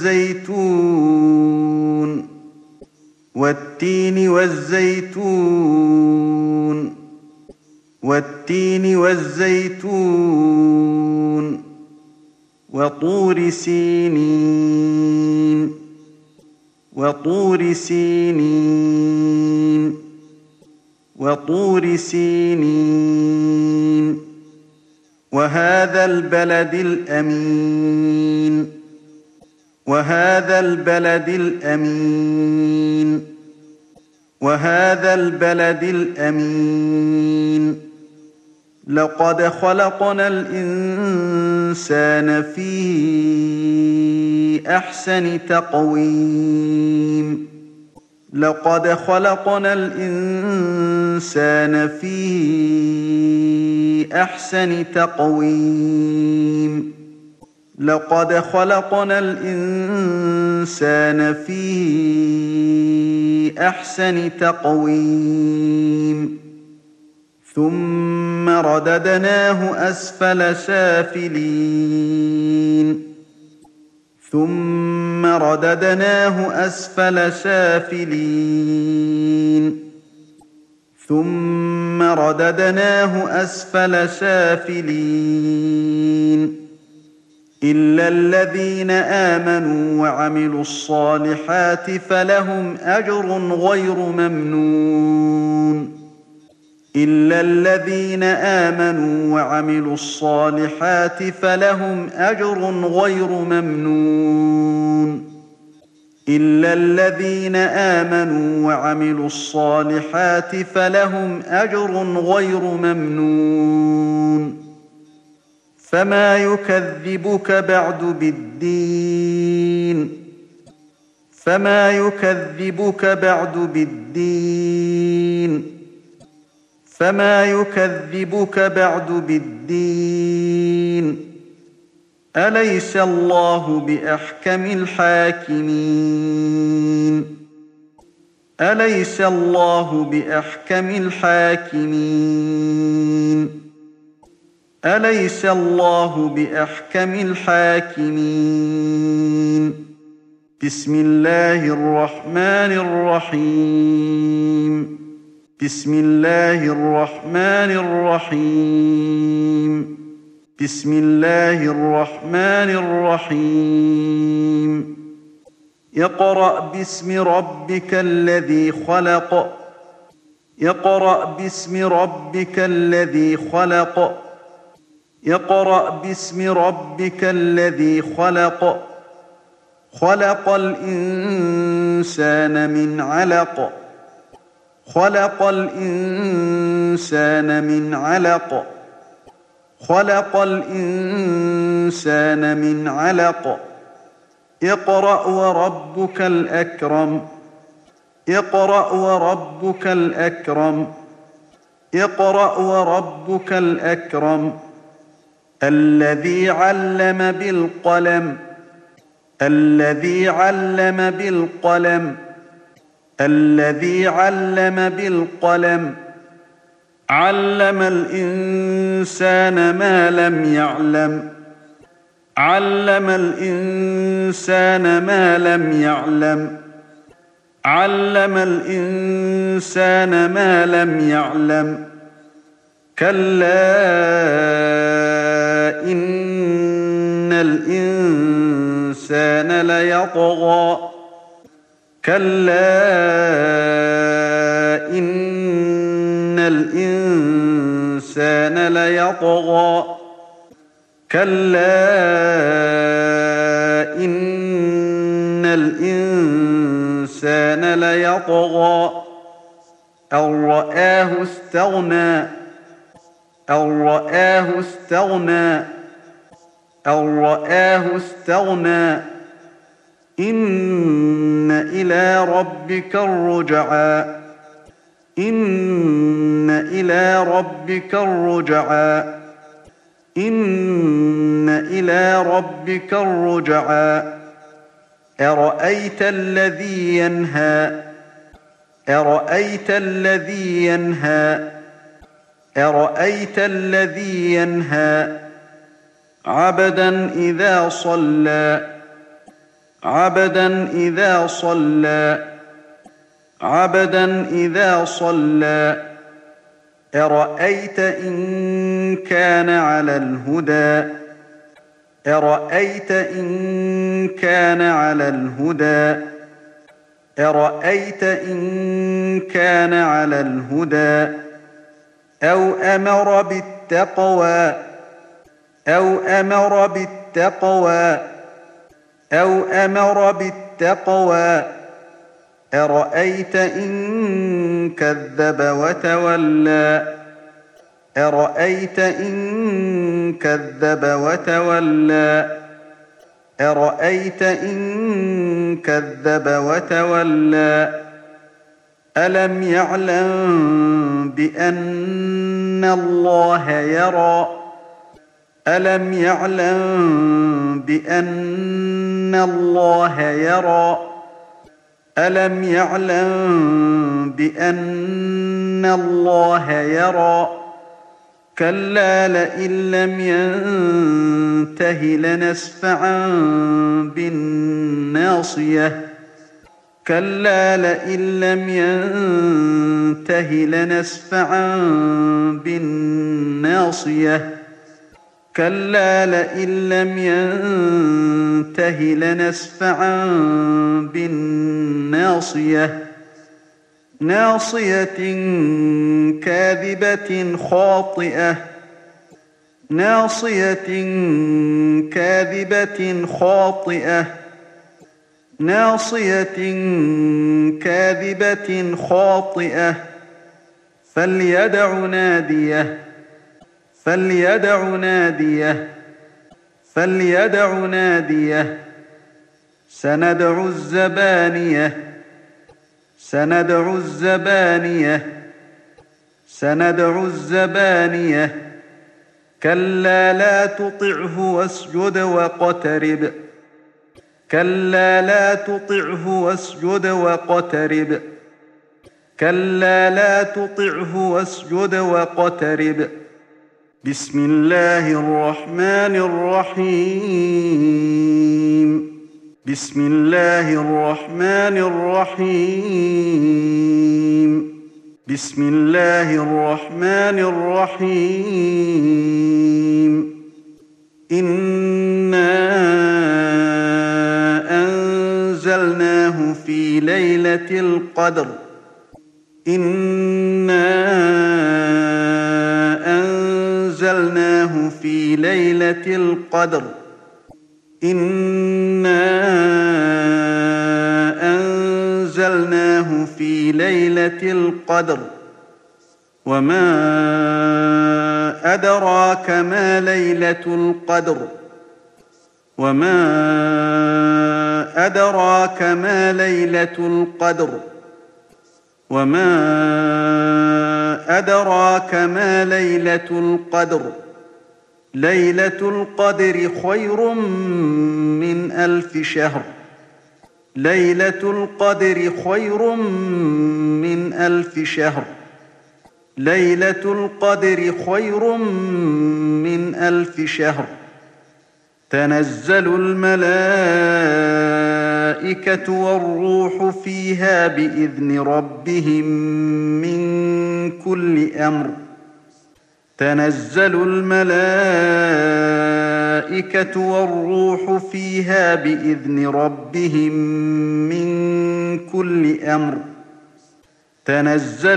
والزيتون والتين والزيتون والتين والزيتون وطور سينين وطور سينين وطور سينين وهذا البلد الأمين وهذا البلد الأمين وهذا البلد الأمين لقد خلقنا الإنسان في أحسن تقويم لقد خلقنا الإنسان في أحسن تقويم لقد خلقنا الإنسان في أحسن تقويم ثم رددناه أسفل سافلين ثم رددناه أسفل سافلين ثم رددناه أسفل سافلين إلا الذين آمنوا وعملوا الصالحات فلهم أجر غير ممنون إلا الذين آمنوا وعملوا الصالحات فلهم أجر غير ممنون إلا الذين آمنوا وعملوا الصالحات فلهم أجر غير ممنون فما يكذبك بعد بالدين فما يكذبك بعد بالدين فما يكذبك بعد بالدين أليس الله بأحكم الحاكمين أليس الله بأحكم الحاكمين أليس الله بأحكم الحاكمين بسم الله الرحمن الرحيم بسم الله الرحمن الرحيم بسم الله الرحمن الرحيم اقرأ باسم ربك الذي خلق اقرأ باسم ربك الذي خلق اقرأ باسم ربك الذي خلق خلق الإنسان من علق خلق الإنسان من علق خلق الإنسان من علق اقرأ وربك الأكرم اقرأ وربك الأكرم اقرأ وربك الأكرم الذي علم بالقلم الذي علم بالقلم الذي علم بالقلم علم الإنسان ما لم يعلم علم الإنسان ما لم يعلم علم الإنسان ما لم يعلم كلا إن الإنسان ليطغى كلا إن الإنسان ليطغى كلا إن الإنسان ليطغى أن رآه استغنى أن رآه استغنى أن رآه استغنى إن إلى ربك الرجعى إن إلى ربك الرجعى إن إلى ربك الرجعى أرأيت الذي ينهى أرأيت الذي ينهى أرأيت الذي ينهى عبدا إذا صلى عبدا إذا صلى عبدا إذا صلى أرأيت إن كان على الهدى أرأيت إن كان على الهدى أرأيت إن كان على الهدى أو أمر بالتقوى أو أمر بالتقوى أو أمر بالتقوى أرأيت إن كذب وتولى أرأيت إن كذب وتولى أرأيت إن كذب وتولى ألم يعلم بأن الله يرى ألم يعلم بأن الله يرى ألم يعلم بأن الله يرى كلا لئن لم ينته لنسفعا بالناصية كلا لئن لم ينته لنسفعا بالناصية كلا لئن لم ينته لنسفعا بالناصية ناصية كاذبة خاطئة ناصية كاذبة خاطئة ناصية كاذبة خاطئة فليدع ناديه فليدع ناديه فليدع ناديه سندع الزبانية سندع الزبانية سندع الزبانية كلا لا تطعه واسجد واقترب كلا لا تطعه واسجد واقترب كلا لا تطعه واسجد واقترب بسم الله الرحمن الرحيم بسم الله الرحمن الرحيم بسم الله الرحمن الرحيم إنا أنزلناه في ليلة القدر إنا أنزلناه في ليلة القدر إنا أنزلناه في ليلة القدر وما أدراك ما ليلة القدر وما أدراك ما ليلة القدر وما أدراك ما ليلة القدر ليلة القدر خير من ألف شهر ليلة القدر خير من ألف شهر ليلة القدر خير من ألف شهر تنزل الملائكة والروح فيها بإذن ربهم من كل أمر تنزل الملائكة والروح فيها بإذن ربهم من كل أمر تنزل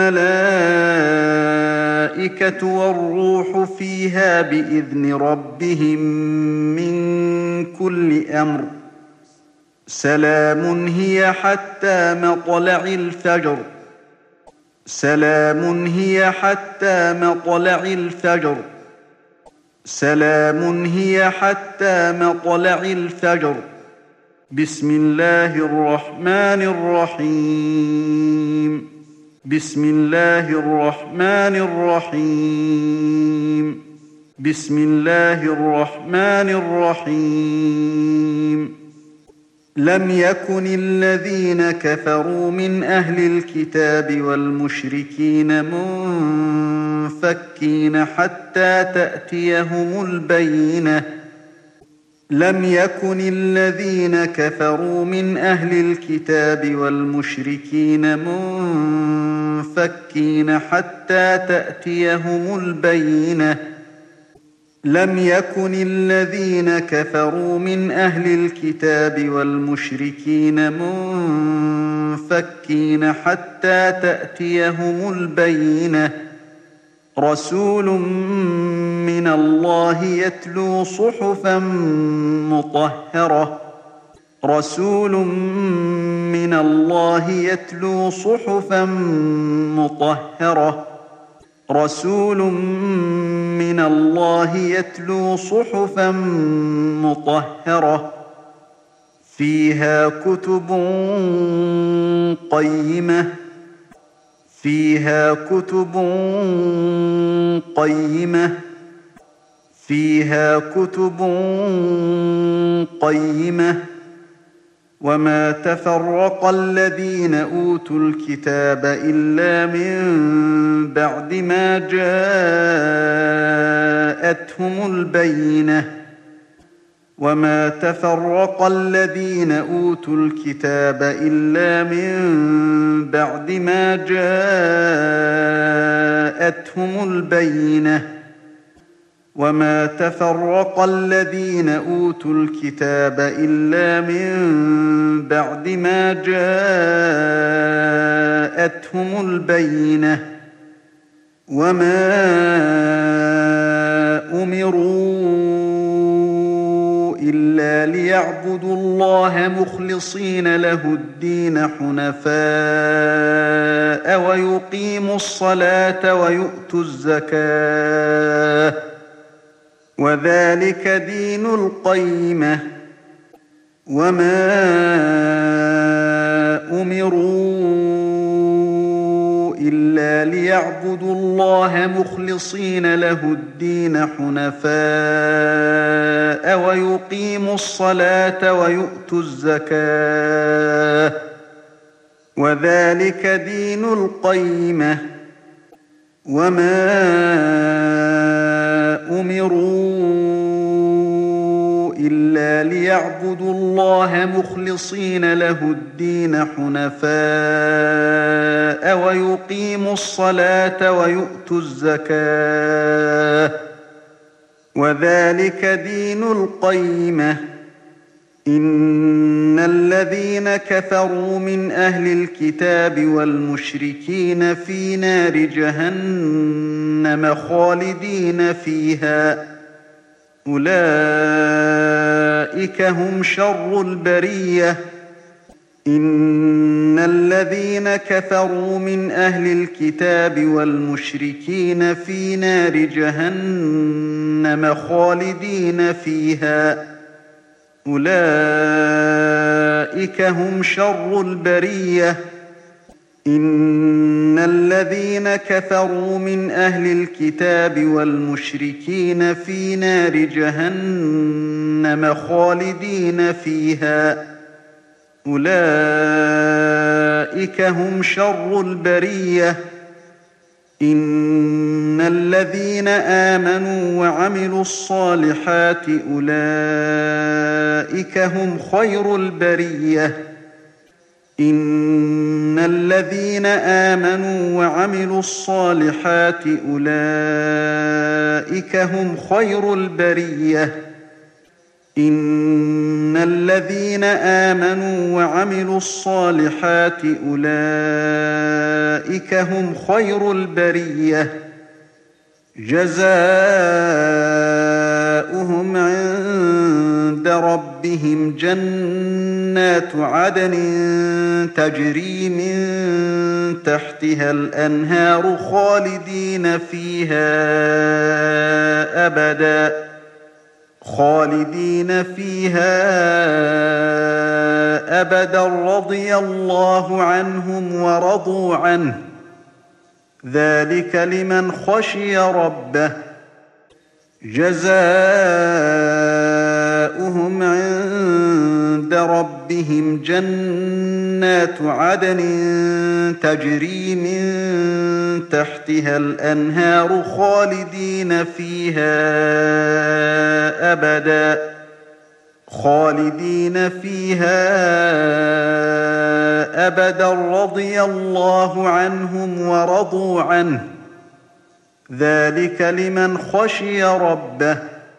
الملائكة والروح فيها بإذن ربهم من كل أمر سلام هي حتى مطلع الفجر سلام هي حتى مطلع الفجر سلام هي حتى مطلع الفجر بسم الله الرحمن الرحيم بسم الله الرحمن الرحيم بسم الله الرحمن الرحيم لم يكن الذين كفروا من أهل الكتاب والمشركين منفكين حتى تأتيهم البينة لم يكن الذين كفروا من أهل الكتاب والمشركين منفكين حتى تأتيهم البينة لم يكن الذين كفروا من أهل الكتاب والمشركين منفكين حتى تأتيهم البينة رسول من الله يتلو صحفا مطهرة رسول من الله يتلو صحفا مطهرة رسول من الله يتلو صحفا مطهرة فيها كتب قيمة فيها كتب قيمة فيها كتب قيمة وما تفرق الذين أوتوا الكتاب إلا من بعد ما جاءتهم البينة وما تفرق الذين أوتوا الكتاب إلا من بعد ما جاءتهم البينة وما تفرق الذين أوتوا الكتاب إلا من بعد ما جاءتهم البينة وما أمروا إلا ليعبدوا الله مخلصين له الدين حنفاء ويقيموا الصلاة ويؤتوا الزكاة وذلك دين القيمة وما أمروا إلا ليعبدوا الله مخلصين له الدين حنفاء ويقيموا الصلاة ويؤتوا الزكاة وذلك دين القيمة وما أمروا إلا ليعبدوا الله مخلصين له الدين حنفاء ويقيموا الصلاة ويؤتوا الزكاة وذلك دين القيمة إن الذين كفروا من أهل الكتاب والمشركين في نار جهنم خالدين فيها أولئك هم شر البرية إن الذين كفروا من أهل الكتاب والمشركين في نار جهنم خالدين فيها أولئك هم شر البرية إن الذين كفروا من أهل الكتاب والمشركين في نار جهنم خالدين فيها أولئك هم شر البرية إن الذين آمنوا وعملوا الصالحات أولئك هم خير البرية إن الذين آمنوا وعملوا الصالحات أولئك هم خير البرية إن الذين آمنوا وعملوا الصالحات أولئك هم خير البرية جزاؤهم عند ربهم ربهم جنات عدن تجري من تحتها الأنهار خالدين فيها أبدا خالدين فيها أبدا رضي الله عنهم ورضوا عنه ذلك لمن خشي ربه جزاؤهم عند ربهم جنات عدن تجري من تحتها الأنهار خالدين فيها أبدا خالدين فيها أبدا رضي الله عنهم ورضوا عنه ذلك لمن خشي ربه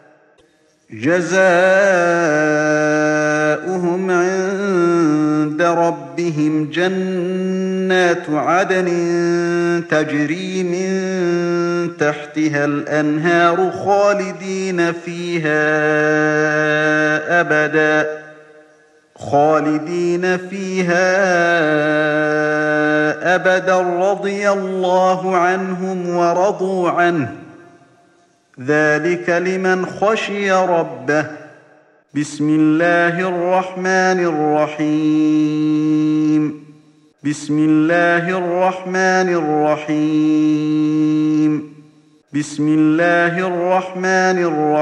جزاؤهم عند ربهم جنات عدن تجري من تحتها الأنهار خالدين فيها أبدا خالدين فيها أبدا رضي الله عنهم ورضوا عنه ذلك لمن خشي ربه بسم الله الرحمن الرحيم بسم الله الرحمن الرحيم بسم الله الرحمن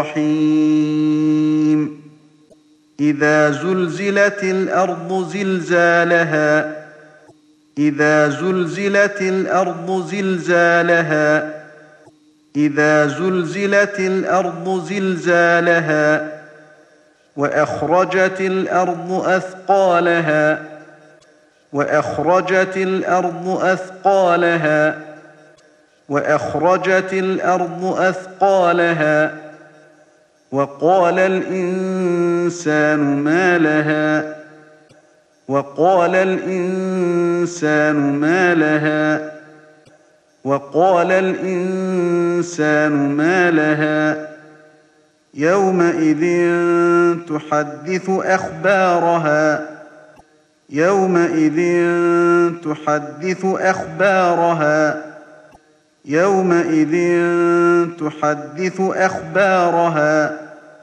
الرحيم إذا زلزلت الأرض زلزالها إذا زلزلت الأرض زلزالها إذا زلزلت الأرض زلزالها وأخرجت الأرض أثقالها وأخرجت الأرض أثقالها وأخرجت الأرض أثقالها وقال الإنسان ما لها وقال الإنسان ما لها وقال الإنسان ما لها يومئذ تحدث أخبارها يومئذ تحدث أخبارها يومئذ تحدث أخبارها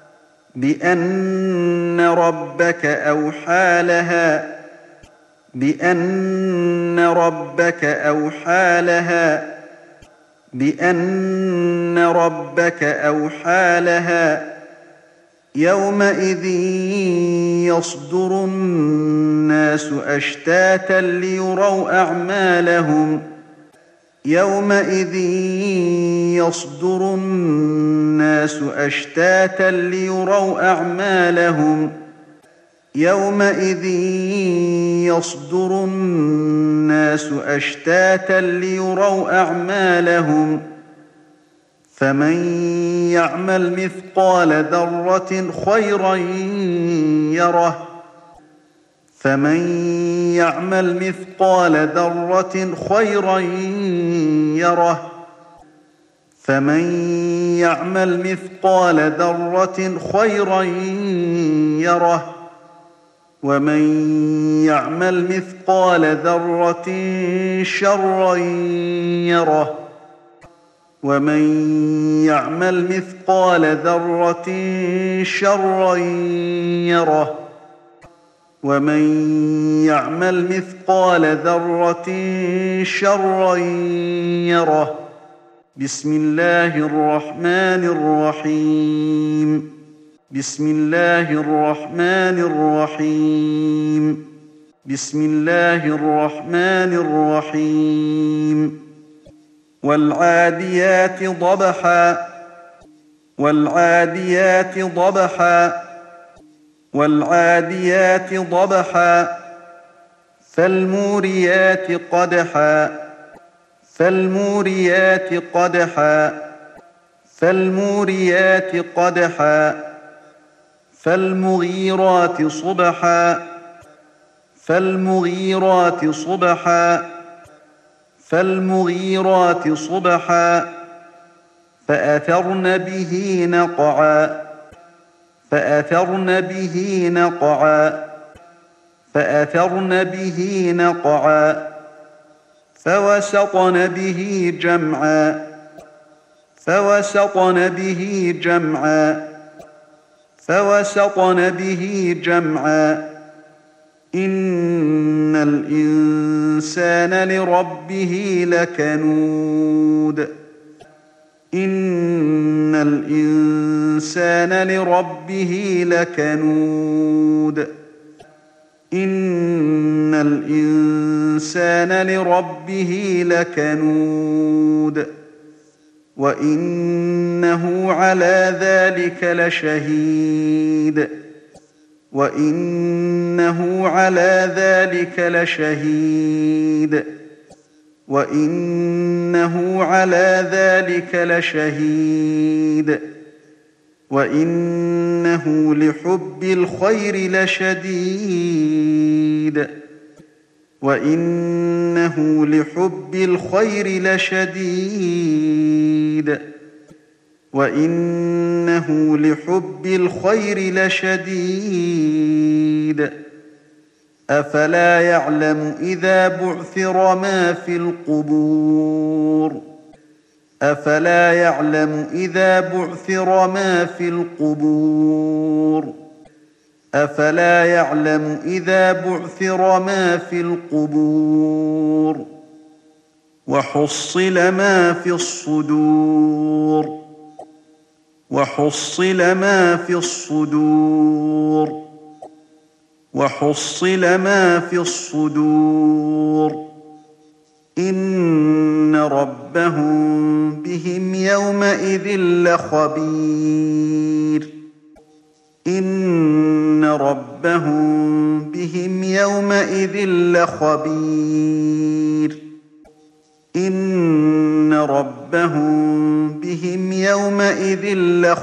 بأن ربك أوحى لها بأن ربك أوحى لها بأن ربك أوحى لها يومئذ يصدر الناس أشتاتا ليروا أعمالهم يومئذ يصدر الناس أشتاتا ليروا أعمالهم يومئذ يصدر الناس أشتاتا ليروا أعمالهم فمن يعمل مثقال ذرة خيرا يره فمن يعمل مثقال ذرة خيرا يره فمن يعمل مثقال ذرة خيرا يره ومن يعمل مثقال ذرة شرا يره ومن يعمل مثقال ذرة شرا يره ومن يعمل مثقال ذرة شرا يره بسم الله الرحمن الرحيم بسم الله الرحمن الرحيم بسم الله الرحمن الرحيم والعاديات ضبحا والعاديات ضبحا والعاديات ضبحا فالموريات قدحا فالموريات قدحا فالموريات قدحا فالمغيرات صبحا فالمغيرات صبحا فالمغيرات صبحا فأثرن به نقعا فأثرن به نقعا فأثرن به نقعا فوسطن به جمعا فوسطن به جمعا فوسطن به جمعا إن الإنسان لربه لكنود إن الإنسان لربه لكنود إن الإنسان لربه لكنود وإنه على ذلك لشهيد وإنه على ذلك لشهيد وإنه على ذلك لشهيد وإنه لحب الخير لشديد وإنه لحب الخير لشديد وإنه لحب الخير لشديد أفلا يعلم إذا بعثر ما في القبور أفلا يعلم إذا بعثر ما في القبور أفلا يعلم إذا بعثر ما في القبور وحصل ما في الصدور وحصل ما في الصدور وحصل ما في الصدور إن ربهم بهم يومئذ لخبير إن ربهم بهم يومئذ لخبير إن ربهم بهم يومئذ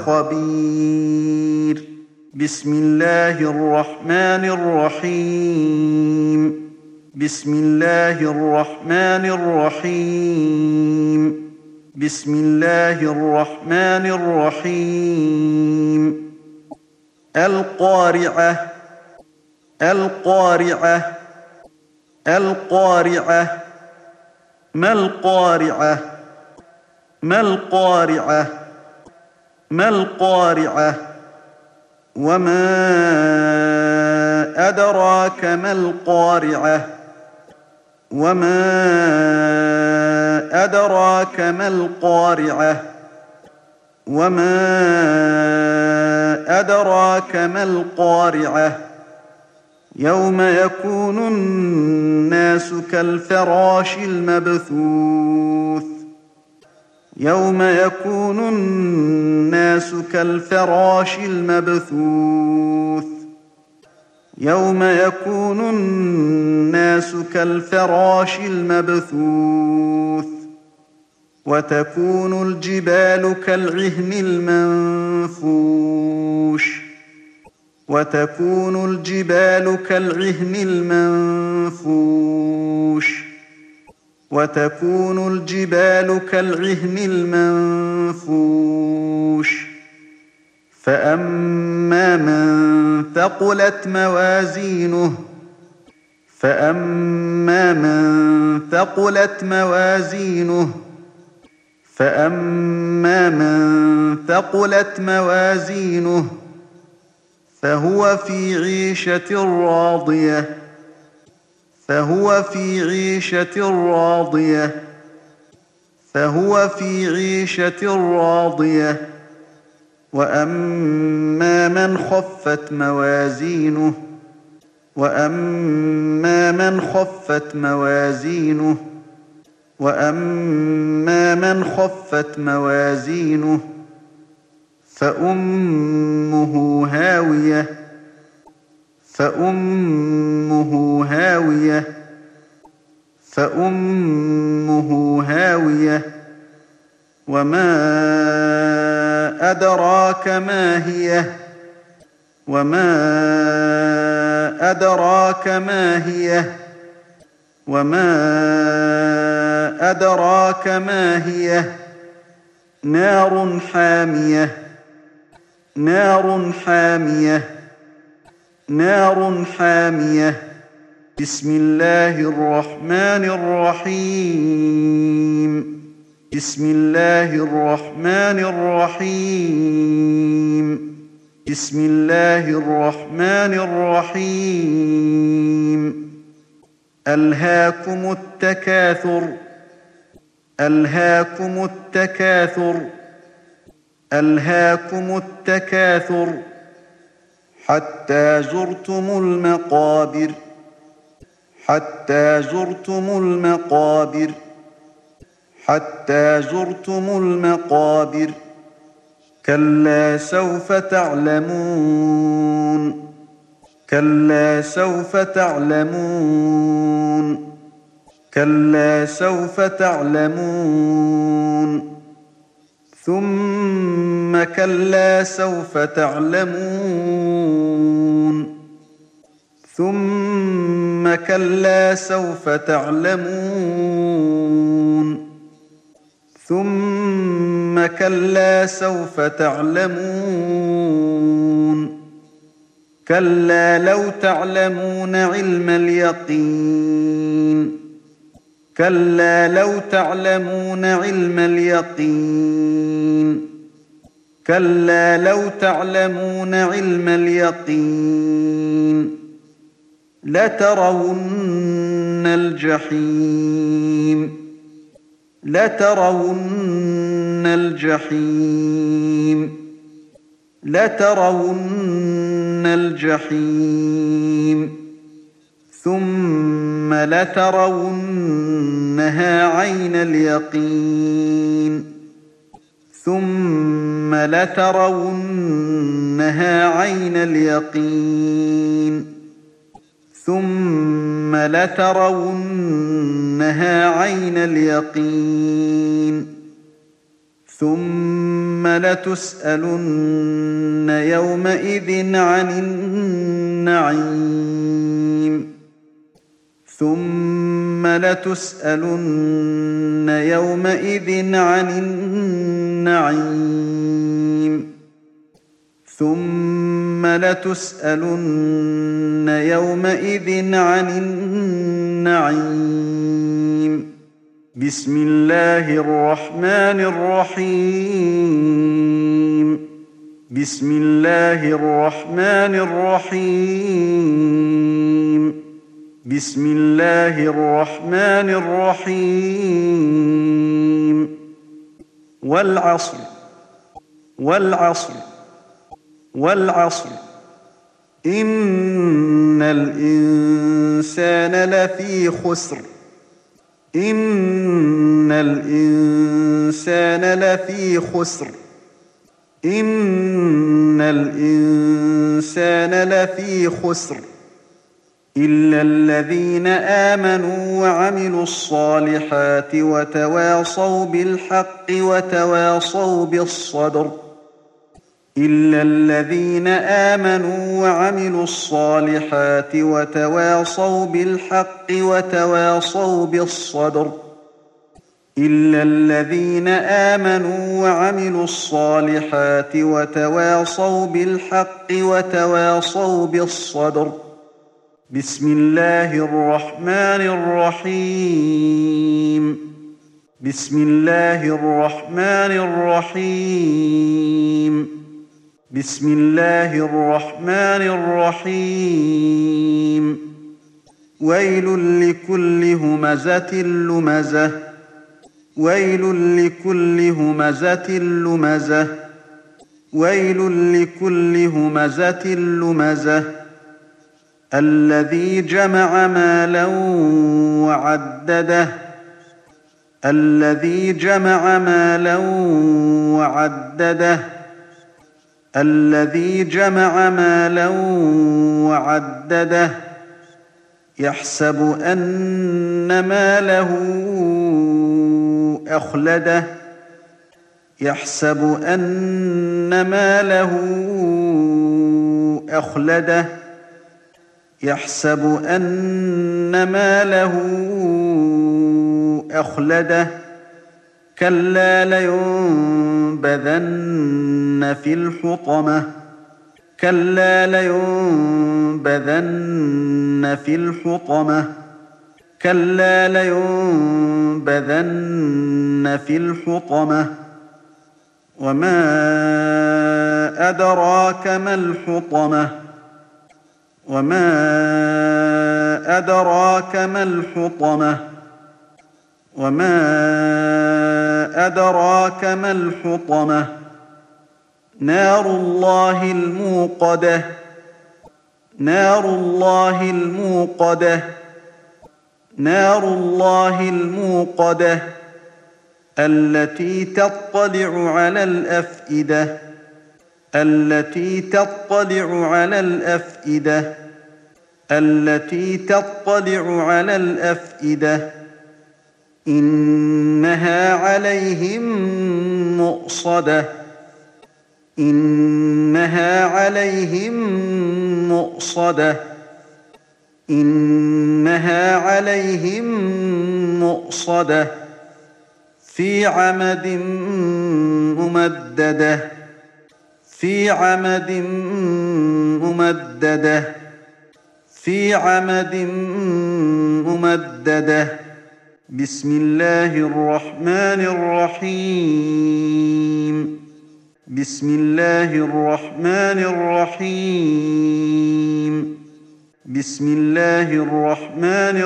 لخبير بسم الله الرحمن الرحيم بسم الله الرحمن الرحيم بسم الله الرحمن الرحيم القارعة القارعة القارعة ما القارعة ما القارعة ما القارعة وما أدراك ما القارعة وما أدراك ما القارعة وما أدراك ما القارعة يوم يكون الناس كالفراش المبثوث يوم يكون الناس كالفراش المبثوث يوم يكون الناس كالفراش المبثوث وتكون الجبال كالعهن المنفوش وتكون الجبال كالعهن المنفوش وتكون الجبال كالعهن المنفوش فأما من ثقلت موازينه فأما من ثقلت موازينه فأما من ثقلت موازينه فهو في عيشة راضية فهو في عيشة راضية فهو في عيشة راضية وأما من خفت موازينه وأما من خفت موازينه وأما من خفت موازينه فأمه هاوية فأمه هاوية فأمه هاوية وما أدراك ما هي وما أدراك ما هي وما أدراك ما هي نار حامية نار حامية نار حامية بسم الله الرحمن الرحيم بسم الله الرحمن الرحيم بسم الله الرحمن الرحيم ألهاكم التكاثر ألهاكم التكاثر ألهاكم التكاثر حتى زرتم المقابر حتى زرتم المقابر حتى زرتم المقابر كلا سوف تعلمون كلا سوف تعلمون كلا سوف تعلمون ثم كلا سوف تعلمون ثم كلا سوف تعلمون ثم كلا سوف تعلمون كلا لو تعلمون علم اليقين كلا لو تعلمون علم اليقين كلا لو تعلمون علم اليقين لترون الجحيم لترون الجحيم لترون الجحيم ثم لترونها عين اليقين ثم لترونها عين اليقين ثم لترونها عين اليقين ثم لتسألن يومئذ عن النعيم ثم لتسألن يومئذ عن النعيم ثم لتسألن يومئذ عن النعيم بسم الله الرحمن الرحيم بسم الله الرحمن الرحيم بسم الله الرحمن الرحيم والعصر والعصر والعصر إن الإنسان لفي خسر إن الإنسان لفي خسر إن الإنسان لفي خسر إلا الذين آمنوا وعملوا الصالحات وتواصوا بالحق وتواصوا بالصبر إلا الذين آمنوا وعملوا الصالحات وتواصوا بالحق وتواصوا بالصبر إلا الذين آمنوا وعملوا الصالحات وتواصوا بالحق وتواصوا بالصبر بسم الله الرحمن الرحيم بسم الله الرحمن الرحيم بسم الله الرحمن الرحيم ويل لكل همزة لمزة ويل لكل همزة لمزة ويل لكل همزة لمزة الذي جمع مالا وعدده الذي جمع مالا وعدده الذي جمع مالا وعدده يحسب أن ماله أخلده يحسب أن ماله أخلده يحسب أن ماله أخلده كلا لينبذن لينبذن في الحطمة كلا لينبذن في الحطمة كلا لينبذن في الحطمة وما أدراك ما الحطمة وما أدراك ما الحطمة وما أدراك ما الحطمة نار الله الموقدة نار الله الموقدة نار الله الموقدة التي تطلع على الأفئدة التي تطلع على الأفئدة التي تطلع على الأفئدة إنها عليهم مؤصدة إنها عليهم مؤصدة إنها عليهم مؤصدة في عمد ممددة في عمد ممددة في عمد ممددة بسم الله الرحمن الرحيم بسم الله الرحمن الرحيم بسم الله الرحمن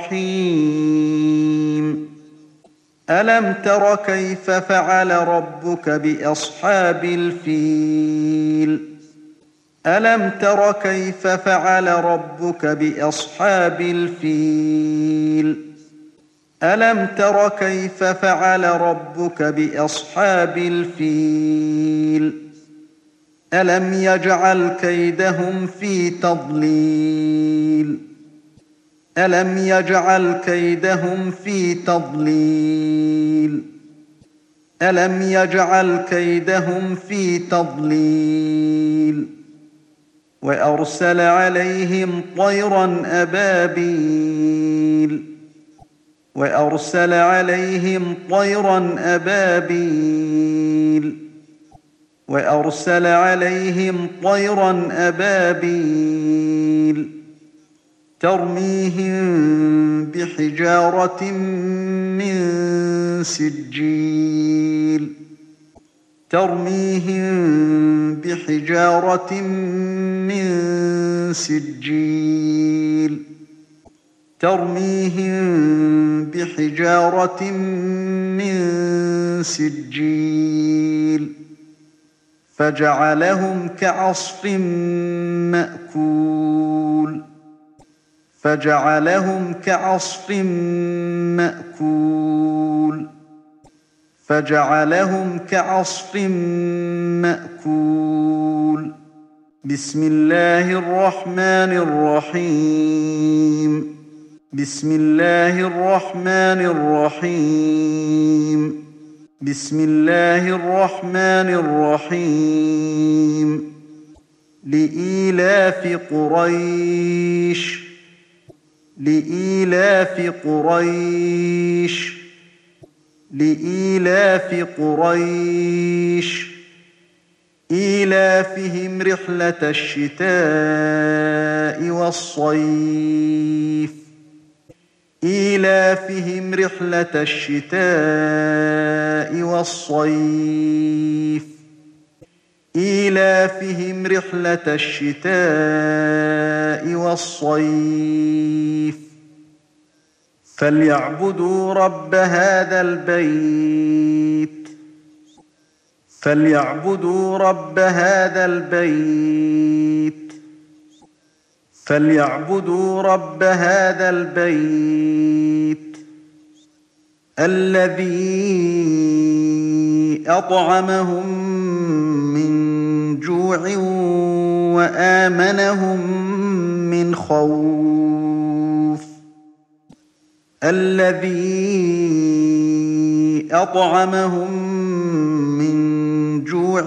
الرحيم ألم تر كيف فعل ربك بأصحاب الفيل ألم تر كيف فعل ربك بأصحاب الفيل ألم تر كيف فعل ربك بأصحاب الفيل ألم يجعل كيدهم في تضليل ألم يجعل كيدهم في تضليل ألم يجعل كيدهم في تضليل وأرسل عليهم طيرا أبابيل وأرسل عليهم طيرا أبابيل وأرسل عليهم طيرا أبابيل ترميهم بحجارة من سجيل ترميهم بحجارة من سجيل ترميهم بحجارة من سجيل فجعلهم كعصف مأكول فجعلهم كعصف مأكول فجعلهم كعصف مأكول بسم الله الرحمن الرحيم بسم الله الرحمن الرحيم بسم الله الرحمن الرحيم لإيلاف قريش لإيلاف قريش لإيلاف قريش إيلافهم رحلة الشتاء والصيف إيلافهم رحلة الشتاء والصيف إيلافهم رحلة الشتاء والصيف فليعبدوا رب هذا البيت فليعبدوا رب هذا البيت فليعبدوا رب هذا البيت الذي أطعمهم من جوع وآمنهم من خوف الذي أطعمهم من جوع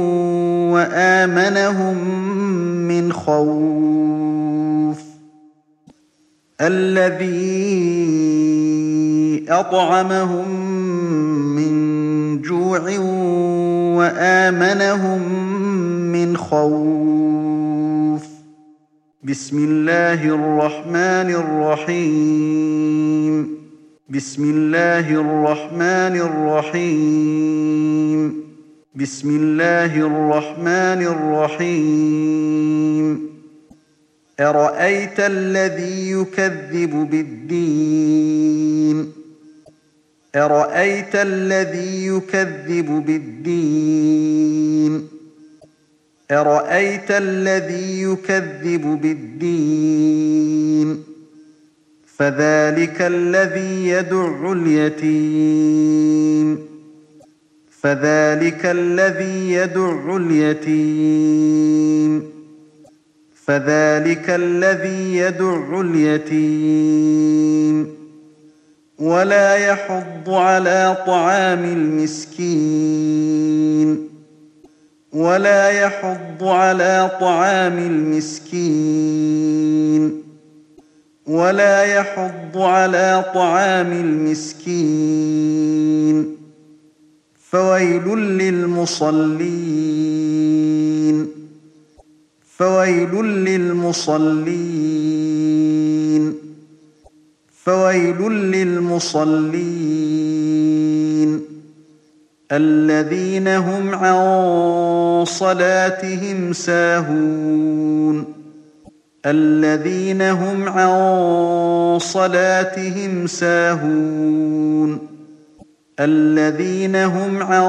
وآمنهم من خوف الذي أطعمهم من جوع وآمنهم من خوف. بسم الله الرحمن الرحيم. بسم الله الرحمن الرحيم. بسم الله الرحمن الرحيم. أرأيت الذي يكذب بالدين. أرأيت الذي يكذب بالدين. أرأيت الذي يكذب بالدين. فذلك الذي يدع اليتيم. فذلك الذي يدع اليتيم. فذلك الذي يدع اليتيم. ولا يحض على طعام المسكين. ولا يحض على طعام المسكين. ولا يحض على طعام المسكين. فويل للمصلين. فويل للمصلين. فويل للمصلين الذين هم عن صلاتهم ساهون. الذين هم عن صلاتهم ساهون. الذين هم عن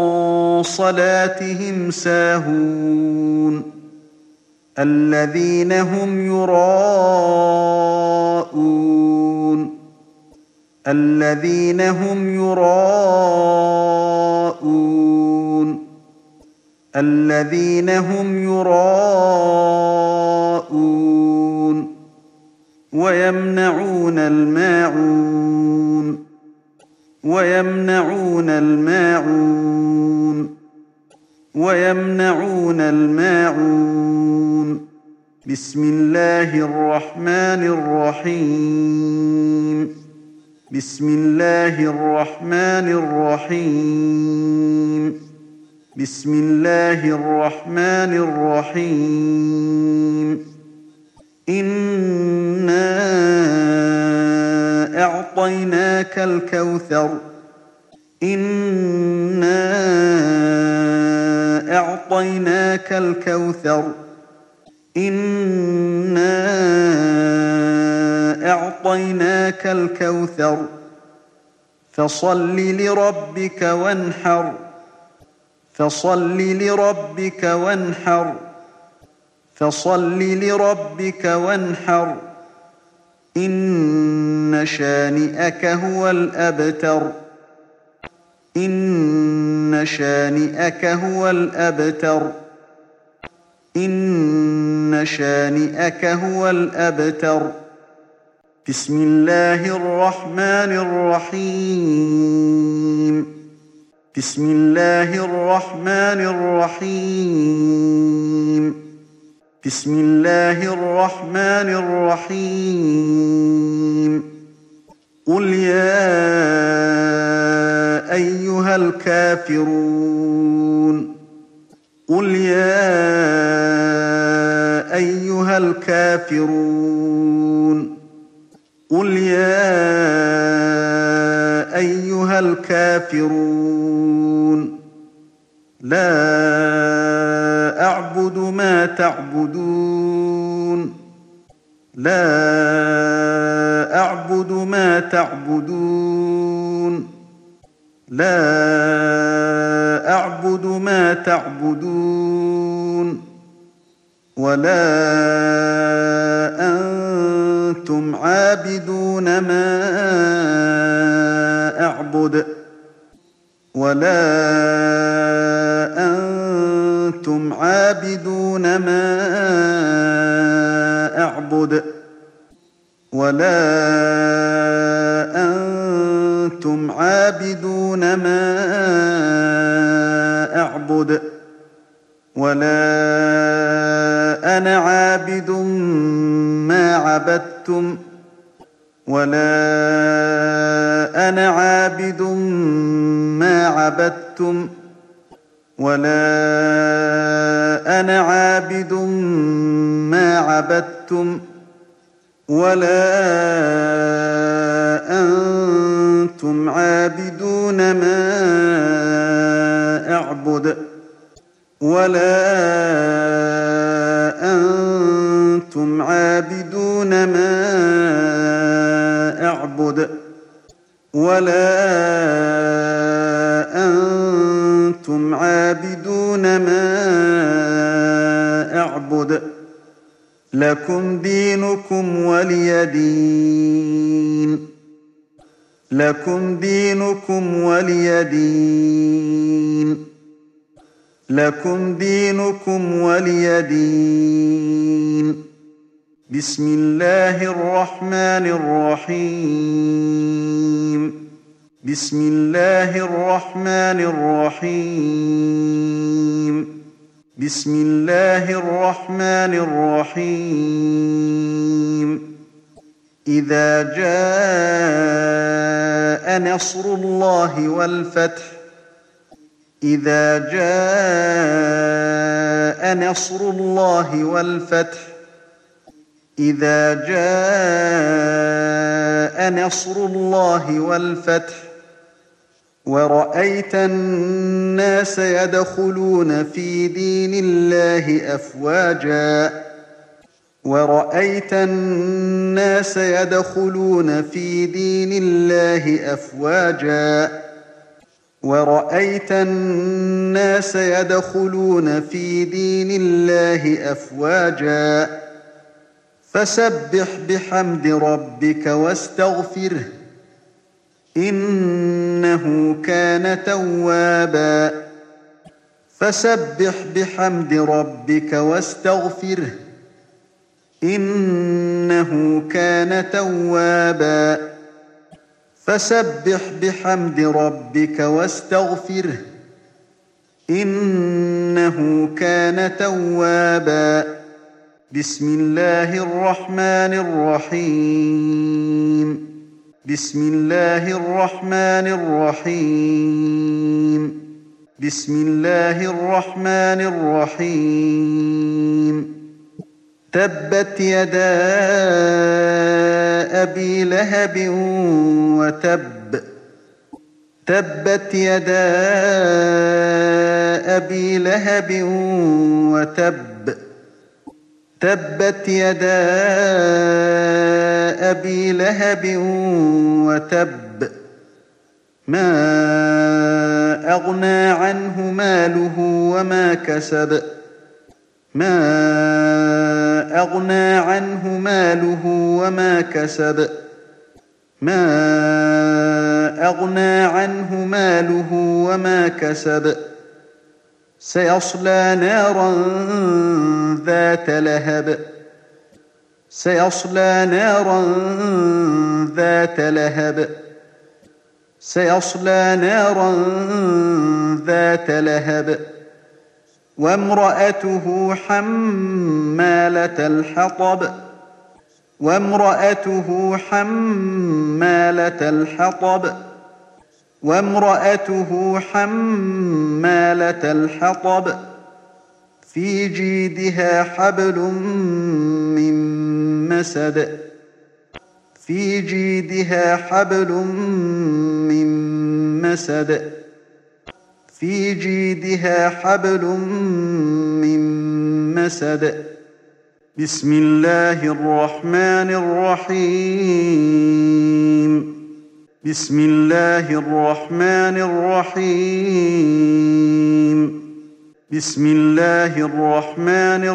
صلاتهم ساهون. الذين هم يراءون. الذين هم يراءون. الذين هم يراءون ويمنعون الماعون. ويمنعون الماعون. ويمنعون الماعون. بسم الله الرحمن الرحيم. بسم الله الرحمن الرحيم. بسم الله الرحمن الرحيم. إنا أعطيناك الكوثر. إنا أعطيناك الكوثر. إنا أعطيناك الكوثر. فصل لربك وانحر. فصل لربك وانحر. فصل لربك وانحر. إن شانئك هو الأبتر. إن شانئك هو الأبتر. إن شانئك هو الأبتر. بسم الله الرحمن الرحيم. بسم الله الرحمن الرحيم. بسم الله الرحمن الرحيم. قل يا أيها الكافرون. قل يا أيها الكافرون. قل يا أيها الكافرون لا أعبد ما تعبدون. لا أعبد ما تعبدون. لا أعبد ما تعبدون. ولا أنتم عابدون ما أعبد. ولا أنتم عابدون ما أعبد. ولا أنتم عابدون ما أعبد. ولا أنا عابد ما عبدتم. ولا أنا عابد ما عبدتم. ولا أنا عابد ما عبدتم ولا أنتم عابدون ما أعبد ولا أنتم عابدون ما أعبد ولا أنتم عابدون ما أعبد لكم دينكم ولي دين لكم دينكم ولي دين لكم دينكم ولي دين بسم الله الرحمن الرحيم بسم الله الرحمن الرحيم بسم الله الرحمن الرحيم إذا جاء نصر الله والفتح إذا جاء نصر الله والفتح إذا جاء نصر الله والفتح ورأيت الناس يدخلون في دين الله أفواجا ورأيت الناس يدخلون في دين الله أفواجا ورأيت الناس يدخلون في دين الله أفواجا فسبح بحمد ربك واستغفره إنه كان توابا فسبح بحمد ربك واستغفره إنه كان توابا فسبح بحمد ربك واستغفره إنه كان توابا بسم الله الرحمن الرحيم بسم الله الرحمن الرحيم بسم الله الرحمن الرحيم تبت يدا أبي لهب وتب تبت يدا أبي لهب وتب تبت يدا أبي لهب وتب ما أغنى عنه ماله وما كسب ما أغنى عنه ماله وما كسب ما أغنى عنه ماله وما كسب سيصلى نارا ذات لهب سيصلى نارا ذات لهب سيصلى نارا ذات لهب وامرأته حمالة الحطب وامرأته حمالة الحطب وامرأته حمالة الحطب في جيدها حبل من مسد في جيدها حبل من مسد في جيدها حبل من مسد بسم الله الرحمن الرحيم بسم الله الرحمن الرحيم بسم الله الرحمن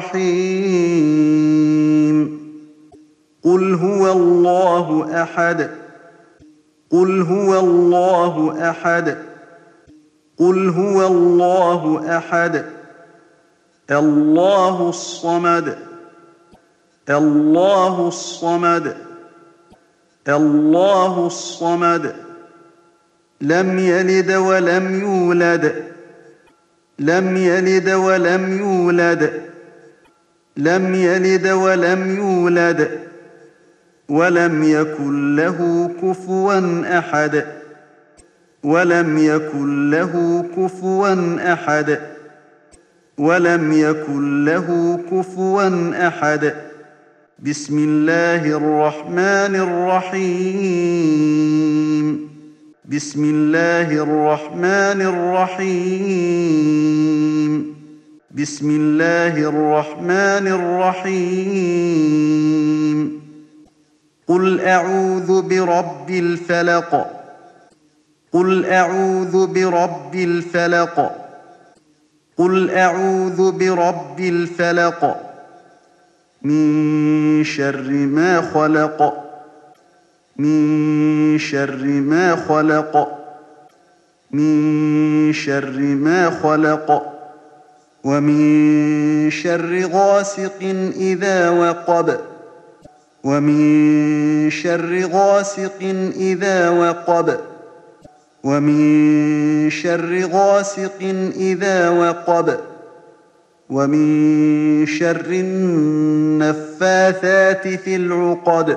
الرحيم قل هو الله أحد قل هو الله أحد قل هو الله أحد الله الصمد الله الصمد الله الصمد لم يلد ولم يولد لم يلد ولم يولد لم يلد ولم يولد ولم يكن له كفوا أحد ولم يكن له كفوا أحد ولم يكن له كفوا أحد بسم الله الرحمن الرحيم بسم الله الرحمن الرحيم بسم الله الرحمن الرحيم قل أعوذ برب الفلق قل أعوذ برب الفلق قل أعوذ برب الفلق من شر ما خلق من شر ما خلق من شر ما خلق ومن شر غاسق إذا وقب ومن شر غاسق إذا وقب ومن شر غاسق إذا وقب ومن شر النفاثات في العقد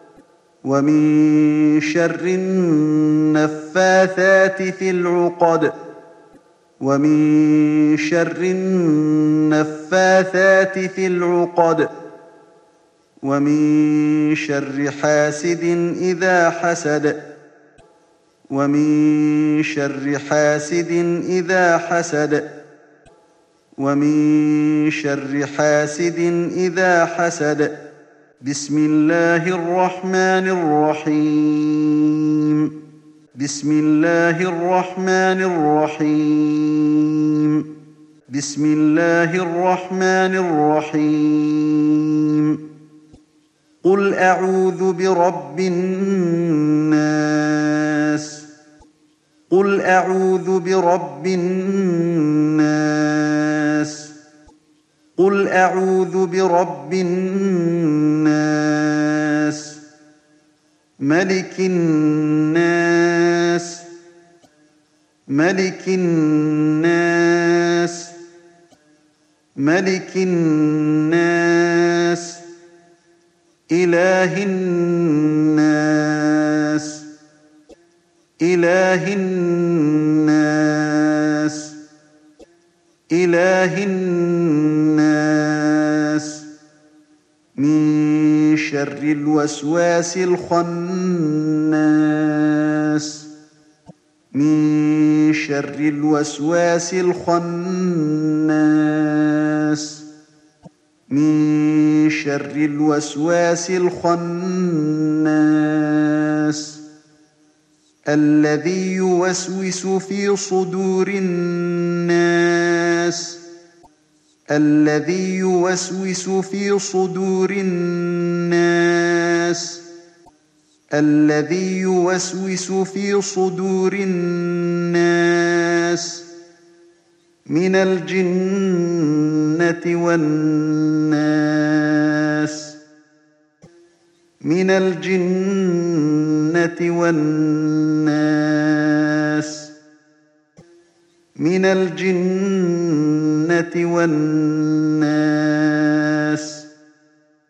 ومن شر النفاثات في العقد ومن شر النفاثات في العقد ومن شر حاسد إذا حسد ومن شر حاسد إذا حسد ومن شر حاسد إذا حسد بسم الله الرحمن الرحيم بسم الله الرحمن الرحيم بسم الله الرحمن الرحيم قل أعوذ برب الناس قل أعوذ برب الناس قل أعوذ برب الناس ملك الناس ملك الناس ملك الناس إله الناس إله الناس إله الناس من شر الوسواس الخناس من شر الوسواس الخناس من شر الوسواس الخناس الذي يوسوس في صدور الناس الذي يوسوس في صدور الناس الذي يوسوس في صدور الناس من الجنة والناس من الجنة والناس من الجنة والناس